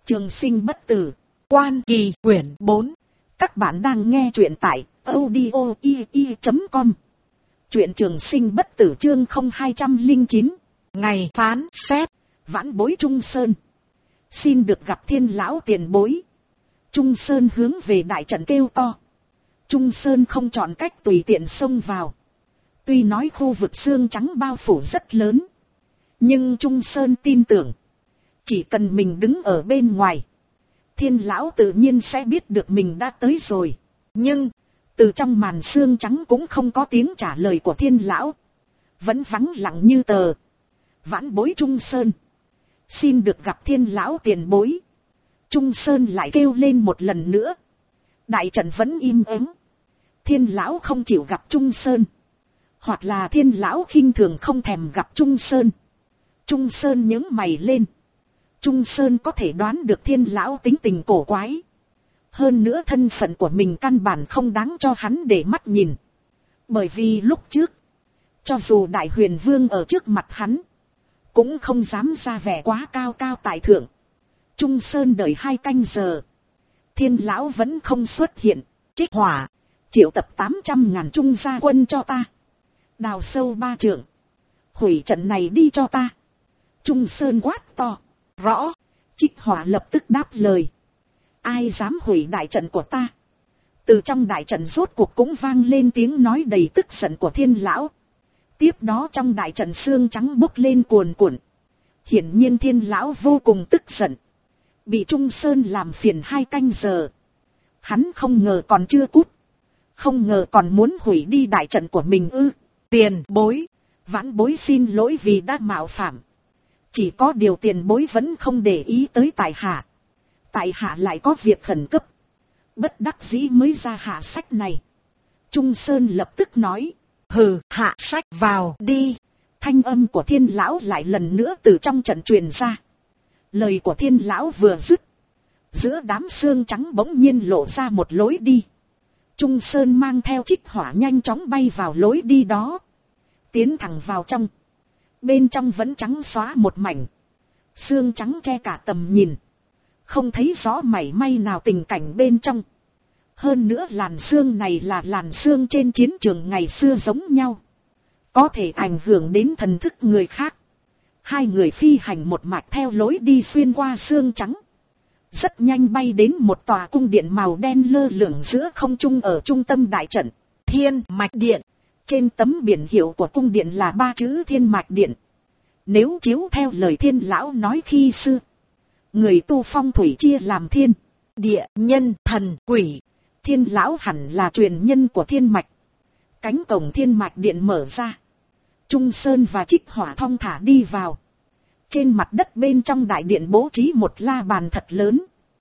Trường sinh bất tử, Quan Kỳ quyển 4. Các bạn đang nghe truyện tại audio.com. Truyện Trường sinh bất tử chương 0209. Ngày phán xét, vãn bối Trung Sơn. Xin được gặp Thiên lão tiền bối. Trung Sơn hướng về đại trận kêu to. Trung Sơn không chọn cách tùy tiện xông vào. Tuy nói khu vực xương trắng bao phủ rất lớn, nhưng Trung Sơn tin tưởng, chỉ cần mình đứng ở bên ngoài, Thiên lão tự nhiên sẽ biết được mình đã tới rồi. Nhưng từ trong màn xương trắng cũng không có tiếng trả lời của Thiên lão, vẫn vắng lặng như tờ. Vãn bối Trung Sơn, xin được gặp Thiên lão tiền bối. Trung Sơn lại kêu lên một lần nữa. Đại trận vẫn im ắng. Thiên lão không chịu gặp Trung Sơn, hoặc là Thiên lão khinh thường không thèm gặp Trung Sơn. Trung Sơn nhướng mày lên. Trung Sơn có thể đoán được Thiên lão tính tình cổ quái. Hơn nữa thân phận của mình căn bản không đáng cho hắn để mắt nhìn. Bởi vì lúc trước, cho dù Đại Huyền Vương ở trước mặt hắn, cũng không dám ra vẻ quá cao cao tại thượng. Trung Sơn đợi 2 canh giờ, Thiên lão vẫn không xuất hiện. Trích hỏa, triệu tập 800.000 Trung gia quân cho ta. Đào sâu 3 trượng, hủy trận này đi cho ta. Trung Sơn quát to. Rõ. Trích hỏa lập tức đáp lời. Ai dám hủy đại trận của ta? Từ trong đại trận rốt cuộc cũng vang lên tiếng nói đầy tức giận của Thiên lão. Tiếp đó trong đại trận xương trắng bốc lên cuồn cuộn. Hiển nhiên Thiên lão vô cùng tức giận. Bị Trung Sơn làm phiền 2 canh giờ. Hắn không ngờ còn chưa cút. Không ngờ còn muốn hủy đi đại trận của mình ư. Tiền bối, vãn bối xin lỗi vì đã mạo phạm. Chỉ có điều tiền bối vẫn không để ý tới tại hạ. Tại hạ lại có việc khẩn cấp, bất đắc dĩ mới ra hạ sách này. Trung Sơn lập tức nói. Hừ, hạ sách vào đi. Thanh âm của Thiên lão lại lần nữa từ trong trận truyền ra. Lời của Thiên lão vừa dứt, giữa đám xương trắng bỗng nhiên lộ ra một lối đi. Trung Sơn mang theo Trích hỏa nhanh chóng bay vào lối đi đó, tiến thẳng vào trong. Bên trong vẫn trắng xóa một mảnh, xương trắng che cả tầm nhìn, không thấy rõ mảy may nào tình cảnh bên trong. Hơn nữa làn xương này là làn xương trên chiến trường ngày xưa giống nhau, có thể ảnh hưởng đến thần thức người khác. 2 người phi hành một mạch theo lối đi xuyên qua xương trắng, rất nhanh bay đến một tòa cung điện màu đen lơ lửng giữa không trung ở trung tâm đại trận. Thiên Mạch Điện. Trên tấm biển hiệu của cung điện là 3 chữ Thiên Mạch Điện. Nếu chiếu theo lời Thiên lão nói khi xưa, người tu phong thủy chia làm thiên, địa, nhân, thần, quỷ. Thiên lão hẳn là truyền nhân của Thiên Mạch. Cánh cổng Thiên Mạch Điện mở ra. Trung Sơn và Trích hỏa thong thả đi vào. Trên mặt đất bên trong đại điện bố trí một la bàn thật lớn.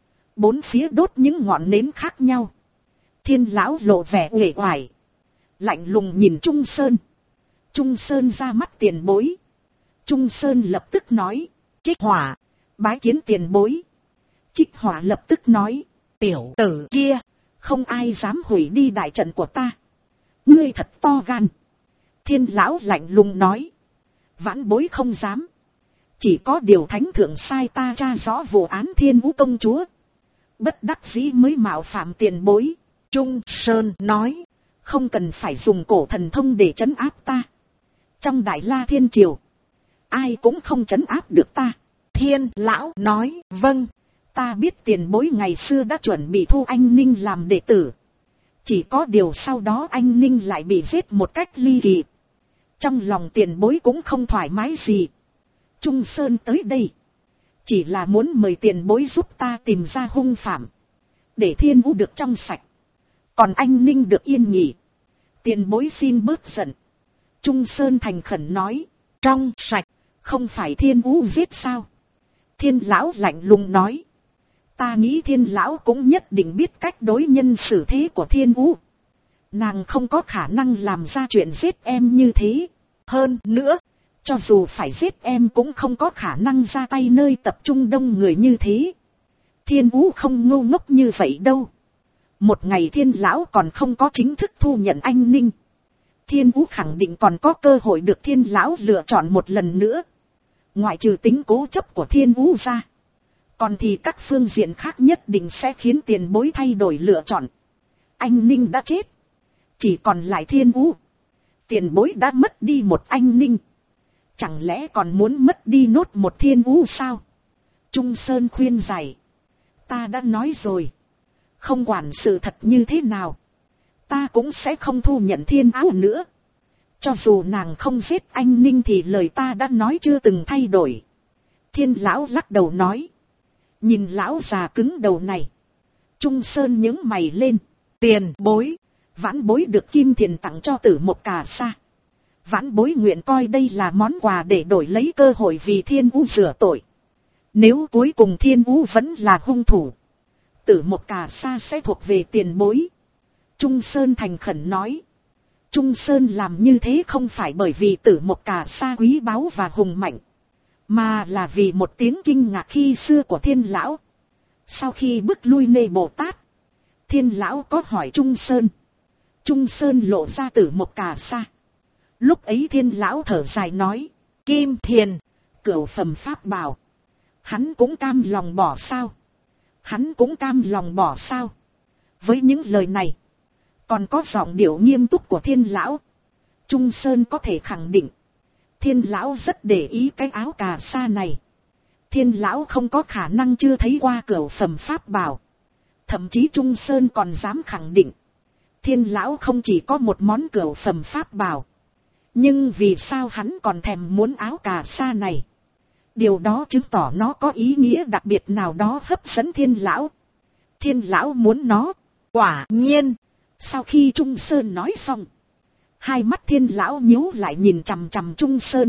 4 phía đốt những ngọn nến khác nhau. Thiên lão lộ vẻ uể oải, lạnh lùng nhìn Trung Sơn. Trung Sơn ra mắt tiền bối. Trung Sơn lập tức nói. Trích hỏa, bái kiến tiền bối. Trích hỏa lập tức nói. Tiểu tử kia, không ai dám hủy đi đại trận của ta. Ngươi thật to gan. Thiên lão lạnh lùng nói. Vãn bối không dám. Chỉ có điều thánh thượng sai ta tra rõ vụ án Thiên Vũ công chúa, bất đắc dĩ mới mạo phạm tiền bối. Trung Sơn nói. Không cần phải dùng cổ thần thông để trấn áp ta. Trong Đại La Thiên Triều, ai cũng không trấn áp được ta. Thiên lão nói. Vâng, ta biết tiền bối ngày xưa đã chuẩn bị thu anh Ninh làm đệ tử. Chỉ có điều sau đó anh Ninh lại bị giết một cách ly kỳ. Trong lòng tiền bối cũng không thoải mái gì. Trung Sơn tới đây chỉ là muốn mời tiền bối giúp ta tìm ra hung phạm, để Thiên Vũ được trong sạch, còn anh Ninh được yên nghỉ. Tiền bối xin bớt giận. Trung Sơn thành khẩn nói. Trong sạch, không phải Thiên Vũ giết sao? Thiên lão lạnh lùng nói. Ta nghĩ Thiên lão cũng nhất định biết cách đối nhân xử thế của Thiên Vũ. Nàng không có khả năng làm ra chuyện giết em như thế. Hơn nữa, cho dù phải giết em cũng không có khả năng ra tay nơi tập trung đông người như thế. Thiên Vũ không ngu ngốc như vậy đâu. Một ngày Thiên lão còn không có chính thức thu nhận anh Ninh, Thiên Vũ khẳng định còn có cơ hội được Thiên lão lựa chọn một lần nữa. Ngoại trừ tính cố chấp của Thiên Vũ ra, Còn thì các phương diện khác nhất định sẽ khiến tiền bối thay đổi lựa chọn. Anh Ninh đã chết, chỉ còn lại Thiên Vũ. Tiền bối đã mất đi một anh Ninh, chẳng lẽ còn muốn mất đi nốt một Thiên Vũ sao? Trung Sơn khuyên giải. Ta đã nói rồi, không quản sự thật như thế nào, ta cũng sẽ không thu nhận Thiên Áo nữa. Cho dù nàng không giết anh Ninh thì lời ta đã nói chưa từng thay đổi. Thiên lão lắc đầu nói. Nhìn lão già cứng đầu này, Trung Sơn nhướng mày lên. Tiền bối, vãn bối được Kim Thiền tặng cho Tử Một Cà Sa. Vãn bối nguyện coi đây là món quà để đổi lấy cơ hội vì Thiên Vũ rửa tội. Nếu cuối cùng Thiên Vũ vẫn là hung thủ, Tử Một Cà Sa sẽ thuộc về tiền bối. Trung Sơn thành khẩn nói. Trung Sơn làm như thế không phải bởi vì Tử Một Cà Sa quý báu và hùng mạnh, mà là vì một tiếng kinh ngạc khi xưa của Thiên lão. Sau khi bước lui Nê Bồ Tát, Thiên lão có hỏi Trung Sơn. Trung Sơn lộ ra Tử Một Cà Sa. Lúc ấy Thiên lão thở dài nói. Kim Thiền, cửu phẩm pháp bảo, hắn cũng cam lòng bỏ sao? Hắn cũng cam lòng bỏ sao? Với những lời này, còn có giọng điệu nghiêm túc của Thiên lão, Trung Sơn có thể khẳng định Thiên lão rất để ý cái áo cà sa này. Thiên lão không có khả năng chưa thấy qua cửu phẩm pháp bảo. Thậm chí Trung Sơn còn dám khẳng định Thiên lão không chỉ có một món cửu phẩm pháp bảo. Nhưng vì sao hắn còn thèm muốn áo cà sa này? Điều đó chứng tỏ nó có ý nghĩa đặc biệt nào đó hấp dẫn Thiên lão. Thiên lão muốn nó. Quả nhiên, sau khi Trung Sơn nói xong, hai mắt Thiên lão nhíu lại nhìn chằm chằm Trung Sơn,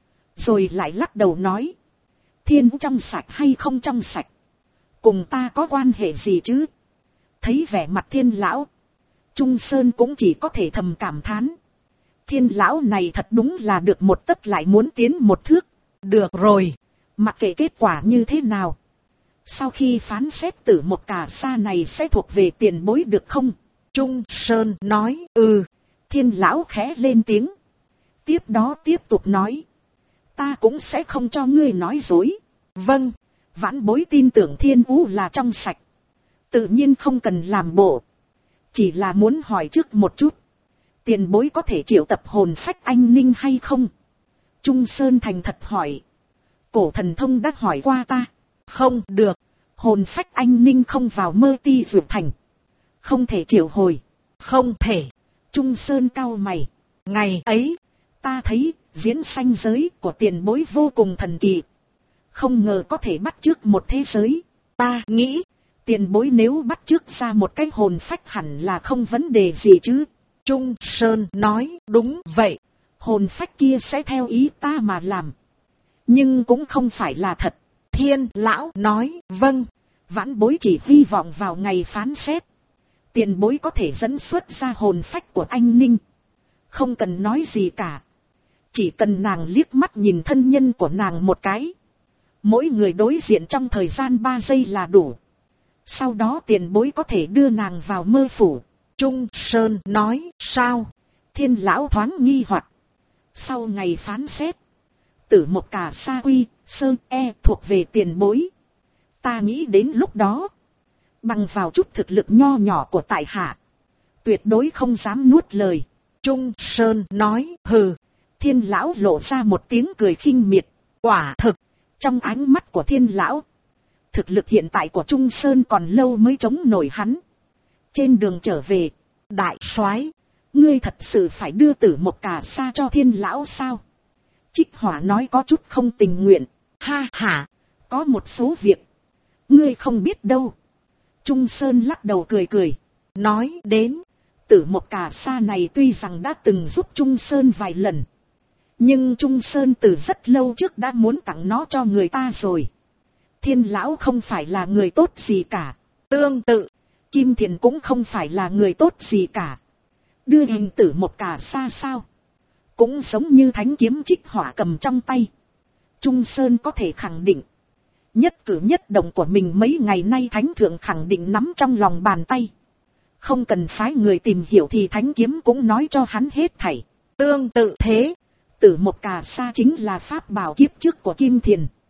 rồi lại lắc đầu nói. Thiên Vũ trong sạch hay không trong sạch, cùng ta có quan hệ gì chứ? Thấy vẻ mặt Thiên lão, Trung Sơn cũng chỉ có thể thầm cảm thán. Thiên lão này thật đúng là được một tấc lại muốn tiến một thước. Được rồi, mặc kệ kết quả như thế nào, sau khi phán xét Tử Một Cà Sa này sẽ thuộc về tiền bối được không? Trung Sơn nói. Thiên lão khẽ lên tiếng. Tiếp đó tiếp tục nói. Ta cũng sẽ không cho ngươi nói dối. Vâng, vãn bối tin tưởng Thiên Vũ là trong sạch, tự nhiên không cần làm bộ. Chỉ là muốn hỏi trước một chút, tiền bối có thể triệu tập hồn phách anh Ninh hay không? Trung Sơn thành thật hỏi. Cổ thần thông đã hỏi qua ta. Không được, hồn phách anh Ninh không vào Mơ Ti Dược Thành, không thể triệu hồi. Không thể. Trung Sơn cau mày. Ngày ấy, ta thấy diễn sanh giới của tiền bối vô cùng thần kỳ, không ngờ có thể bắt chước một thế giới. Ta nghĩ, tiền bối nếu bắt chước ra một cái hồn phách hẳn là không vấn đề gì chứ? Trung Sơn nói. Đúng vậy, hồn phách kia sẽ theo ý ta mà làm, nhưng cũng không phải là thật. Thiên lão nói. Vâng, vãn bối chỉ hy vọng vào ngày phán xét, tiền bối có thể dẫn xuất ra hồn phách của anh Ninh. Không cần nói gì cả, chỉ cần nàng liếc mắt nhìn thân nhân của nàng một cái, mỗi người đối diện trong thời gian 3 giây là đủ. Sau đó tiền bối có thể đưa nàng vào mơ phủ. Trung Sơn nói. Sao? Thiên lão thoáng nghi hoặc. Sau ngày phán xét, Tử Một Cà Sa Quy, Sơn E thuộc về tiền bối. Ta nghĩ đến lúc đó, bằng vào chút thực lực nho nhỏ của tại hạ, tuyệt đối không dám nuốt lời. Trung Sơn nói. Hừ. Thiên lão lộ ra một tiếng cười khinh miệt. Quả thực, trong ánh mắt của Thiên lão, thực lực hiện tại của Trung Sơn còn lâu mới chống nổi hắn. Trên đường trở về, đại soái, ngươi thật sự phải đưa Tử Một Cà Sa cho Thiên lão sao? Trích Hỏa nói có chút không tình nguyện. Ha ha, có một số việc ngươi không biết đâu. Trung Sơn lắc đầu cười cười, nói đến, Tử Một Cà Sa này tuy rằng đã từng giúp Trung Sơn vài lần, nhưng Trung Sơn từ rất lâu trước đã muốn tặng nó cho người ta rồi. Thiên lão không phải là người tốt gì cả. Tương tự, Kim Thiền cũng không phải là người tốt gì cả. Đưa hình Tử Một Cà Sa sao? Cũng giống như thánh kiếm Trích Hỏa cầm trong tay. Trung Sơn có thể khẳng định, nhất cử nhất động của mình mấy ngày nay thánh thượng khẳng định nắm trong lòng bàn tay. Không cần phái người tìm hiểu thì thánh kiếm cũng nói cho hắn hết thảy. Tương tự thế, Tử Một Cà Sa chính là pháp bảo kiếp trước của Kim Thiền.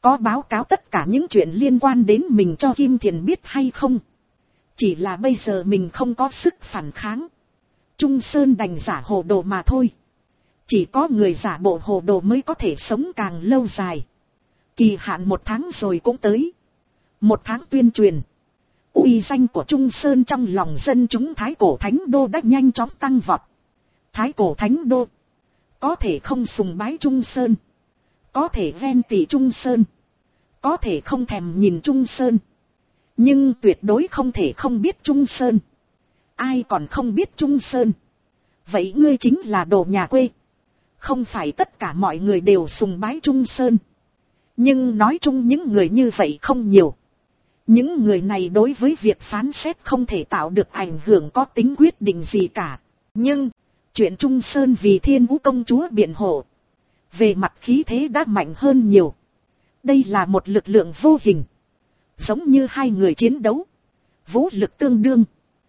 có báo cáo tất cả những chuyện liên quan đến mình cho Kim Thiền biết hay không. Chỉ là bây giờ mình không có sức phản kháng. Trung Sơn đành giả hồ đồ mà thôi. Chỉ có người giả bộ hồ đồ mới có thể sống càng lâu dài. Kỳ hạn 1 tháng rồi cũng tới. 1 tháng tuyên truyền. Uy danh của Trung Sơn trong lòng dân chúng Thái Cổ Thánh Đô đã nhanh chóng tăng vọt. Thái Cổ Thánh Đô có thể không sùng bái Trung Sơn, có thể ghen tị Trung Sơn, có thể không thèm nhìn Trung Sơn, nhưng tuyệt đối không thể không biết Trung Sơn. Ai còn không biết Trung Sơn? Vậy ngươi chính là đồ nhà quê. Không phải tất cả mọi người đều sùng bái Trung Sơn, nhưng nói chung những người như vậy không nhiều. Những người này đối với việc phán xét không thể tạo được ảnh hưởng có tính quyết định gì cả. Nhưng chuyện Trung Sơn vì Thiên Vũ công chúa biện hộ, về mặt khí thế đã mạnh hơn nhiều. Đây là một lực lượng vô hình, giống như hai người chiến đấu, vũ lực tương đương.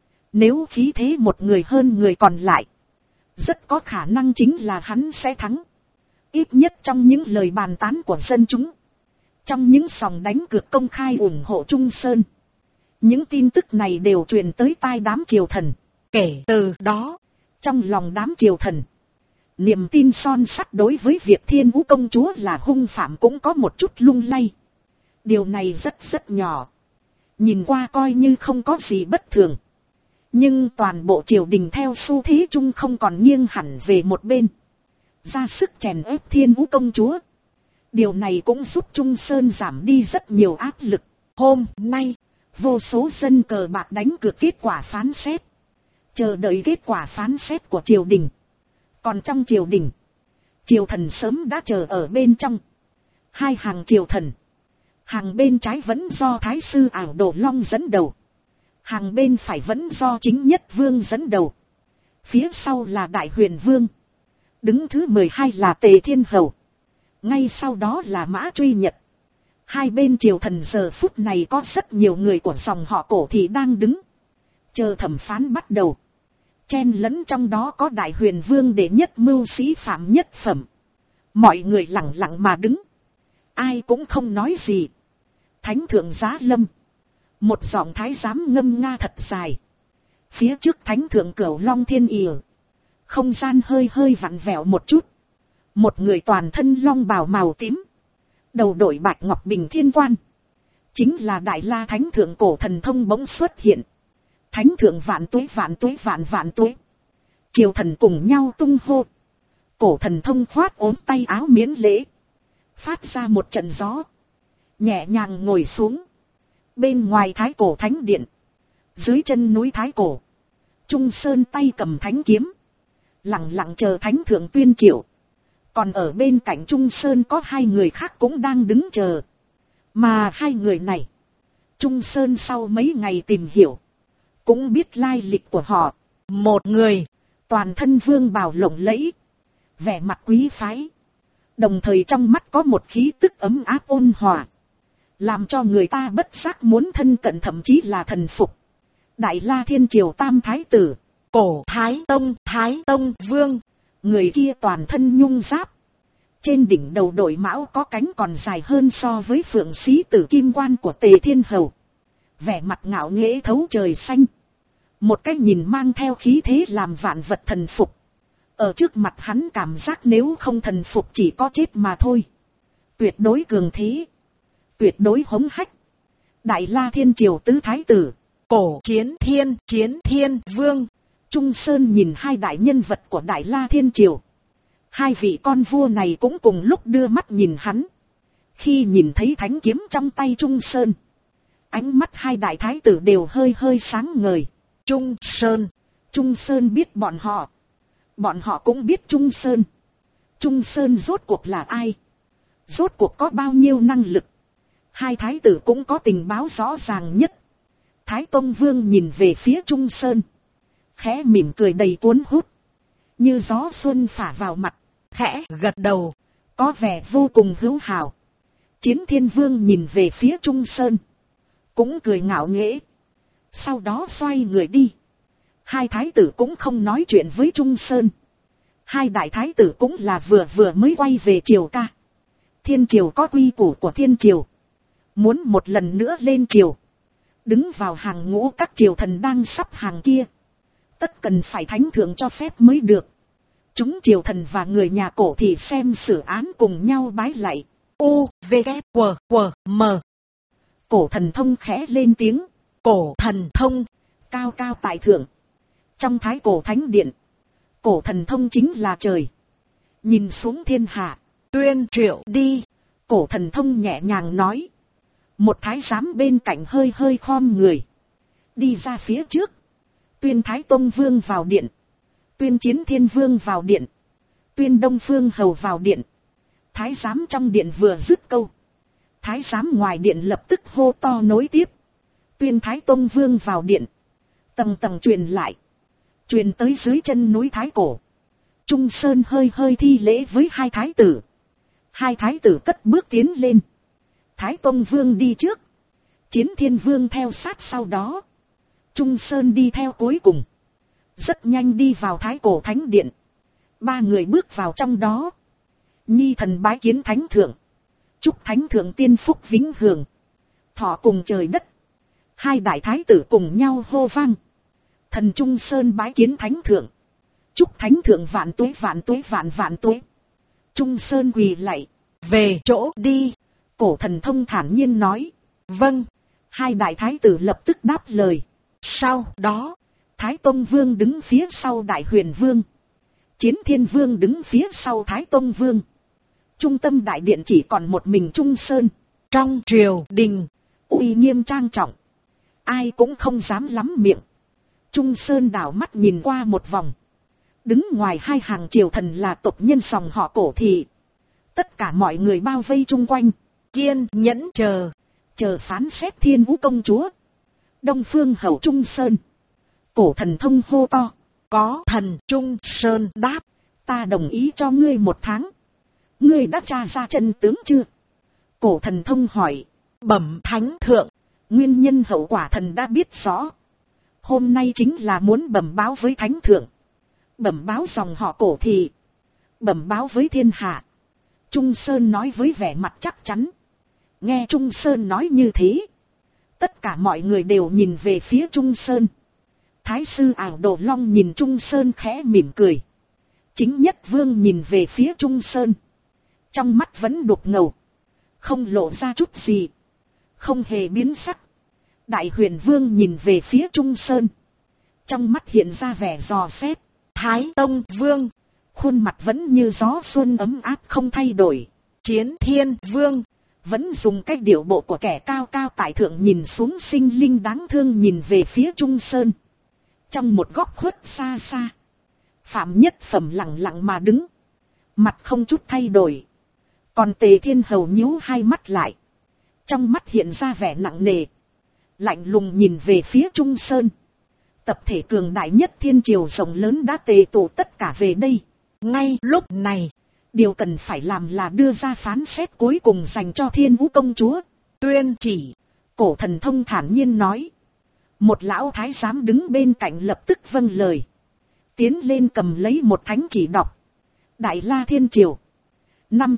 Nếu khí thế một người hơn người còn lại, rất có khả năng chính là hắn sẽ thắng. Ít nhất trong những lời bàn tán của dân chúng, trong những sòng đánh cược công khai ủng hộ Trung Sơn, những tin tức này đều truyền tới tai đám triều thần. Kể từ đó, trong lòng đám triều thần, niềm tin son sắt đối với việc Thiên Vũ công chúa là hung phạm cũng có một chút lung lay. Điều này rất nhỏ, nhìn qua coi như không có gì bất thường. Nhưng toàn bộ triều đình theo xu thế chung không còn nghiêng hẳn về một bên, ra sức chèn ép Thiên Vũ công chúa. Điều này cũng giúp Trung Sơn giảm đi rất nhiều áp lực. Hôm nay, vô số dân cờ bạc đánh cược kết quả phán xét, chờ đợi kết quả phán xét của triều đình. Còn trong triều đình, triều thần sớm đã chờ ở bên trong. Hai hàng triều thần, hàng bên trái vẫn do Thái sư Ảo Đồ Long dẫn đầu, hàng bên phải vẫn do Chính Nhất Vương dẫn đầu. Phía sau là Đại Huyền Vương, đứng thứ 12 là Tề Thiên Hầu, ngay sau đó là Mã Truy Nhật. Hai bên triều thần giờ phút này có rất nhiều người của dòng họ Cổ thì đang đứng, chờ thẩm phán bắt đầu. Chen lẫn trong đó có Đại Huyền Vương đệ nhất mưu sĩ Phạm Nhất Phẩm. Mọi người lặng lặng mà đứng, ai cũng không nói gì. Thánh thượng Giá Lâm, một giọng thái giám ngâm nga thật dài. Phía trước thánh thượng Cửu Long Thiên ỉa, không gian hơi hơi vặn vẹo một chút. Một người toàn thân long bào màu tím, đầu đội bạch ngọc bình thiên quan, chính là Đại La Thánh thượng Cổ Thần Thông bỗng xuất hiện. Thánh thượng vạn tuế vạn tuế vạn vạn tuế. Triều thần cùng nhau tung hô. Cổ Thần Thông khoát ốm tay áo miễn lễ, phát ra một trận gió, nhẹ nhàng ngồi xuống. Bên ngoài Thái Cổ Thánh Điện, dưới chân núi Thái Cổ, Trung Sơn tay cầm thánh kiếm, lặng lặng chờ thánh thượng tuyên triệu. Còn ở bên cạnh Trung Sơn có hai người khác cũng đang đứng chờ. Mà hai người này, Trung Sơn sau mấy ngày tìm hiểu, cũng biết lai lịch của họ. Một người, toàn thân vương bào lộng lẫy, vẻ mặt quý phái, đồng thời trong mắt có một khí tức ấm áp ôn hòa, làm cho người ta bất giác muốn thân cận, thậm chí là thần phục. Đại La Thiên Triều Tam Thái Tử, Cổ Thái Tông Vương. Người kia toàn thân nhung giáp, trên đỉnh đầu đội mão có cánh còn dài hơn so với phượng sĩ tử kim quan của Tề Thiên Hầu. Vẻ mặt ngạo nghễ thấu trời xanh, một cái nhìn mang theo khí thế làm vạn vật thần phục. Ở trước mặt hắn cảm giác nếu không thần phục chỉ có chết mà thôi. Tuyệt đối cường thế, tuyệt đối hống hách. Đại La Thiên Triều Tứ Thái Tử, Cổ Chiến Thiên Vương. Trung Sơn nhìn hai đại nhân vật của Đại La Thiên Triều. Hai vị con vua này cũng cùng lúc đưa mắt nhìn hắn. Khi nhìn thấy thánh kiếm trong tay Trung Sơn, ánh mắt hai đại thái tử đều hơi hơi sáng ngời. Trung Sơn biết bọn họ cũng biết Trung Sơn. Trung Sơn rốt cuộc là ai? Rốt cuộc có bao nhiêu năng lực? Hai thái tử cũng có tình báo rõ ràng nhất. Thái Tông Vương nhìn về phía Trung Sơn, khẽ mỉm cười đầy cuốn hút, như gió xuân phả vào mặt, khẽ gật đầu, có vẻ vô cùng hữu hảo. Chiến Thiên Vương nhìn về phía Trung Sơn, cũng cười ngạo nghễ, sau đó xoay người đi. Hai thái tử cũng không nói chuyện với Trung Sơn. Hai đại thái tử cũng là vừa mới quay về triều ca. Thiên triều có quy củ của thiên triều. Muốn một lần nữa lên triều, đứng vào hàng ngũ các triều thần đang sắp hàng kia, tất cần phải thánh thượng cho phép mới được. Chúng triều thần và người nhà Cổ thì xem xử án cùng nhau bái lạy. U, V, K, W, W, M. Cổ thần thông khẽ lên tiếng. Cổ thần thông, cao cao tại thượng. Trong thái cổ thánh điện, cổ thần thông chính là trời. Nhìn xuống thiên hạ, tuyên triệu đi. Cổ thần thông nhẹ nhàng nói. Một thái giám bên cạnh hơi hơi khom người, đi ra phía trước. Tuyên Thái Tông Vương vào điện. Tuyên Chiến Thiên Vương vào điện. Tuyên Đông Phương Hầu vào điện. Thái giám trong điện vừa dứt câu, thái giám ngoài điện lập tức hô to nối tiếp. Tuyên Thái Tông Vương vào điện. Tầng tầng truyền lại, truyền tới dưới chân núi Thái Cổ. Trung Sơn hơi hơi thi lễ với hai thái tử. Hai thái tử cất bước tiến lên. Thái Tông Vương đi trước, Chiến Thiên Vương theo sát sau đó. Trung Sơn đi theo cuối cùng. Rất nhanh đi vào Thái Cổ Thánh Điện. Ba người bước vào trong đó. Nhi thần bái kiến Thánh Thượng. Chúc Thánh Thượng tiên phúc vĩnh hưởng, thọ cùng trời đất. Hai đại thái tử cùng nhau hô vang. Thần Trung Sơn bái kiến Thánh Thượng. Chúc Thánh Thượng vạn tuế vạn tuế vạn vạn tuế. Trung Sơn quỳ lạy. Về chỗ đi. Cổ thần thông thản nhiên nói. Vâng. Hai đại thái tử lập tức đáp lời. Sau đó, Thái Tông Vương đứng phía sau Đại Huyền Vương. Chiến Thiên Vương đứng phía sau Thái Tông Vương. Trung tâm đại điện chỉ còn một mình Trung Sơn. Trong triều đình, uy nghiêm trang trọng, ai cũng không dám lắm miệng. Trung Sơn đảo mắt nhìn qua một vòng. Đứng ngoài hai hàng triều thần là tộc nhân dòng họ Cổ Thị. Tất cả mọi người bao vây chung quanh, kiên nhẫn chờ phán xét Thiên Vũ công chúa. Đông Phương Hầu Trung Sơn. Cổ thần thông hô to. Có. Thần Trung Sơn đáp. Ta đồng ý cho ngươi 1 tháng. Ngươi đã tra ra chân tướng chưa? Cổ thần thông hỏi. Bẩm Thánh Thượng, nguyên nhân hậu quả thần đã biết rõ. Hôm nay chính là muốn bẩm báo với Thánh Thượng. Bẩm báo dòng họ Cổ Thị. Bẩm báo với thiên hạ. Trung Sơn nói với vẻ mặt chắc chắn. Nghe Trung Sơn nói như thế, tất cả mọi người đều nhìn về phía Trung Sơn. Thái sư Ảo Đồ Long nhìn Trung Sơn khẽ mỉm cười. Chính Nhất Vương nhìn về phía Trung Sơn. Trong mắt vẫn đục ngầu, không lộ ra chút gì, không hề biến sắc. Đại Huyền Vương nhìn về phía Trung Sơn. Trong mắt hiện ra vẻ dò xét. Thái Tông Vương, khuôn mặt vẫn như gió xuân ấm áp không thay đổi. Chiến Thiên Vương, vẫn dùng cách điệu bộ của kẻ cao cao tại thượng nhìn xuống sinh linh đáng thương nhìn về phía Trung Sơn. Trong một góc khuất xa xa, Phạm Nhất Phẩm lặng lặng mà đứng, mặt không chút thay đổi. Còn Tề Thiên Hầu nhíu hai mắt lại, trong mắt hiện ra vẻ nặng nề, lạnh lùng nhìn về phía Trung Sơn. Tập thể cường đại nhất thiên triều rộng lớn đã tề tụ tất cả về đây. Ngay lúc này, điều cần phải làm là đưa ra phán xét cuối cùng dành cho Thiên Vũ công chúa. Tuyên chỉ. Cổ thần thông thản nhiên nói. Một lão thái giám đứng bên cạnh lập tức vâng lời. Tiến lên cầm lấy một thánh chỉ đọc. Đại La Thiên Triều. Năm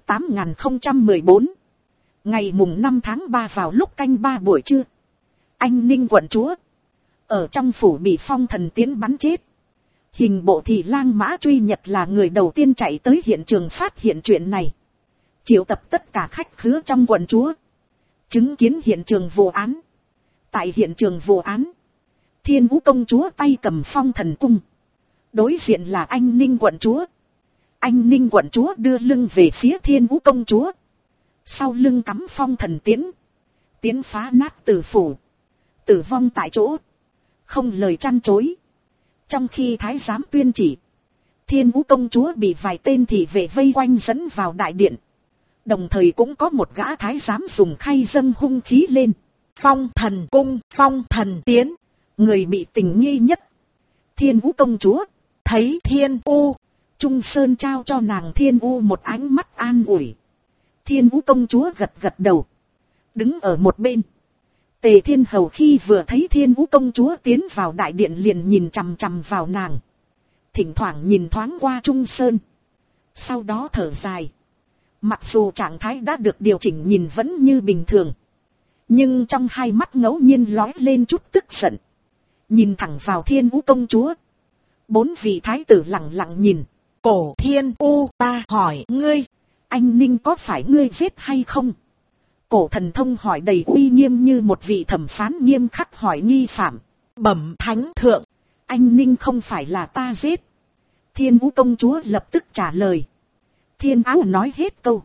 8014. Ngày mùng 5 tháng 3 vào lúc canh 3 buổi trưa. Anh Ninh quận chúa. Ở trong phủ bị Phong Thần Tiến bắn chết. Hình bộ thị lang Mã Truy Nhật là người đầu tiên chạy tới hiện trường phát hiện chuyện này. Triệu tập tất cả khách khứa trong quận chúa. Chứng kiến hiện trường vụ án. Tại hiện trường vụ án, Thiên Vũ công chúa tay cầm Phong Thần cung. Đối diện là anh Ninh quận chúa. Anh Ninh quận chúa đưa lưng về phía Thiên Vũ công chúa. Sau lưng cắm Phong Thần Tiến. Tiến phá nát tử phủ. Tử vong tại chỗ. Không lời chăn chối. Trong khi thái giám tuyên chỉ, Thiên Vũ công chúa bị vài tên thị vệ vây quanh dẫn vào đại điện. Đồng thời cũng có một gã thái giám dùng khay dâng hung khí lên. Phong Thần cung, Phong Thần Tiến, người bị tình nghi nhất. Thiên Vũ công chúa thấy Thiên U, Trung Sơn trao cho nàng Thiên U một ánh mắt an ủi. Thiên Vũ công chúa gật gật đầu, đứng ở một bên. Tề Thiên Hầu khi vừa thấy Thiên Vũ công chúa tiến vào đại điện liền nhìn chằm chằm vào nàng. Thỉnh thoảng nhìn thoáng qua Trung Sơn. Sau đó thở dài. Mặc dù trạng thái đã được điều chỉnh nhìn vẫn như bình thường, nhưng trong hai mắt ngẫu nhiên lóe lên chút tức giận. Nhìn thẳng vào Thiên Vũ công chúa. 4 vị thái tử lặng lặng nhìn. Cổ Thiên U, ta hỏi ngươi, anh Ninh có phải ngươi giết hay không? Cổ Thần Thông hỏi đầy uy nghiêm như một vị thẩm phán nghiêm khắc hỏi nghi phạm. Bẩm thánh thượng, anh Ninh không phải là ta giết. Thiên Vũ công chúa lập tức trả lời. Thiên Áo nói hết câu.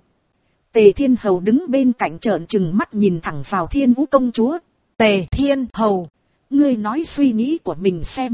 Tề Thiên Hầu đứng bên cạnh trợn trừng mắt nhìn thẳng vào Thiên Vũ công chúa. Tề Thiên Hầu, ngươi nói suy nghĩ của mình xem.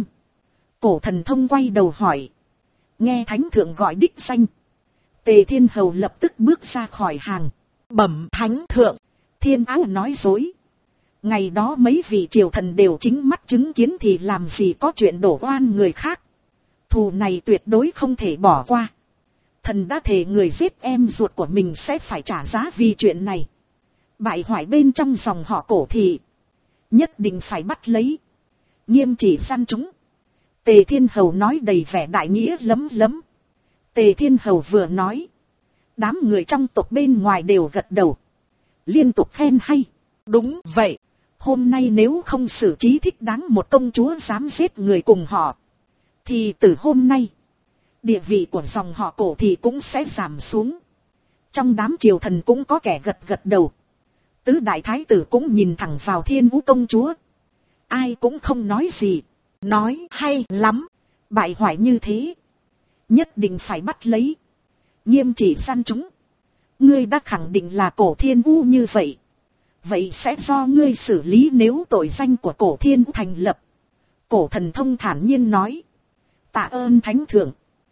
Cổ Thần Thông quay đầu hỏi. Nghe thánh thượng gọi đích danh. Tề Thiên Hầu lập tức bước ra khỏi hàng. Bẩm thánh thượng, Thiên Áo nói dối. Ngày đó mấy vị triều thần đều chính mắt chứng kiến thì làm gì có chuyện đổ oan người khác. Thù này tuyệt đối không thể bỏ qua. Thần đã thề người giết em ruột của mình sẽ phải trả giá vì chuyện này. Bại hoại bên trong dòng họ Cổ thì nhất định phải bắt lấy, nghiêm trị săn chúng. Tề Thiên Hầu nói đầy vẻ đại nghĩa lấm lấm. Tề Thiên Hầu vừa nói, đám người trong tộc bên ngoài đều gật đầu, liên tục khen hay. Đúng vậy, hôm nay nếu không xử trí thích đáng một công chúa dám giết người cùng họ, thì từ hôm nay địa vị của dòng họ Cổ thì cũng sẽ giảm xuống. Trong đám triều thần cũng có kẻ gật gật đầu. Tứ đại thái tử cũng nhìn thẳng vào Thiên Vũ công chúa. Ai cũng không nói gì. Nói hay lắm, bại hoại như thế, nhất định phải bắt lấy, nghiêm trị săn chúng. Ngươi đã khẳng định là Cổ Thiên Vũ như vậy, vậy sẽ do ngươi xử lý nếu tội danh của Cổ Thiên Vũ thành lập. Cổ Thần Thông thản nhiên nói. Tạ ơn thánh thượng.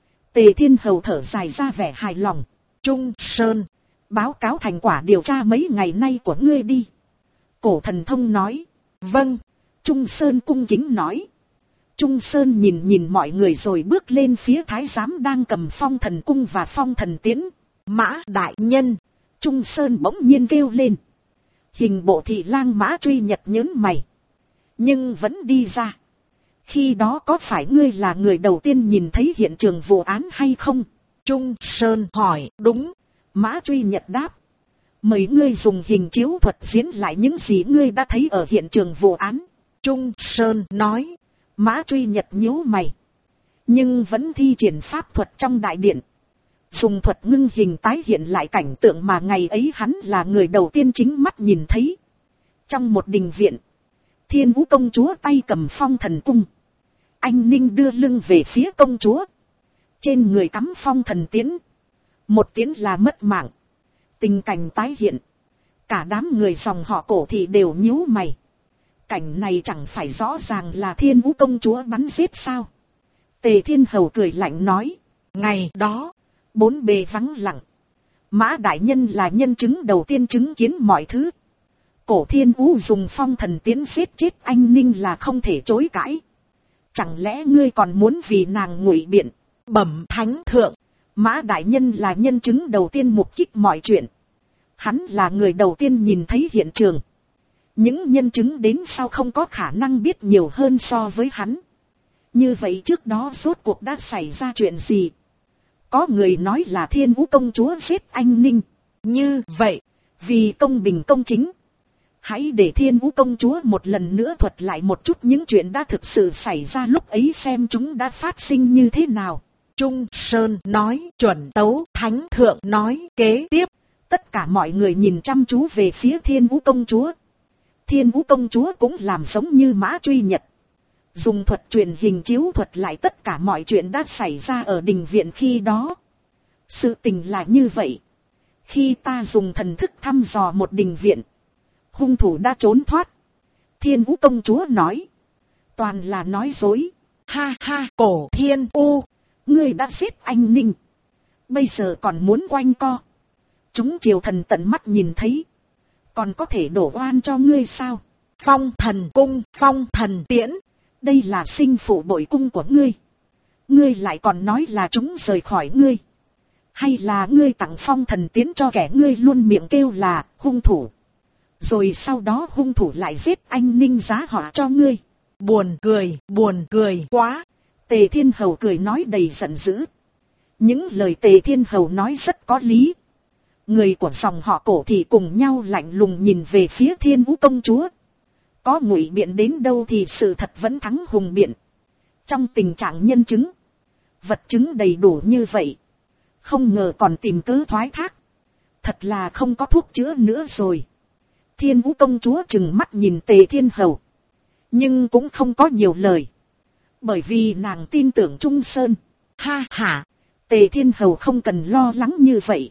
Tề Thiên Hầu thở dài ra vẻ hài lòng. Trung Sơn, báo cáo thành quả điều tra mấy ngày nay của ngươi đi. Cổ Thần Thông nói. Vâng. Trung Sơn cung kính nói. Trung Sơn nhìn mọi người rồi bước lên phía thái giám đang cầm phong thần cung và phong thần tiễn. Mã đại nhân. Trung Sơn bỗng nhiên kêu lên. Hình bộ thị lang Mã Truy Nhật nhớn mày, nhưng vẫn đi ra. Khi đó có phải ngươi là người đầu tiên nhìn thấy hiện trường vụ án hay không? Trung Sơn hỏi. Đúng. Mã Truy Nhật đáp. Mời ngươi dùng hình chiếu thuật diễn lại những gì ngươi đã thấy ở hiện trường vụ án. Trung Sơn nói. Mã Truy Nhật nhíu mày, nhưng vẫn thi triển pháp thuật trong đại điện, dùng thuật ngưng hình tái hiện lại cảnh tượng mà ngày ấy hắn là người đầu tiên chính mắt nhìn thấy. Trong một đình viện, Thiên Vũ công chúa tay cầm phong thần cung, anh Ninh đưa lưng về phía công chúa, trên người cắm phong thần tiễn, một tiễn là mất mạng. Tình cảnh tái hiện, cả đám người dòng họ Cổ thì đều nhíu mày. Cảnh này chẳng phải rõ ràng là Thiên Vũ công chúa bắn giết sao? Tề Thiên Hầu cười lạnh nói. Ngày đó, bốn bề vắng lặng. Mã đại nhân là nhân chứng đầu tiên chứng kiến mọi thứ. Cổ Thiên Vũ dùng phong thần tiễn giết chết anh Ninh là không thể chối cãi. Chẳng lẽ ngươi còn muốn vì nàng ngụy biện? Bẩm thánh thượng, Mã đại nhân là nhân chứng đầu tiên mục kích mọi chuyện. Hắn là người đầu tiên nhìn thấy hiện trường. Những nhân chứng đến sau không có khả năng biết nhiều hơn so với hắn. Như vậy trước đó rốt cuộc đã xảy ra chuyện gì? Có người nói là Thiên Vũ công chúa giết anh Ninh. Như vậy, vì công bình công chính, hãy để Thiên Vũ công chúa một lần nữa thuật lại một chút những chuyện đã thực sự xảy ra lúc ấy xem chúng đã phát sinh như thế nào. Trung Sơn nói. Chuẩn tấu. Thánh thượng nói. Kế tiếp, tất cả mọi người nhìn chăm chú về phía Thiên Vũ công chúa. Thiên Vũ công chúa cũng làm giống như Mã Truy Nhật, dùng thuật truyền hình chiếu thuật lại tất cả mọi chuyện đã xảy ra ở đình viện khi đó. Sự tình là như vậy. Khi ta dùng thần thức thăm dò một đình viện, hung thủ đã trốn thoát. Thiên Vũ công chúa nói. Toàn là nói dối. Ha ha. Cổ Thiên U, ngươi đã giết anh Ninh, bây giờ còn muốn quanh co. Chúng triều thần tận mắt nhìn thấy, còn có thể đổ oan cho ngươi sao? Phong thần cung, phong thần tiễn, đây là sinh phụ bội cung của ngươi. Ngươi lại còn nói là chúng rời khỏi ngươi. Hay là ngươi tặng phong thần tiễn cho kẻ ngươi luôn miệng kêu là hung thủ, rồi sau đó hung thủ lại giết anh Ninh giá họa cho ngươi? Buồn cười quá. Tề Thiên Hầu cười nói đầy giận dữ. Những lời Tề Thiên Hầu nói rất có lý. Người của dòng họ Cổ thì cùng nhau lạnh lùng nhìn về phía Thiên Vũ công chúa. Có ngụy biện đến đâu thì sự thật vẫn thắng hùng biện. Trong tình trạng nhân chứng, vật chứng đầy đủ như vậy, không ngờ còn tìm cớ thoái thác. Thật là không có thuốc chữa nữa rồi. Thiên Vũ công chúa trừng mắt nhìn Tề Thiên Hầu, nhưng cũng không có nhiều lời, bởi vì nàng tin tưởng Trung Sơn. Ha ha, Tề Thiên Hầu không cần lo lắng như vậy.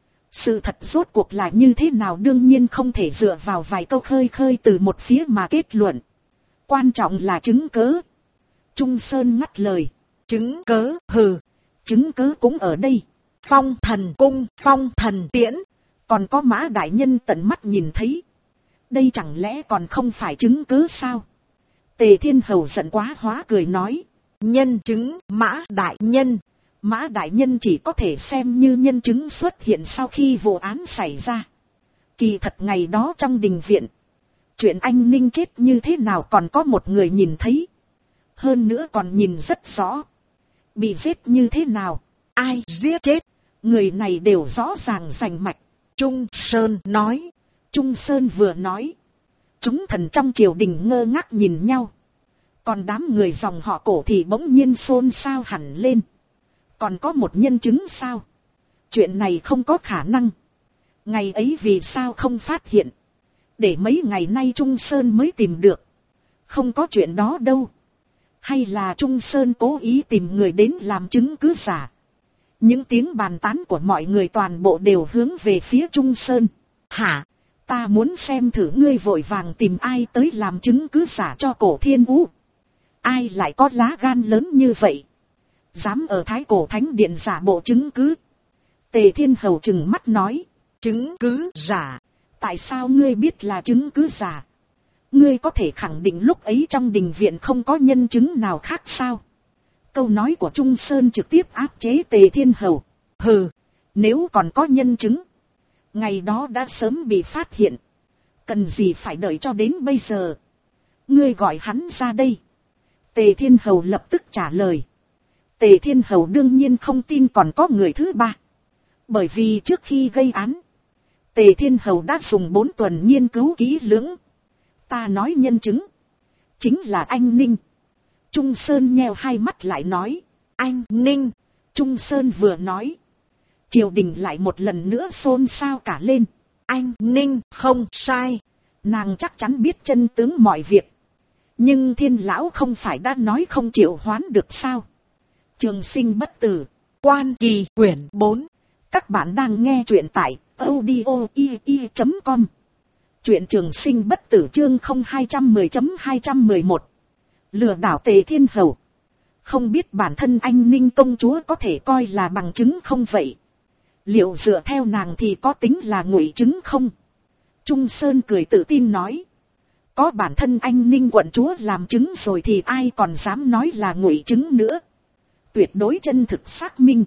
Sự thật rốt cuộc là như thế nào đương nhiên không thể dựa vào vài câu khơi khơi từ một phía mà kết luận. Quan trọng là chứng cớ. Trung Sơn ngắt lời. Chứng cớ? Hừ, chứng cớ cũng ở đây. Phong Thần Cung, Phong Thần Tiễn, còn có Mã đại nhân tận mắt nhìn thấy. Đây chẳng lẽ còn không phải chứng cớ sao? Tề Thiên Hầu giận quá hóa cười nói. Nhân chứng Mã đại nhân. Mã đại nhân chỉ có thể xem như nhân chứng xuất hiện sau khi vụ án xảy ra. Kỳ thật ngày đó trong đình viện, chuyện anh Ninh chết như thế nào còn có một người nhìn thấy. Hơn nữa còn nhìn rất rõ. Bị giết như thế nào, ai giết chết, người này đều rõ ràng rành mạch. Trung Sơn nói. Trung Sơn vừa nói, chúng thần trong triều đình ngơ ngác nhìn nhau. Còn đám người dòng họ Cổ thì bỗng nhiên xôn xao hẳn lên. Còn có một nhân chứng sao? Chuyện này không có khả năng. Ngày ấy vì sao không phát hiện? Để mấy ngày nay Trung Sơn mới tìm được. Không có chuyện đó đâu. Hay là Trung Sơn cố ý tìm người đến làm chứng cứ giả? Những tiếng bàn tán của mọi người toàn bộ đều hướng về phía Trung Sơn. Hả? Ta muốn xem thử ngươi vội vàng tìm ai tới làm chứng cứ giả cho Cổ Thiên Vũ. Ai lại có lá gan lớn như vậy? Dám ở Thái Cổ Thánh Điện giả bộ chứng cứ. Tề Thiên Hầu trừng mắt nói. Chứng cứ giả? Tại sao ngươi biết là chứng cứ giả? Ngươi có thể khẳng định lúc ấy trong đình viện không có nhân chứng nào khác sao? Câu nói của Trung Sơn trực tiếp áp chế Tề Thiên Hầu. Hừ, nếu còn có nhân chứng, ngày đó đã sớm bị phát hiện. Cần gì phải đợi cho đến bây giờ? Ngươi gọi hắn ra đây. Tề Thiên Hầu lập tức trả lời. Tề Thiên Hầu đương nhiên không tin còn có người thứ ba. Bởi vì trước khi gây án, Tề Thiên Hầu đã dùng 4 tuần nghiên cứu kỹ lưỡng. Ta nói nhân chứng chính là anh Ninh. Trung Sơn nheo hai mắt lại nói. Anh Ninh. Trung Sơn vừa nói, triều đình lại một lần nữa xôn xao cả lên. Anh Ninh không sai. Nàng chắc chắn biết chân tướng mọi việc. Nhưng Thiên lão không phải đã nói không triệu hoán được sao? Trường sinh bất tử. Quan Kỳ quyển 4. Các bạn đang nghe truyện tại audio.com. Truyện Trường Sinh bất tử chương 0210.211. Lừa đảo Tề Thiên Hầu. Không biết bản thân anh Ninh công chúa có thể coi là bằng chứng không vậy? Liệu dựa theo nàng thì có tính là ngụy chứng không? Trung Sơn cười tự tin nói. Có bản thân anh Ninh quận chúa làm chứng rồi thì ai còn dám nói là ngụy chứng nữa. Tuyệt đối chân thực xác minh.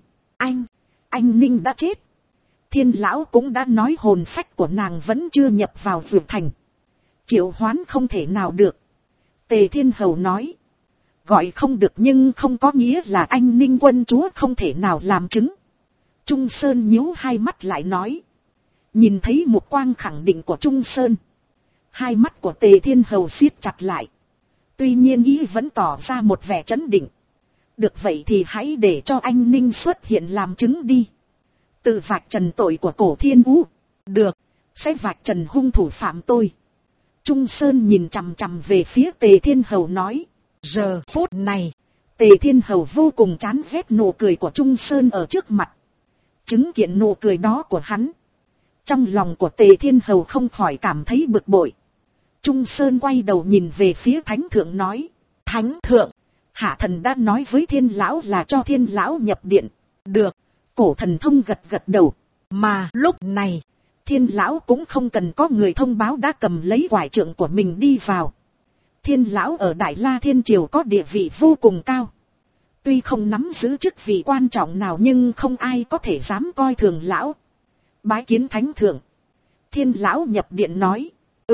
Anh Ninh đã chết. Thiên lão cũng đã nói hồn phách của nàng vẫn chưa nhập vào vượt thành. Triệu hoán không thể nào được. Tề Thiên Hầu nói. Gọi không được nhưng không có nghĩa là anh Ninh quân chúa không thể nào làm chứng. Trung Sơn nhíu hai mắt lại nói. Nhìn thấy một quang khẳng định của Trung Sơn, hai mắt của Tề Thiên Hầu siết chặt lại. Tuy nhiên ý vẫn tỏ ra một vẻ trấn định. Được vậy thì hãy để cho anh Ninh xuất hiện làm chứng đi. Tự vạch trần tội của Cổ Thiên Vũ. Được, sẽ vạch trần hung thủ phạm tôi. Trung Sơn nhìn chằm chằm về phía Tề Thiên Hầu nói. Giờ phút này, Tề Thiên Hầu vô cùng chán ghét nụ cười của Trung Sơn ở trước mặt. Chứng kiến nụ cười đó của hắn, trong lòng của Tề Thiên Hầu không khỏi cảm thấy bực bội. Trung Sơn quay đầu nhìn về phía Thánh Thượng nói. Thánh Thượng, Hạ Thần đã nói với Thiên Lão là cho Thiên Lão nhập điện. Được, Cổ Thần Thông gật gật đầu. Mà lúc này, Thiên Lão cũng không cần có người thông báo đã cầm lấy quải trượng của mình đi vào. Thiên Lão ở Đại La Thiên Triều có địa vị vô cùng cao. Tuy không nắm giữ chức vị quan trọng nào nhưng không ai có thể dám coi thường Lão. Bái kiến Thánh Thượng. Thiên Lão nhập điện nói.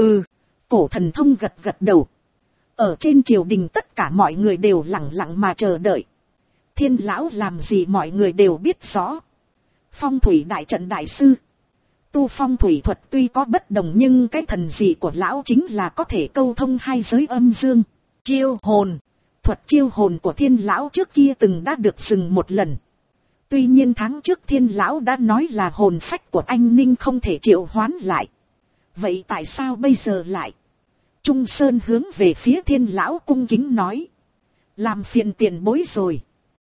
Cổ Thần Thông gật gật đầu. Ở trên triều đình tất cả mọi người đều lặng lặng mà chờ đợi. Thiên Lão làm gì mọi người đều biết rõ. Phong thủy đại trận đại sư, tu phong thủy thuật tuy có bất đồng nhưng cái thần dị của lão chính là có thể câu thông hai giới âm dương. Chiêu hồn. Thuật chiêu hồn của Thiên lão trước kia từng đã được dừng một lần. Tuy nhiên tháng trước Thiên lão đã nói là hồn phách của anh Ninh không thể triệu hoán lại. Vậy tại sao bây giờ lại? Trung Sơn hướng về phía Thiên lão cung kính nói. Làm phiền tiền bối rồi.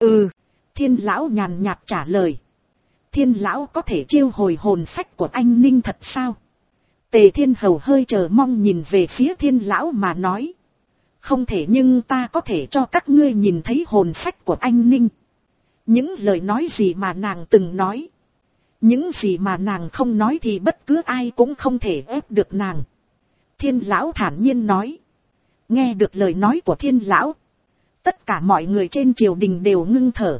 Thiên lão nhàn nhạt trả lời. Thiên lão có thể chiêu hồi hồn phách của anh Ninh thật sao? Tề Thiên Hầu hơi chờ mong nhìn về phía Thiên lão mà nói. Không thể, nhưng ta có thể cho các ngươi nhìn thấy hồn phách của anh Ninh. Những lời nói gì mà nàng từng nói. Những gì mà nàng không nói thì bất cứ ai cũng không thể ép được nàng. Thiên lão thản nhiên nói. Nghe được lời nói của Thiên lão, tất cả mọi người trên triều đình đều ngưng thở.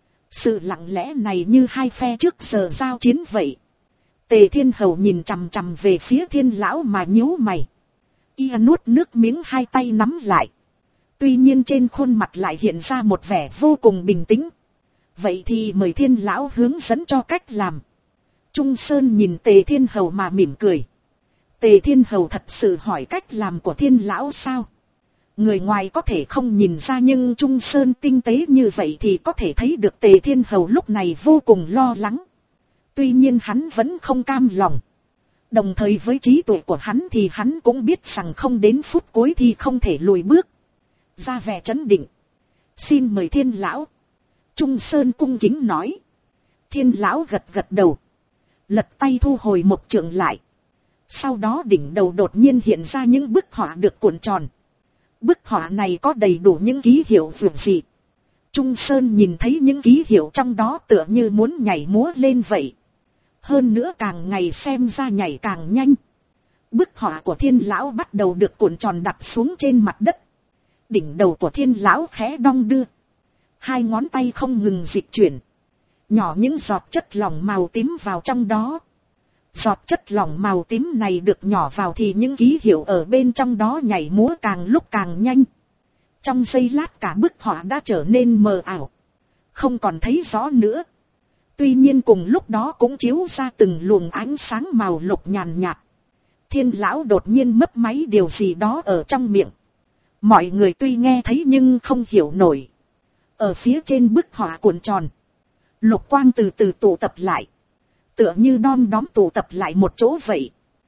Sự lặng lẽ này như hai phe trước giờ giao chiến vậy. Tề Thiên Hầu nhìn chằm chằm về phía Thiên lão mà nhíu mày. Y nuốt nước miếng, hai tay nắm lại. Tuy nhiên trên khuôn mặt lại hiện ra một vẻ vô cùng bình tĩnh. Vậy thì mời Thiên lão hướng dẫn cho cách làm. Trung Sơn nhìn Tề Thiên Hầu mà mỉm cười. Tề Thiên Hầu thật sự hỏi cách làm của Thiên lão sao? Người ngoài có thể không nhìn ra, nhưng Trung Sơn tinh tế như vậy thì có thể thấy được Tề Thiên Hầu lúc này vô cùng lo lắng. Tuy nhiên hắn vẫn không cam lòng. Đồng thời với trí tuệ của hắn thì hắn cũng biết rằng không đến phút cuối thì không thể lùi bước. Ra vẻ trấn định. Xin mời Thiên lão. Trung Sơn cung kính nói. Thiên lão gật gật đầu. Lật tay thu hồi một chưởng lại. Sau đó đỉnh đầu đột nhiên hiện ra những bức họa được cuộn tròn. Bức họa này có đầy đủ những ký hiệu vượt dị. Trung Sơn nhìn thấy những ký hiệu trong đó tựa như muốn nhảy múa lên vậy. Hơn nữa càng ngày xem ra nhảy càng nhanh. Bức họa của Thiên lão bắt đầu được cuộn tròn đặt xuống trên mặt đất. Đỉnh đầu của Thiên lão khẽ đong đưa. Hai ngón tay không ngừng dịch chuyển. Nhỏ những giọt chất lỏng màu tím vào trong đó. Giọt chất lỏng màu tím này được nhỏ vào thì những ký hiệu ở bên trong đó nhảy múa càng lúc càng nhanh. Trong giây lát cả bức họa đã trở nên mờ ảo. Không còn thấy rõ nữa. Tuy nhiên cùng lúc đó cũng chiếu ra từng luồng ánh sáng màu lục nhàn nhạt. Thiên lão đột nhiên mấp máy điều gì đó ở trong miệng. Mọi người tuy nghe thấy nhưng không hiểu nổi. Ở phía trên bức họa cuộn tròn, lục quang từ từ tụ tập lại. Tựa như đom đóm tụ tập lại một chỗ vậy.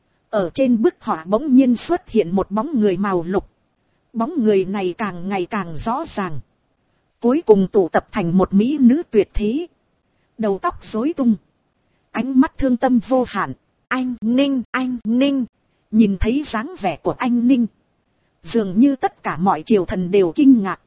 Ở trên bức họa bỗng nhiên xuất hiện một bóng người màu lục. Bóng người này càng ngày càng rõ ràng. Cuối cùng tụ tập thành một mỹ nữ tuyệt thế. Đầu tóc rối tung. Ánh mắt thương tâm vô hạn. Anh Ninh. Nhìn thấy dáng vẻ của anh Ninh. Dường như tất cả mọi triều thần đều kinh ngạc.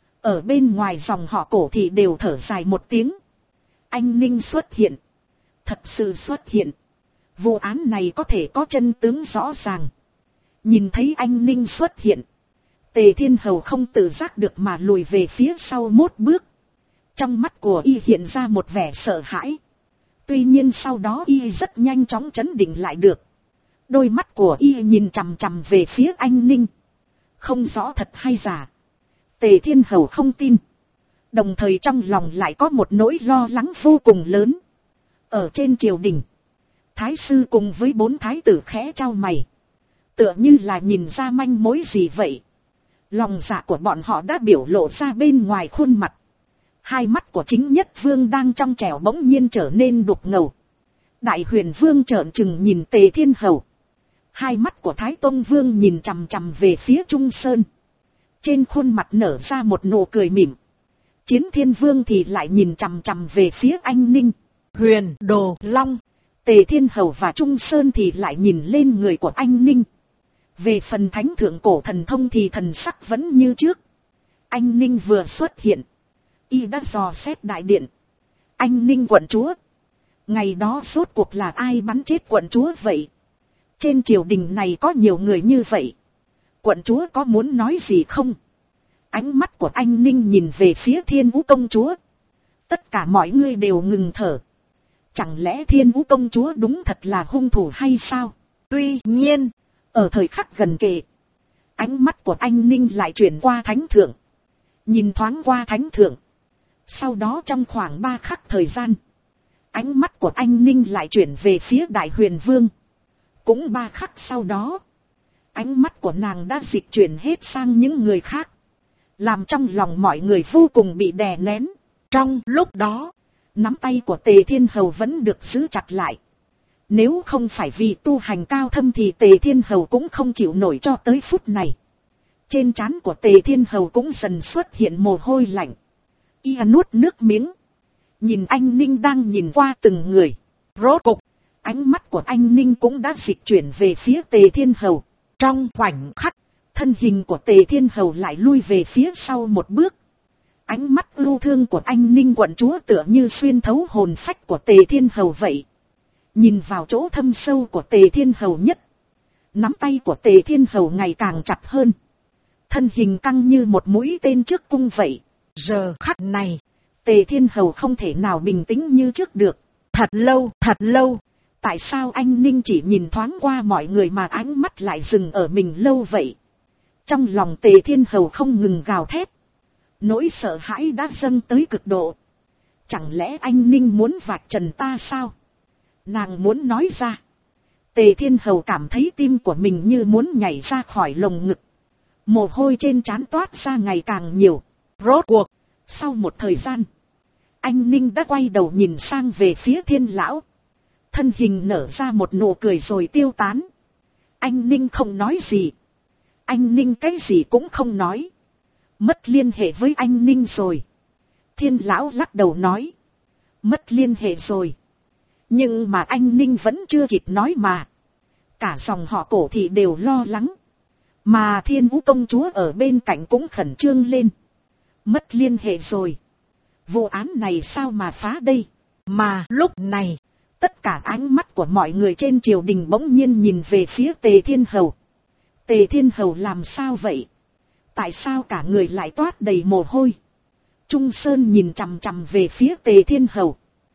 Ở bên ngoài dòng họ Cổ thì đều thở dài một tiếng. Anh Ninh xuất hiện. Thật sự xuất hiện. Vụ án này có thể có chân tướng rõ ràng. Nhìn thấy anh Ninh xuất hiện. Tề Thiên Hầu không tự giác được mà lùi về phía sau một bước. Trong mắt của y hiện ra một vẻ sợ hãi. Tuy nhiên sau đó y rất nhanh chóng trấn định lại được. Đôi mắt của y nhìn chằm chằm về phía anh Ninh. Không rõ thật hay giả. Tề Thiên Hầu không tin. Đồng thời trong lòng lại có một nỗi lo lắng vô cùng lớn. Ở trên triều đình, thái sư cùng với 4 thái tử khẽ chau mày. Tựa như là nhìn ra manh mối gì vậy. Lòng dạ của bọn họ đã biểu lộ ra bên ngoài khuôn mặt. Hai mắt của chính nhất vương đang trong trẻo bỗng nhiên trở nên đục ngầu. Đại huyền vương trợn trừng nhìn Tề Thiên Hầu. Hai mắt của Thái Tông vương nhìn chằm chằm về phía Trung Sơn. Trên khuôn mặt nở ra một nụ cười mỉm. Chiến Thiên Vương thì lại nhìn chằm chằm về phía anh Ninh. Huyền Đồ Long. Tề Thiên Hầu và Trung Sơn thì lại nhìn lên người của anh Ninh. Về phần Thánh Thượng Cổ Thần Thông thì thần sắc vẫn như trước. Anh Ninh vừa xuất hiện, y đã dò xét đại điện. Anh Ninh quận chúa. Ngày đó rốt cuộc là ai bắn chết quận chúa vậy? Trên triều đình này có nhiều người như vậy. Quận chúa có muốn nói gì không? Ánh mắt của anh Ninh nhìn về phía Thiên Vũ công chúa. Tất cả mọi người đều ngừng thở. Chẳng lẽ Thiên Vũ công chúa đúng thật là hung thủ hay sao? Tuy nhiên, ở thời khắc gần kề, ánh mắt của anh Ninh lại chuyển qua Thánh Thượng. Nhìn thoáng qua Thánh Thượng. Sau đó trong khoảng 3 khắc thời gian, Ánh mắt của anh Ninh lại chuyển về phía Đại Huyền Vương. Cũng 3 khắc sau đó, ánh mắt của nàng đã dịch chuyển hết sang những người khác, làm trong lòng mọi người vô cùng bị đè nén. Trong lúc đó, nắm tay của Tề Thiên Hầu vẫn được giữ chặt lại. Nếu không phải vì tu hành cao thâm thì Tề Thiên Hầu cũng không chịu nổi cho tới phút này. Trên trán của Tề Thiên Hầu cũng dần xuất hiện mồ hôi lạnh. Y nuốt nước miếng, nhìn anh Ninh đang nhìn qua từng người. Rốt cục, ánh mắt của anh Ninh cũng đã dịch chuyển về phía Tề Thiên Hầu. Trong khoảnh khắc, thân hình của Tề Thiên Hầu lại lui về phía sau một bước. Ánh mắt ưu thương của anh Ninh quận chúa tựa như xuyên thấu hồn phách của Tề Thiên Hầu vậy. Nhìn vào chỗ thâm sâu của Tề Thiên Hầu nhất, nắm tay của Tề Thiên Hầu ngày càng chặt hơn. Thân hình căng như một mũi tên trước cung vậy. Giờ khắc này, Tề Thiên Hầu không thể nào bình tĩnh như trước được. Thật lâu, tại sao anh Ninh chỉ nhìn thoáng qua mọi người mà ánh mắt lại dừng ở mình lâu vậy? Trong lòng Tề Thiên Hầu không ngừng gào thét. Nỗi sợ hãi đã dâng tới cực độ. Chẳng lẽ anh Ninh muốn vạch trần ta sao? Nàng muốn nói ra. Tề Thiên Hầu cảm thấy tim của mình như muốn nhảy ra khỏi lồng ngực. Mồ hôi trên trán toát ra ngày càng nhiều. Rốt cuộc, sau một thời gian, anh Ninh đã quay đầu nhìn sang về phía Thiên lão. Thân hình nở ra một nụ cười rồi tiêu tán. Anh Ninh không nói gì. Anh Ninh cái gì cũng không nói. Mất liên hệ với anh Ninh rồi. Thiên lão lắc đầu nói. Mất liên hệ rồi. Nhưng mà anh Ninh vẫn chưa kịp nói mà. Cả dòng họ Cổ thì đều lo lắng. Mà Thiên Vũ công chúa ở bên cạnh cũng khẩn trương lên. Mất liên hệ rồi. Vụ án này sao mà phá đây? Mà lúc này, tất cả ánh mắt của mọi người trên triều đình bỗng nhiên nhìn về phía Tề Thiên Hầu. Tề Thiên Hầu làm sao vậy? Tại sao cả người lại toát đầy mồ hôi? Trung Sơn nhìn chằm chằm về phía Tề Thiên Hầu.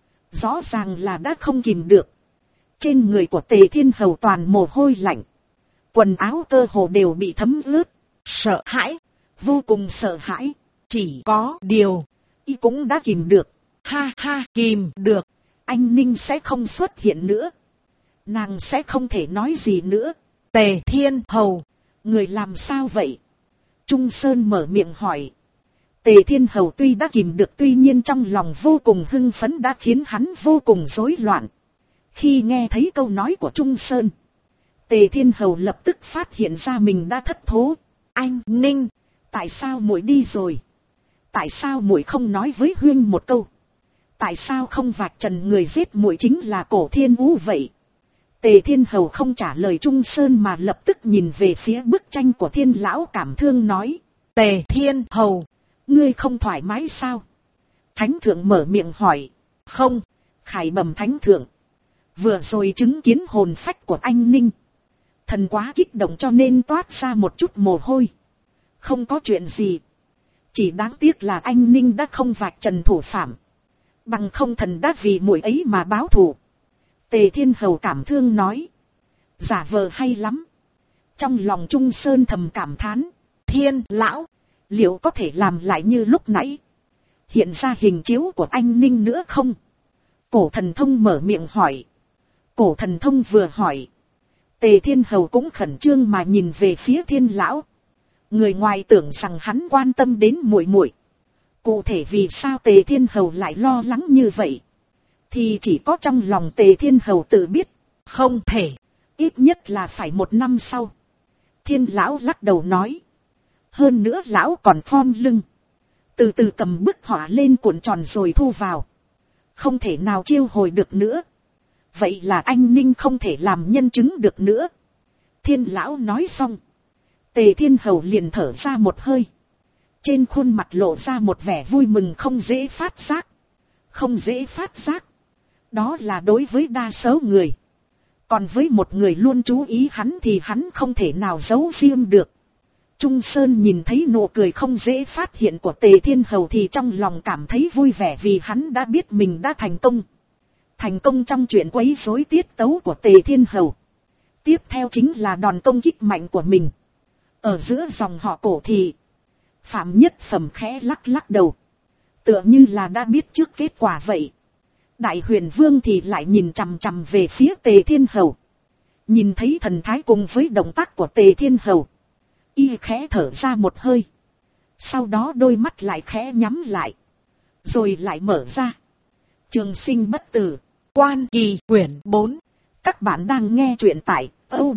Rõ ràng là đã không kìm được. Trên người của Tề Thiên Hầu toàn mồ hôi lạnh. Quần áo cơ hồ đều bị thấm ướt. Sợ hãi, vô cùng sợ hãi. Chỉ có điều, y cũng đã kìm được. Ha ha, kìm được. Anh Ninh sẽ không xuất hiện nữa. Nàng sẽ không thể nói gì nữa. Tề Thiên Hầu, người làm sao vậy? Trung Sơn mở miệng hỏi. Tề Thiên Hầu tuy đã kìm được, tuy nhiên trong lòng vô cùng hưng phấn đã khiến hắn vô cùng rối loạn. Khi nghe thấy câu nói của Trung Sơn, Tề Thiên Hầu lập tức phát hiện ra mình đã thất thố. Anh Ninh, tại sao muội đi rồi? Tại sao muội không nói với huynh một câu? Tại sao không vạch trần người giết muội chính là Cổ Thiên Vũ vậy? Tề Thiên Hầu không trả lời Trung Sơn mà lập tức nhìn về phía bức tranh của Thiên lão cảm thương nói. Tề Thiên Hầu, ngươi không thoải mái sao? Thánh thượng mở miệng hỏi. Không, khải bẩm thánh thượng. Vừa rồi chứng kiến hồn phách của anh Ninh. Thần quá kích động cho nên toát ra một chút mồ hôi. Không có chuyện gì. Chỉ đáng tiếc là anh Ninh đã không vạch trần thủ phạm. Bằng không thần đã vì muội ấy mà báo thù. Tề Thiên Hầu cảm thương nói. Giả vờ hay lắm. Trong lòng Trung Sơn thầm cảm thán. Thiên lão, liệu có thể làm lại như lúc nãy? Hiện ra hình chiếu của anh Ninh nữa không? Cổ thần thông mở miệng hỏi. Cổ thần thông vừa hỏi. Tề Thiên Hầu cũng khẩn trương mà nhìn về phía Thiên lão. Người ngoài tưởng rằng hắn quan tâm đến muội muội. Cụ thể vì sao Tề Thiên Hầu lại lo lắng như vậy? Thì chỉ có trong lòng Tề Thiên Hầu tự biết. Không thể. Ít nhất là phải 1 năm sau. Thiên lão lắc đầu nói. Hơn nữa lão còn khom lưng. Từ từ cầm bức họa lên cuộn tròn rồi thu vào. Không thể nào chiêu hồi được nữa. Vậy là anh Ninh không thể làm nhân chứng được nữa. Thiên lão nói xong. Tề Thiên Hầu liền thở ra một hơi. Trên khuôn mặt lộ ra một vẻ vui mừng không dễ phát giác. Không dễ phát giác. Đó là đối với đa số người. Còn với một người luôn chú ý hắn thì hắn không thể nào giấu riêng được. Trung Sơn nhìn thấy nụ cười không dễ phát hiện của Tề Thiên Hầu thì trong lòng cảm thấy vui vẻ vì hắn đã biết mình đã thành công. Thành công trong chuyện quấy rối tiết tấu của Tề Thiên Hầu. Tiếp theo chính là đòn công kích mạnh của mình. Ở giữa dòng họ Cổ thì Phạm Nhất Phẩm khẽ lắc lắc đầu. Tựa như là đã biết trước kết quả vậy. Đại Huyền Vương thì lại nhìn chằm chằm về phía Tề Thiên Hầu. Nhìn thấy thần thái cùng với động tác của Tề Thiên Hầu, y khẽ thở ra một hơi. Sau đó đôi mắt lại khẽ nhắm lại, rồi lại mở ra. Trường sinh bất tử, Quan Kỳ quyển 4. Các bạn đang nghe truyện tại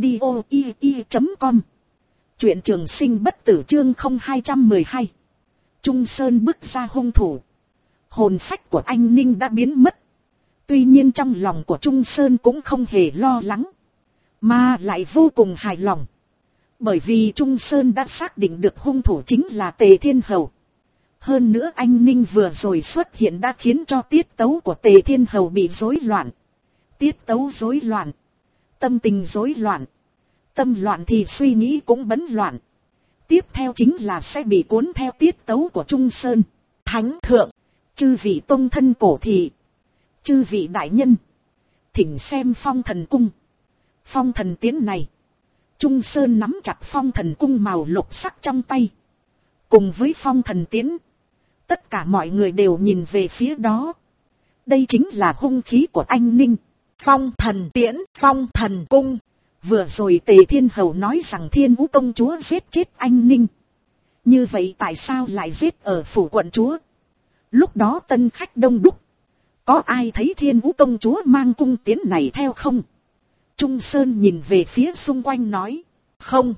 audio.ii.com. Truyện Trường sinh bất tử chương 0212. Trung Sơn bước ra hung thủ. Hồn phách của anh Ninh đã biến mất. Tuy nhiên trong lòng của Trung Sơn cũng không hề lo lắng, mà lại vô cùng hài lòng. Bởi vì Trung Sơn đã xác định được hung thủ chính là Tề Thiên Hầu. Hơn nữa anh Ninh vừa rồi xuất hiện đã khiến cho tiết tấu của Tề Thiên Hầu bị rối loạn. Tiết tấu rối loạn, tâm tình rối loạn. Tâm loạn thì suy nghĩ cũng bấn loạn. Tiếp theo chính là sẽ bị cuốn theo tiết tấu của Trung Sơn. Thánh thượng, chư vị tôn thân cổ thị, chư vị đại nhân, thỉnh xem Phong Thần Cung. Phong Thần Tiến này. Trung Sơn nắm chặt Phong Thần Cung màu lục sắc trong tay. Cùng với Phong Thần Tiến, tất cả mọi người đều nhìn về phía đó. Đây chính là hung khí của anh Ninh. Phong Thần Tiễn, Phong Thần Cung. Vừa rồi Tề Thiên Hầu nói rằng Thiên Vũ công chúa giết chết anh Ninh. Như vậy tại sao lại giết ở phủ quận chúa? Lúc đó tân khách đông đúc. Có ai thấy Thiên Vũ công chúa mang cung tiễn này theo không? Trung Sơn nhìn về phía xung quanh nói. Không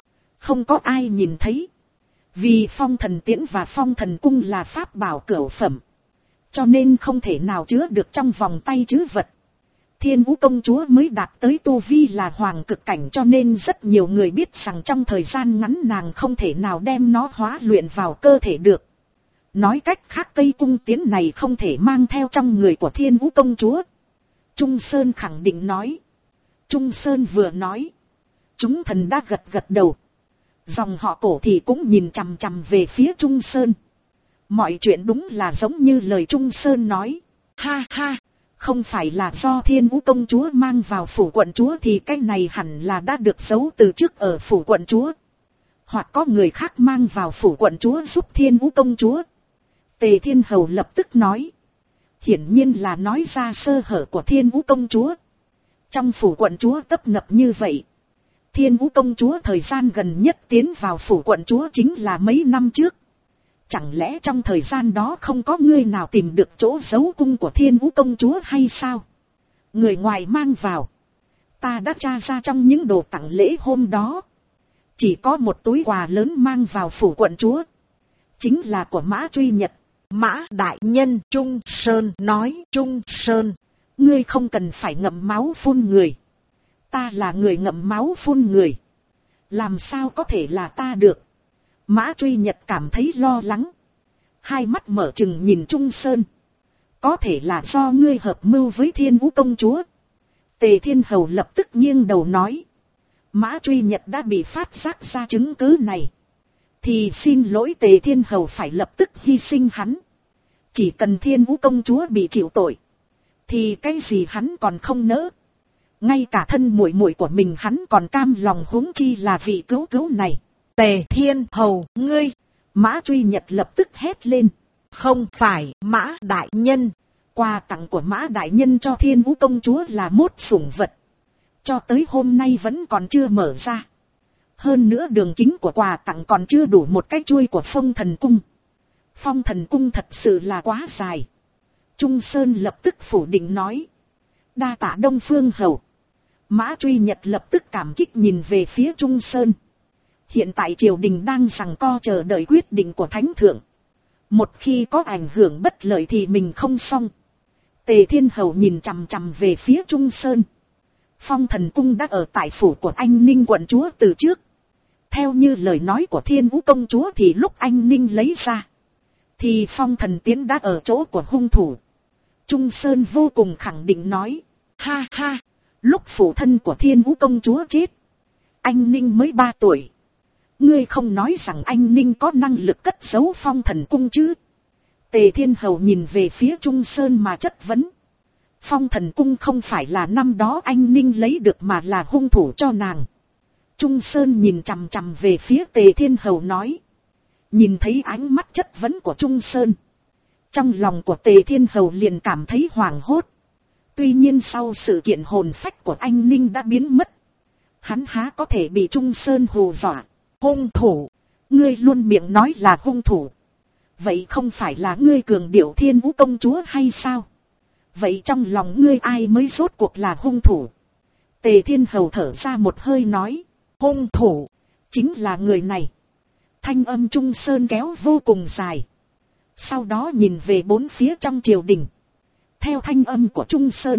có ai nhìn thấy. Vì Phong Thần Tiễn và Phong Thần Cung là pháp bảo cửu phẩm, cho nên không thể nào chứa được trong vòng tay trữ vật. Thiên Vũ công chúa mới đạt tới tu vi là hoàng cực cảnh, cho nên rất nhiều người biết rằng trong thời gian ngắn nàng không thể nào đem nó hóa luyện vào cơ thể được. Nói cách khác cây cung tiễn này không thể mang theo trong người của Thiên Vũ công chúa. Trung Sơn khẳng định nói. Trung Sơn vừa nói, chúng thần đã gật gật đầu. Dòng họ Cổ thì cũng nhìn chằm chằm về phía Trung Sơn. Mọi chuyện đúng là giống như lời Trung Sơn nói. Ha ha, không phải là do Thiên Vũ công chúa mang vào phủ quận chúa thì cái này hẳn là đã được giấu từ trước ở phủ quận chúa. Hoặc có người khác mang vào phủ quận chúa giúp Thiên Vũ công chúa. Tề Thiên Hầu lập tức nói. Hiển nhiên là nói ra sơ hở của Thiên Vũ công chúa. Trong phủ quận chúa tấp nập như vậy, Thiên Vũ công chúa thời gian gần nhất tiến vào phủ quận chúa chính là mấy năm trước. Chẳng lẽ trong thời gian đó không có người nào tìm được chỗ giấu cung của Thiên Vũ công chúa hay sao? Người ngoài mang vào. Ta đã tra ra trong những đồ tặng lễ hôm đó, chỉ có một túi quà lớn mang vào phủ quận chúa. Chính là của Mã Truy Nhật. Mã đại nhân, Trung Sơn nói. Trung Sơn, ngươi không cần phải ngậm máu phun người. Ta là người ngậm máu phun người, làm sao có thể là ta được? Mã Truy Nhật cảm thấy lo lắng, hai mắt mở trừng nhìn Trung Sơn. Có thể là do ngươi hợp mưu với Thiên Vũ công chúa. Tề Thiên Hầu lập tức nghiêng đầu nói. Mã Truy Nhật đã bị phát giác ra chứng cứ này, thì xin lỗi Tề Thiên Hầu phải lập tức hy sinh hắn. Chỉ cần Thiên Vũ công chúa bị chịu tội, thì cái gì hắn còn không nỡ. Ngay cả thân muội muội của mình hắn còn cam lòng, huống chi là vị cứu cứu này. Tề Thiên Hầu, ngươi! Mã Truy Nhật lập tức hét lên. Không phải Mã đại nhân. Quà tặng của Mã đại nhân cho Thiên Vũ công chúa là mốt sủng vật, cho tới hôm nay vẫn còn chưa mở ra. Hơn nữa đường kính của quà tặng còn chưa đủ một cái chuôi của Phong Thần Cung. Phong Thần Cung thật sự là quá dài. Trung Sơn lập tức phủ định nói. Đa tạ Đông Phương Hầu. Mã Truy Nhật lập tức cảm kích nhìn về phía Trung Sơn. Hiện tại triều đình đang giằng co chờ đợi quyết định của Thánh Thượng. Một khi có ảnh hưởng bất lợi thì mình không xong. Tề Thiên Hầu nhìn chằm chằm về phía Trung Sơn. Phong Thần Cung đã ở tại phủ của anh Ninh quận chúa từ trước. Theo như lời nói của Thiên Vũ công chúa thì lúc anh Ninh lấy ra, thì Phong Thần Tiến đã ở chỗ của hung thủ. Trung Sơn vô cùng khẳng định nói. Ha ha, lúc phụ thân của Thiên Vũ công chúa chết, anh Ninh mới 3 tuổi. Ngươi không nói rằng anh Ninh có năng lực cất giấu Phong Thần Cung chứ? Tề Thiên Hầu nhìn về phía Trung Sơn mà chất vấn. Phong Thần Cung không phải là năm đó anh Ninh lấy được mà là hung thủ cho nàng. Trung Sơn nhìn chằm chằm về phía Tề Thiên Hầu nói. Nhìn thấy ánh mắt chất vấn của Trung Sơn, Trong lòng của Tề Thiên Hầu liền cảm thấy hoảng hốt. Tuy nhiên sau sự kiện hồn phách của anh Ninh đã biến mất, hắn há có thể bị Trung Sơn hù dọa. Hung thủ, ngươi luôn miệng nói là hung thủ. Vậy không phải là ngươi cường điệu Thiên Vũ công chúa hay sao? Vậy trong lòng ngươi ai mới rốt cuộc là hung thủ? Tề Thiên Hầu thở ra một hơi nói, hung thủ, chính là người này. Thanh âm Trung Sơn kéo vô cùng dài. Sau đó nhìn về bốn phía trong triều đình. Theo thanh âm của Trung Sơn,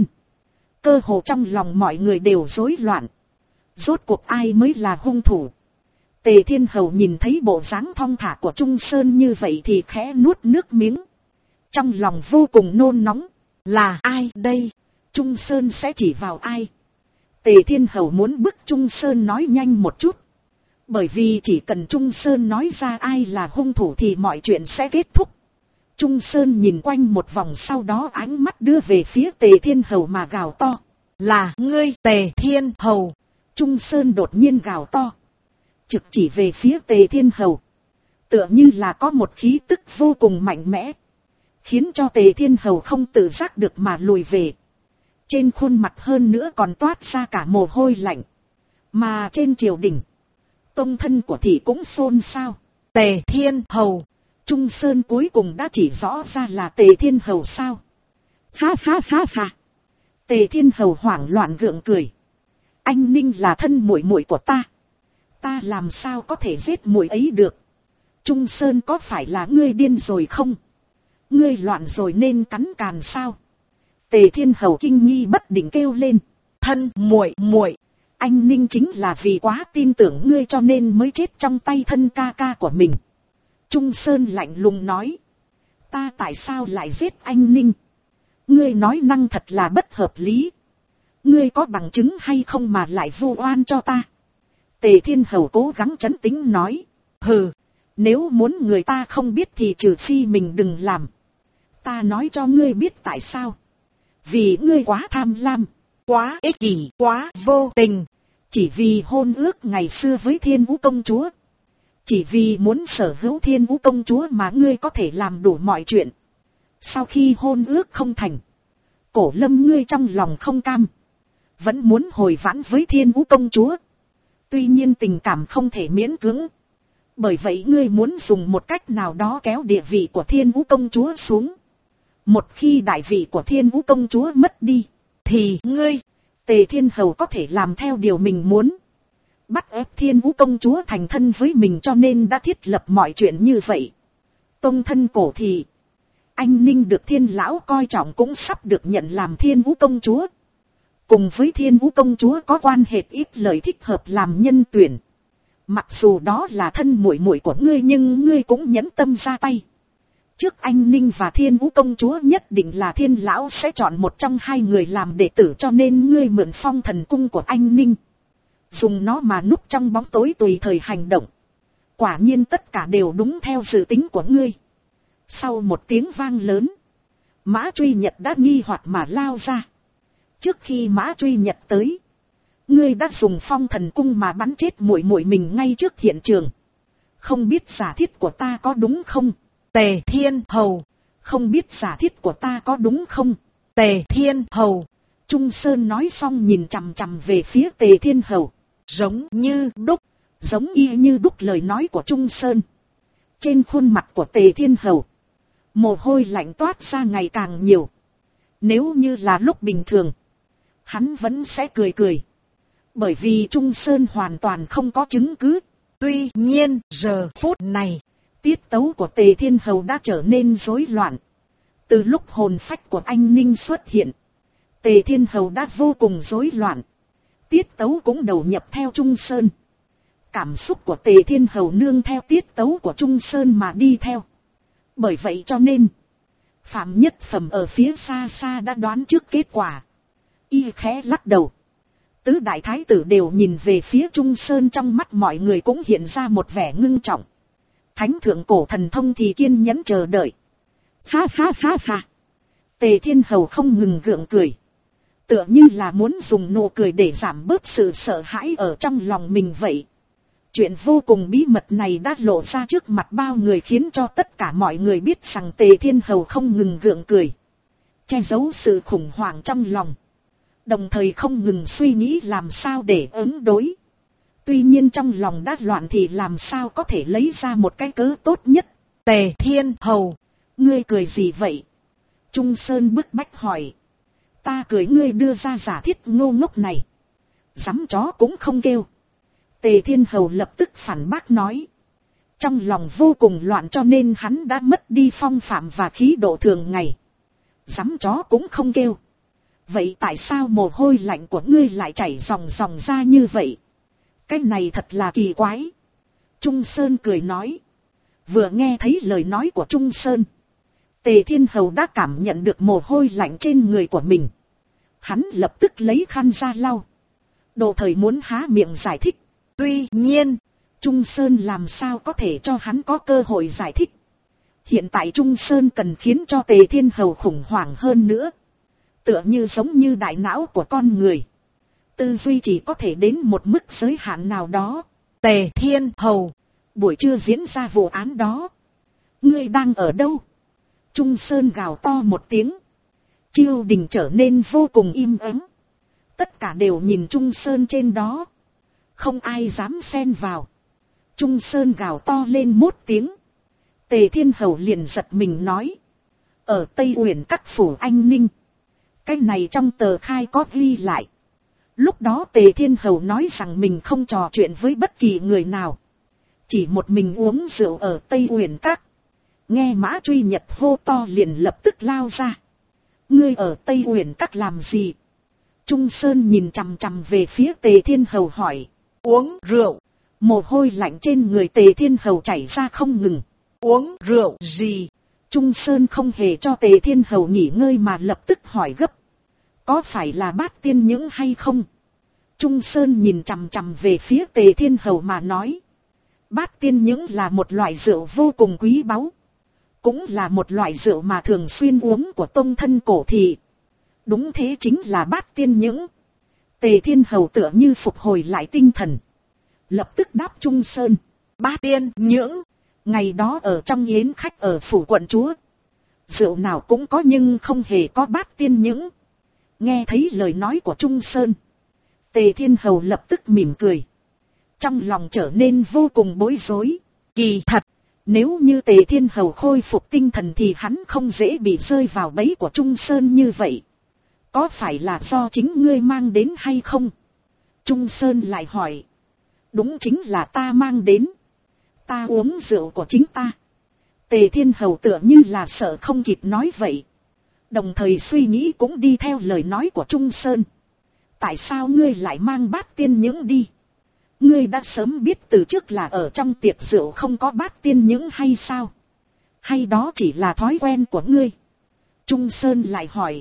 cơ hồ trong lòng mọi người đều rối loạn. Rốt cuộc ai mới là hung thủ? Tề Thiên Hầu nhìn thấy bộ dáng thong thả của Trung Sơn như vậy thì khẽ nuốt nước miếng. Trong lòng vô cùng nôn nóng. Là ai đây? Trung Sơn sẽ chỉ vào ai? Tề Thiên Hầu muốn bức Trung Sơn nói nhanh một chút. Bởi vì chỉ cần Trung Sơn nói ra ai là hung thủ thì mọi chuyện sẽ kết thúc. Trung Sơn nhìn quanh một vòng, sau đó ánh mắt đưa về phía Tề Thiên Hầu mà gào to. Là ngươi Tề Thiên Hầu. Trung Sơn đột nhiên gào to, trực chỉ về phía Tề Thiên Hầu. Tựa như là có một khí tức vô cùng mạnh mẽ, khiến cho Tề Thiên Hầu không tự giác được mà lùi về. Trên khuôn mặt hơn nữa còn toát ra cả mồ hôi lạnh. Mà trên triều đình, tông thân của thị cũng xôn xao. Tề Thiên Hầu, Trung Sơn cuối cùng đã chỉ rõ ra là Tề Thiên Hầu sao? Ha ha ha ha. Tề Thiên Hầu hoảng loạn gượng cười. Anh Ninh là thân muội muội của ta. Ta làm sao có thể giết muội ấy được? Trung Sơn, có phải là ngươi điên rồi không? Ngươi loạn rồi nên cắn càn sao? Tề Thiên Hầu kinh nghi bất định kêu lên. Thân muội muội, anh Ninh chính là vì quá tin tưởng ngươi cho nên mới chết trong tay thân ca ca của mình. Trung Sơn lạnh lùng nói. Ta tại sao lại giết anh Ninh? Ngươi nói năng thật là bất hợp lý. Ngươi có bằng chứng hay không mà lại vu oan cho ta? Tề Thiên Hầu cố gắng trấn tĩnh nói. Hừ, nếu muốn người ta không biết thì trừ phi mình đừng làm. Ta nói cho ngươi biết tại sao. Vì ngươi quá tham lam, quá ích kỷ, quá vô tình. Chỉ vì hôn ước ngày xưa với Thiên Vũ công chúa. Chỉ vì muốn sở hữu Thiên Vũ công chúa mà ngươi có thể làm đủ mọi chuyện. Sau khi hôn ước không thành, Cổ Lâm ngươi trong lòng không cam, vẫn muốn hồi vãn với Thiên Vũ công chúa. Tuy nhiên tình cảm không thể miễn cưỡng. Bởi vậy ngươi muốn dùng một cách nào đó kéo địa vị của Thiên Vũ công chúa xuống. Một khi đại vị của Thiên Vũ công chúa mất đi, thì ngươi, Tề Thiên Hầu, có thể làm theo điều mình muốn. Bắt ép Thiên Vũ công chúa thành thân với mình, cho nên đã thiết lập mọi chuyện như vậy. Tông thân cổ thị, anh Ninh được Thiên lão coi trọng cũng sắp được nhận làm Thiên Vũ công chúa. Cùng với Thiên Vũ công chúa có quan hệ ít lời thích hợp làm nhân tuyển. Mặc dù đó là thân muội muội của ngươi nhưng ngươi cũng nhẫn tâm ra tay. Trước anh Ninh và Thiên Vũ công chúa nhất định là Thiên lão sẽ chọn một trong hai người làm đệ tử, cho nên ngươi mượn Phong Thần cung của anh Ninh, dùng nó mà núp trong bóng tối tùy thời hành động. Quả nhiên tất cả đều đúng theo dự tính của ngươi. Sau một tiếng vang lớn, Mã Truy Nhật đã nghi hoặc mà lao ra. Trước khi Mã Truy Nhật tới, ngươi đã dùng Phong Thần cung mà bắn chết muội muội mình ngay trước hiện trường. Không biết giả thiết của ta có đúng không? Tề Thiên Hầu, không biết giả thiết của ta có đúng không? Tề Thiên Hầu. Trung Sơn nói xong nhìn chằm chằm về phía Tề Thiên Hầu, giống như đúc, giống y như đúc lời nói của Trung Sơn. Trên khuôn mặt của Tề Thiên Hầu, mồ hôi lạnh toát ra ngày càng nhiều. Nếu như là lúc bình thường, hắn vẫn sẽ cười cười, bởi vì Trung Sơn hoàn toàn không có chứng cứ. Tuy nhiên giờ phút này, tiết tấu của Tề Thiên Hầu đã trở nên rối loạn. Từ lúc hồn phách của anh Ninh xuất hiện, Tề Thiên Hầu đã vô cùng rối loạn. Tiết tấu cũng đầu nhập theo Trung Sơn. Cảm xúc của Tề Thiên Hầu nương theo tiết tấu của Trung Sơn mà đi theo. Bởi vậy cho nên, Phạm Nhất Phẩm ở phía xa xa đã đoán trước kết quả. Y khẽ lắc đầu. Tứ đại thái tử đều nhìn về phía Trung Sơn, trong mắt mọi người cũng hiện ra một vẻ ngưng trọng. Thánh thượng cổ thần thông thì kiên nhẫn chờ đợi. Ha ha ha ha. Tề Thiên Hầu không ngừng gượng cười, tựa như là muốn dùng nụ cười để giảm bớt sự sợ hãi ở trong lòng mình vậy. Chuyện vô cùng bí mật này đã lộ ra trước mặt bao người, khiến cho tất cả mọi người biết rằng Tề Thiên Hầu không ngừng gượng cười, che giấu sự khủng hoảng trong lòng, đồng thời không ngừng suy nghĩ làm sao để ứng đối. Tuy nhiên trong lòng đã loạn thì làm sao có thể lấy ra một cái cớ tốt nhất. Tề Thiên Hầu, ngươi cười gì vậy? Trung Sơn bức bách hỏi. Ta cười ngươi đưa ra giả thiết ngô ngốc này. Dám chó cũng không kêu. Tề Thiên Hầu lập tức phản bác nói. Trong lòng vô cùng loạn cho nên hắn đã mất đi phong phạm và khí độ thường ngày. Dám chó cũng không kêu. Vậy tại sao mồ hôi lạnh của ngươi lại chảy ròng ròng ra như vậy? Cái này thật là kỳ quái. Trung Sơn cười nói. Vừa nghe thấy lời nói của Trung Sơn, Tề Thiên Hầu đã cảm nhận được mồ hôi lạnh trên người của mình. Hắn lập tức lấy khăn ra lau. Đồ thời muốn há miệng giải thích. Tuy nhiên, Trung Sơn làm sao có thể cho hắn có cơ hội giải thích. Hiện tại Trung Sơn cần khiến cho Tề Thiên Hầu khủng hoảng hơn nữa. Tựa như giống như đại não của con người. Tư duy chỉ có thể đến một mức giới hạn nào đó. Tề Thiên Hầu, buổi trưa diễn ra vụ án đó. Ngươi đang ở đâu? Trung Sơn gào to một tiếng. Chiêu đình trở nên vô cùng im ắng. Tất cả đều nhìn Trung Sơn trên đó. Không ai dám xen vào. Trung Sơn gào to lên một tiếng. Tề Thiên Hầu liền giật mình nói. Ở Tây Uyển các phủ Anh Ninh. Cái này trong tờ khai có ghi lại. Lúc đó Tề Thiên Hầu nói rằng mình không trò chuyện với bất kỳ người nào. Chỉ một mình uống rượu ở Tây Uyển các. Nghe Mã Truy Nhật hô to liền lập tức lao ra. Ngươi ở Tây Uyển các làm gì? Trung Sơn nhìn chằm chằm về phía Tề Thiên Hầu hỏi. Uống rượu. Mồ hôi lạnh trên người Tề Thiên Hầu chảy ra không ngừng. Uống rượu gì? Trung Sơn không hề cho Tề Thiên Hầu nghỉ ngơi mà lập tức hỏi gấp. Có phải là Bát Tiên Nhưỡng hay không? Trung Sơn nhìn chằm chằm về phía Tề Thiên Hầu mà nói. Bát Tiên Nhưỡng là một loại rượu vô cùng quý báu. Cũng là một loại rượu mà thường xuyên uống của tông thân cổ thị. Đúng thế, chính là Bát Tiên Nhưỡng. Tề Thiên Hầu tựa như phục hồi lại tinh thần. Lập tức đáp Trung Sơn. Bát Tiên Nhưỡng. Ngày đó ở trong yến khách ở phủ quận chúa. Rượu nào cũng có nhưng không hề có Bát Tiên Nhưỡng. Nghe thấy lời nói của Trung Sơn. Tề Thiên Hầu lập tức mỉm cười. Trong lòng trở nên vô cùng bối rối. Kỳ thật, nếu như Tề Thiên Hầu khôi phục tinh thần thì hắn không dễ bị rơi vào bẫy của Trung Sơn như vậy. Có phải là do chính ngươi mang đến hay không? Trung Sơn lại hỏi. Đúng, chính là ta mang đến. Ta uống rượu của chính ta. Tề Thiên Hầu tựa như là sợ không kịp nói vậy. Đồng thời suy nghĩ cũng đi theo lời nói của Trung Sơn. Tại sao ngươi lại mang Bát Tiên Nhưỡng đi? Ngươi đã sớm biết từ trước là ở trong tiệc rượu không có Bát Tiên Nhưỡng hay sao? Hay đó chỉ là thói quen của ngươi? Trung Sơn lại hỏi.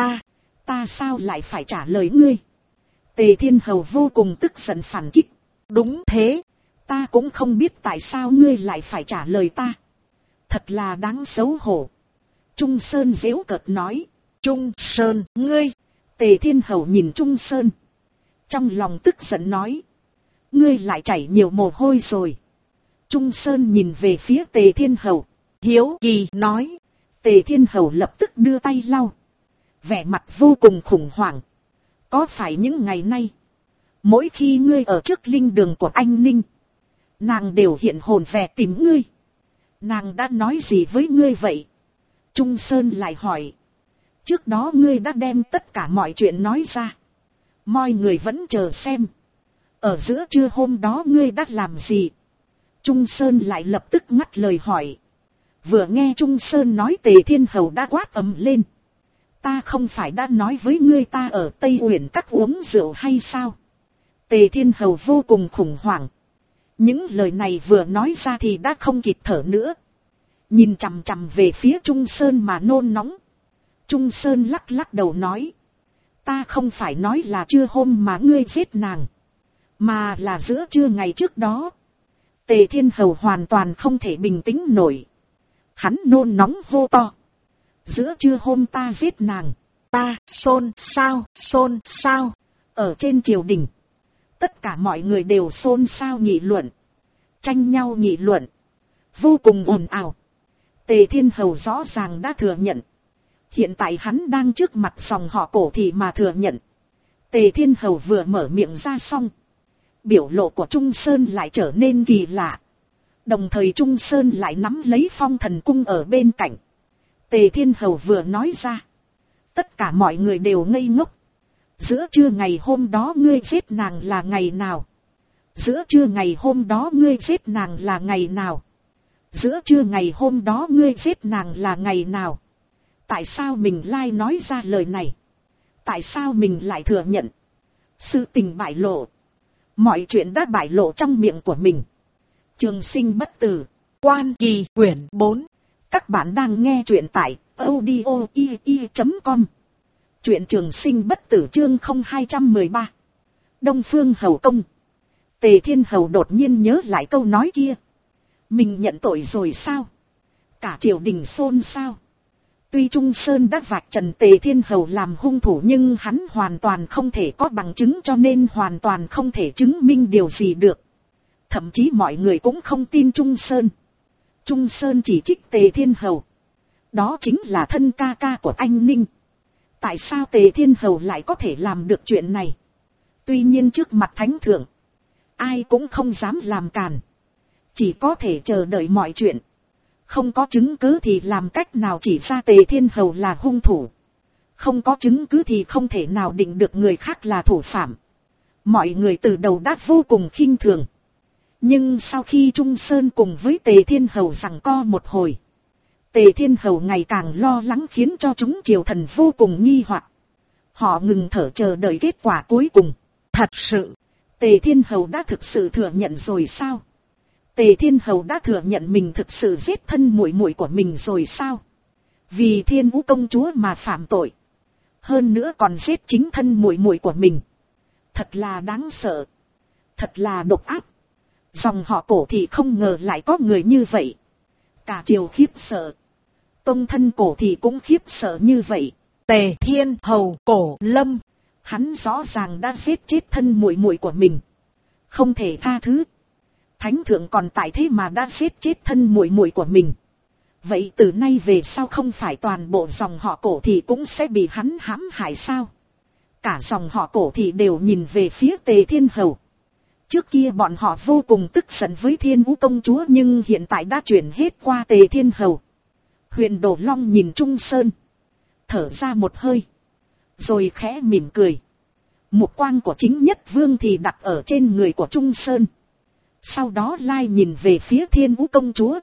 Ta sao lại phải trả lời ngươi? Tề Thiên Hầu vô cùng tức giận phản kích. Đúng thế, ta cũng không biết tại sao ngươi lại phải trả lời ta. Thật là đáng xấu hổ. Trung Sơn giễu cợt nói. Trung Sơn, ngươi. Tề Thiên Hầu nhìn Trung Sơn. Trong lòng tức giận nói. Ngươi lại chảy nhiều mồ hôi rồi. Trung Sơn nhìn về phía Tề Thiên Hầu. Hiếu kỳ nói. Tề Thiên Hầu lập tức đưa tay lau. Vẻ mặt vô cùng khủng hoảng. Có phải những ngày nay, mỗi khi ngươi ở trước linh đường của anh Ninh, nàng đều hiện hồn vẻ tìm ngươi. Nàng đã nói gì với ngươi vậy? Trung Sơn lại hỏi. Trước đó ngươi đã đem tất cả mọi chuyện nói ra. Mọi người vẫn chờ xem. Ở giữa trưa hôm đó ngươi đã làm gì? Trung Sơn lại lập tức ngắt lời hỏi. Vừa nghe Trung Sơn nói Tề Thiên Hầu đã quát ầm lên. Ta không phải đã nói với ngươi ta ở Tây Uyển các uống rượu hay sao? Tề Thiên Hầu vô cùng khủng hoảng. Những lời này vừa nói ra thì đã không kịp thở nữa. Nhìn chằm chằm về phía Trung Sơn mà nôn nóng. Trung Sơn lắc lắc đầu nói. Ta không phải nói là trưa hôm mà ngươi giết nàng. Mà là giữa trưa ngày trước đó. Tề Thiên Hầu hoàn toàn không thể bình tĩnh nổi. Hắn nôn nóng hô to. Giữa trưa hôm ta giết nàng. Ta xôn xao. Ở trên triều đình. Tất cả mọi người đều xôn xao nghị luận. tranh nhau nghị luận, vô cùng ồn ào. Tề Thiên Hầu rõ ràng đã thừa nhận. Hiện tại hắn đang trước mặt dòng họ Cổ Thị mà thừa nhận. Tề Thiên Hầu vừa mở miệng ra xong, biểu lộ của Trung Sơn lại trở nên kỳ lạ. Đồng thời Trung Sơn lại nắm lấy Phong Thần Cung ở bên cạnh. Tề Thiên Hầu vừa nói ra, tất cả mọi người đều ngây ngốc. Giữa trưa ngày hôm đó ngươi giết nàng là ngày nào? Giữa trưa ngày hôm đó ngươi giết nàng là ngày nào? Giữa trưa ngày hôm đó ngươi giết nàng là ngày nào? Tại sao mình lại nói ra lời này? Tại sao mình lại thừa nhận? Sự tình bại lộ. Mọi chuyện đã bại lộ trong miệng của mình. Trường Sinh bất tử. Quan Kỳ quyển 4. Các bạn đang nghe truyện tại audio.com. Truyện Trường Sinh bất tử chương 0213. Đông Phương Hầu Công. Tề Thiên Hầu đột nhiên nhớ lại câu nói kia. Mình nhận tội rồi sao? Cả triều đình xôn xao. Tuy Trung Sơn đã vạch trần Tề Thiên Hầu làm hung thủ nhưng hắn hoàn toàn không thể có bằng chứng, cho nên hoàn toàn không thể chứng minh điều gì được. Thậm chí mọi người cũng không tin Trung Sơn. Trung Sơn chỉ trích Tề Thiên Hầu. Đó chính là thân ca ca của anh Ninh. Tại sao Tề Thiên Hầu lại có thể làm được chuyện này? Tuy nhiên trước mặt thánh thượng, ai cũng không dám làm càn. Chỉ có thể chờ đợi mọi chuyện. Không có chứng cứ thì làm cách nào chỉ ra Tề Thiên Hầu là hung thủ. Không có chứng cứ thì không thể nào định được người khác là thủ phạm. Mọi người từ đầu đã vô cùng khinh thường. Nhưng sau khi Trung Sơn cùng với Tề Thiên Hầu giằng co một hồi, Tề Thiên Hầu ngày càng lo lắng khiến cho chúng triều thần vô cùng nghi hoặc. Họ ngừng thở chờ đợi kết quả cuối cùng. Thật sự, Tề Thiên Hầu đã thực sự thừa nhận rồi sao? Tề Thiên Hầu đã thừa nhận mình thực sự giết thân muội muội của mình rồi sao? Vì Thiên Vũ công chúa mà phạm tội. Hơn nữa còn giết chính thân muội muội của mình. Thật là đáng sợ. Thật là độc ác. Dòng họ Cổ thì không ngờ lại có người như vậy. Cả triều khiếp sợ. Tông thân Cổ thì cũng khiếp sợ như vậy. Tề Thiên Hầu Cổ Lâm. Hắn rõ ràng đã giết chết thân muội muội của mình. Không thể tha thứ. Thánh thượng còn tại thế mà đã giết chết thân muội muội của mình. Vậy từ nay về sau không phải toàn bộ dòng họ Cổ thì cũng sẽ bị hắn hãm hại sao? Cả dòng họ Cổ thì đều nhìn về phía Tề Thiên Hầu. Trước kia bọn họ vô cùng tức giận với Thiên Vũ công chúa nhưng hiện tại đã chuyển hết qua Tề Thiên Hầu. Huyền Đồ Long nhìn Trung Sơn, thở ra một hơi, rồi khẽ mỉm cười. Mục quang của chính nhất vương thì đặt ở trên người của Trung Sơn. Sau đó lai nhìn về phía Thiên Vũ công chúa.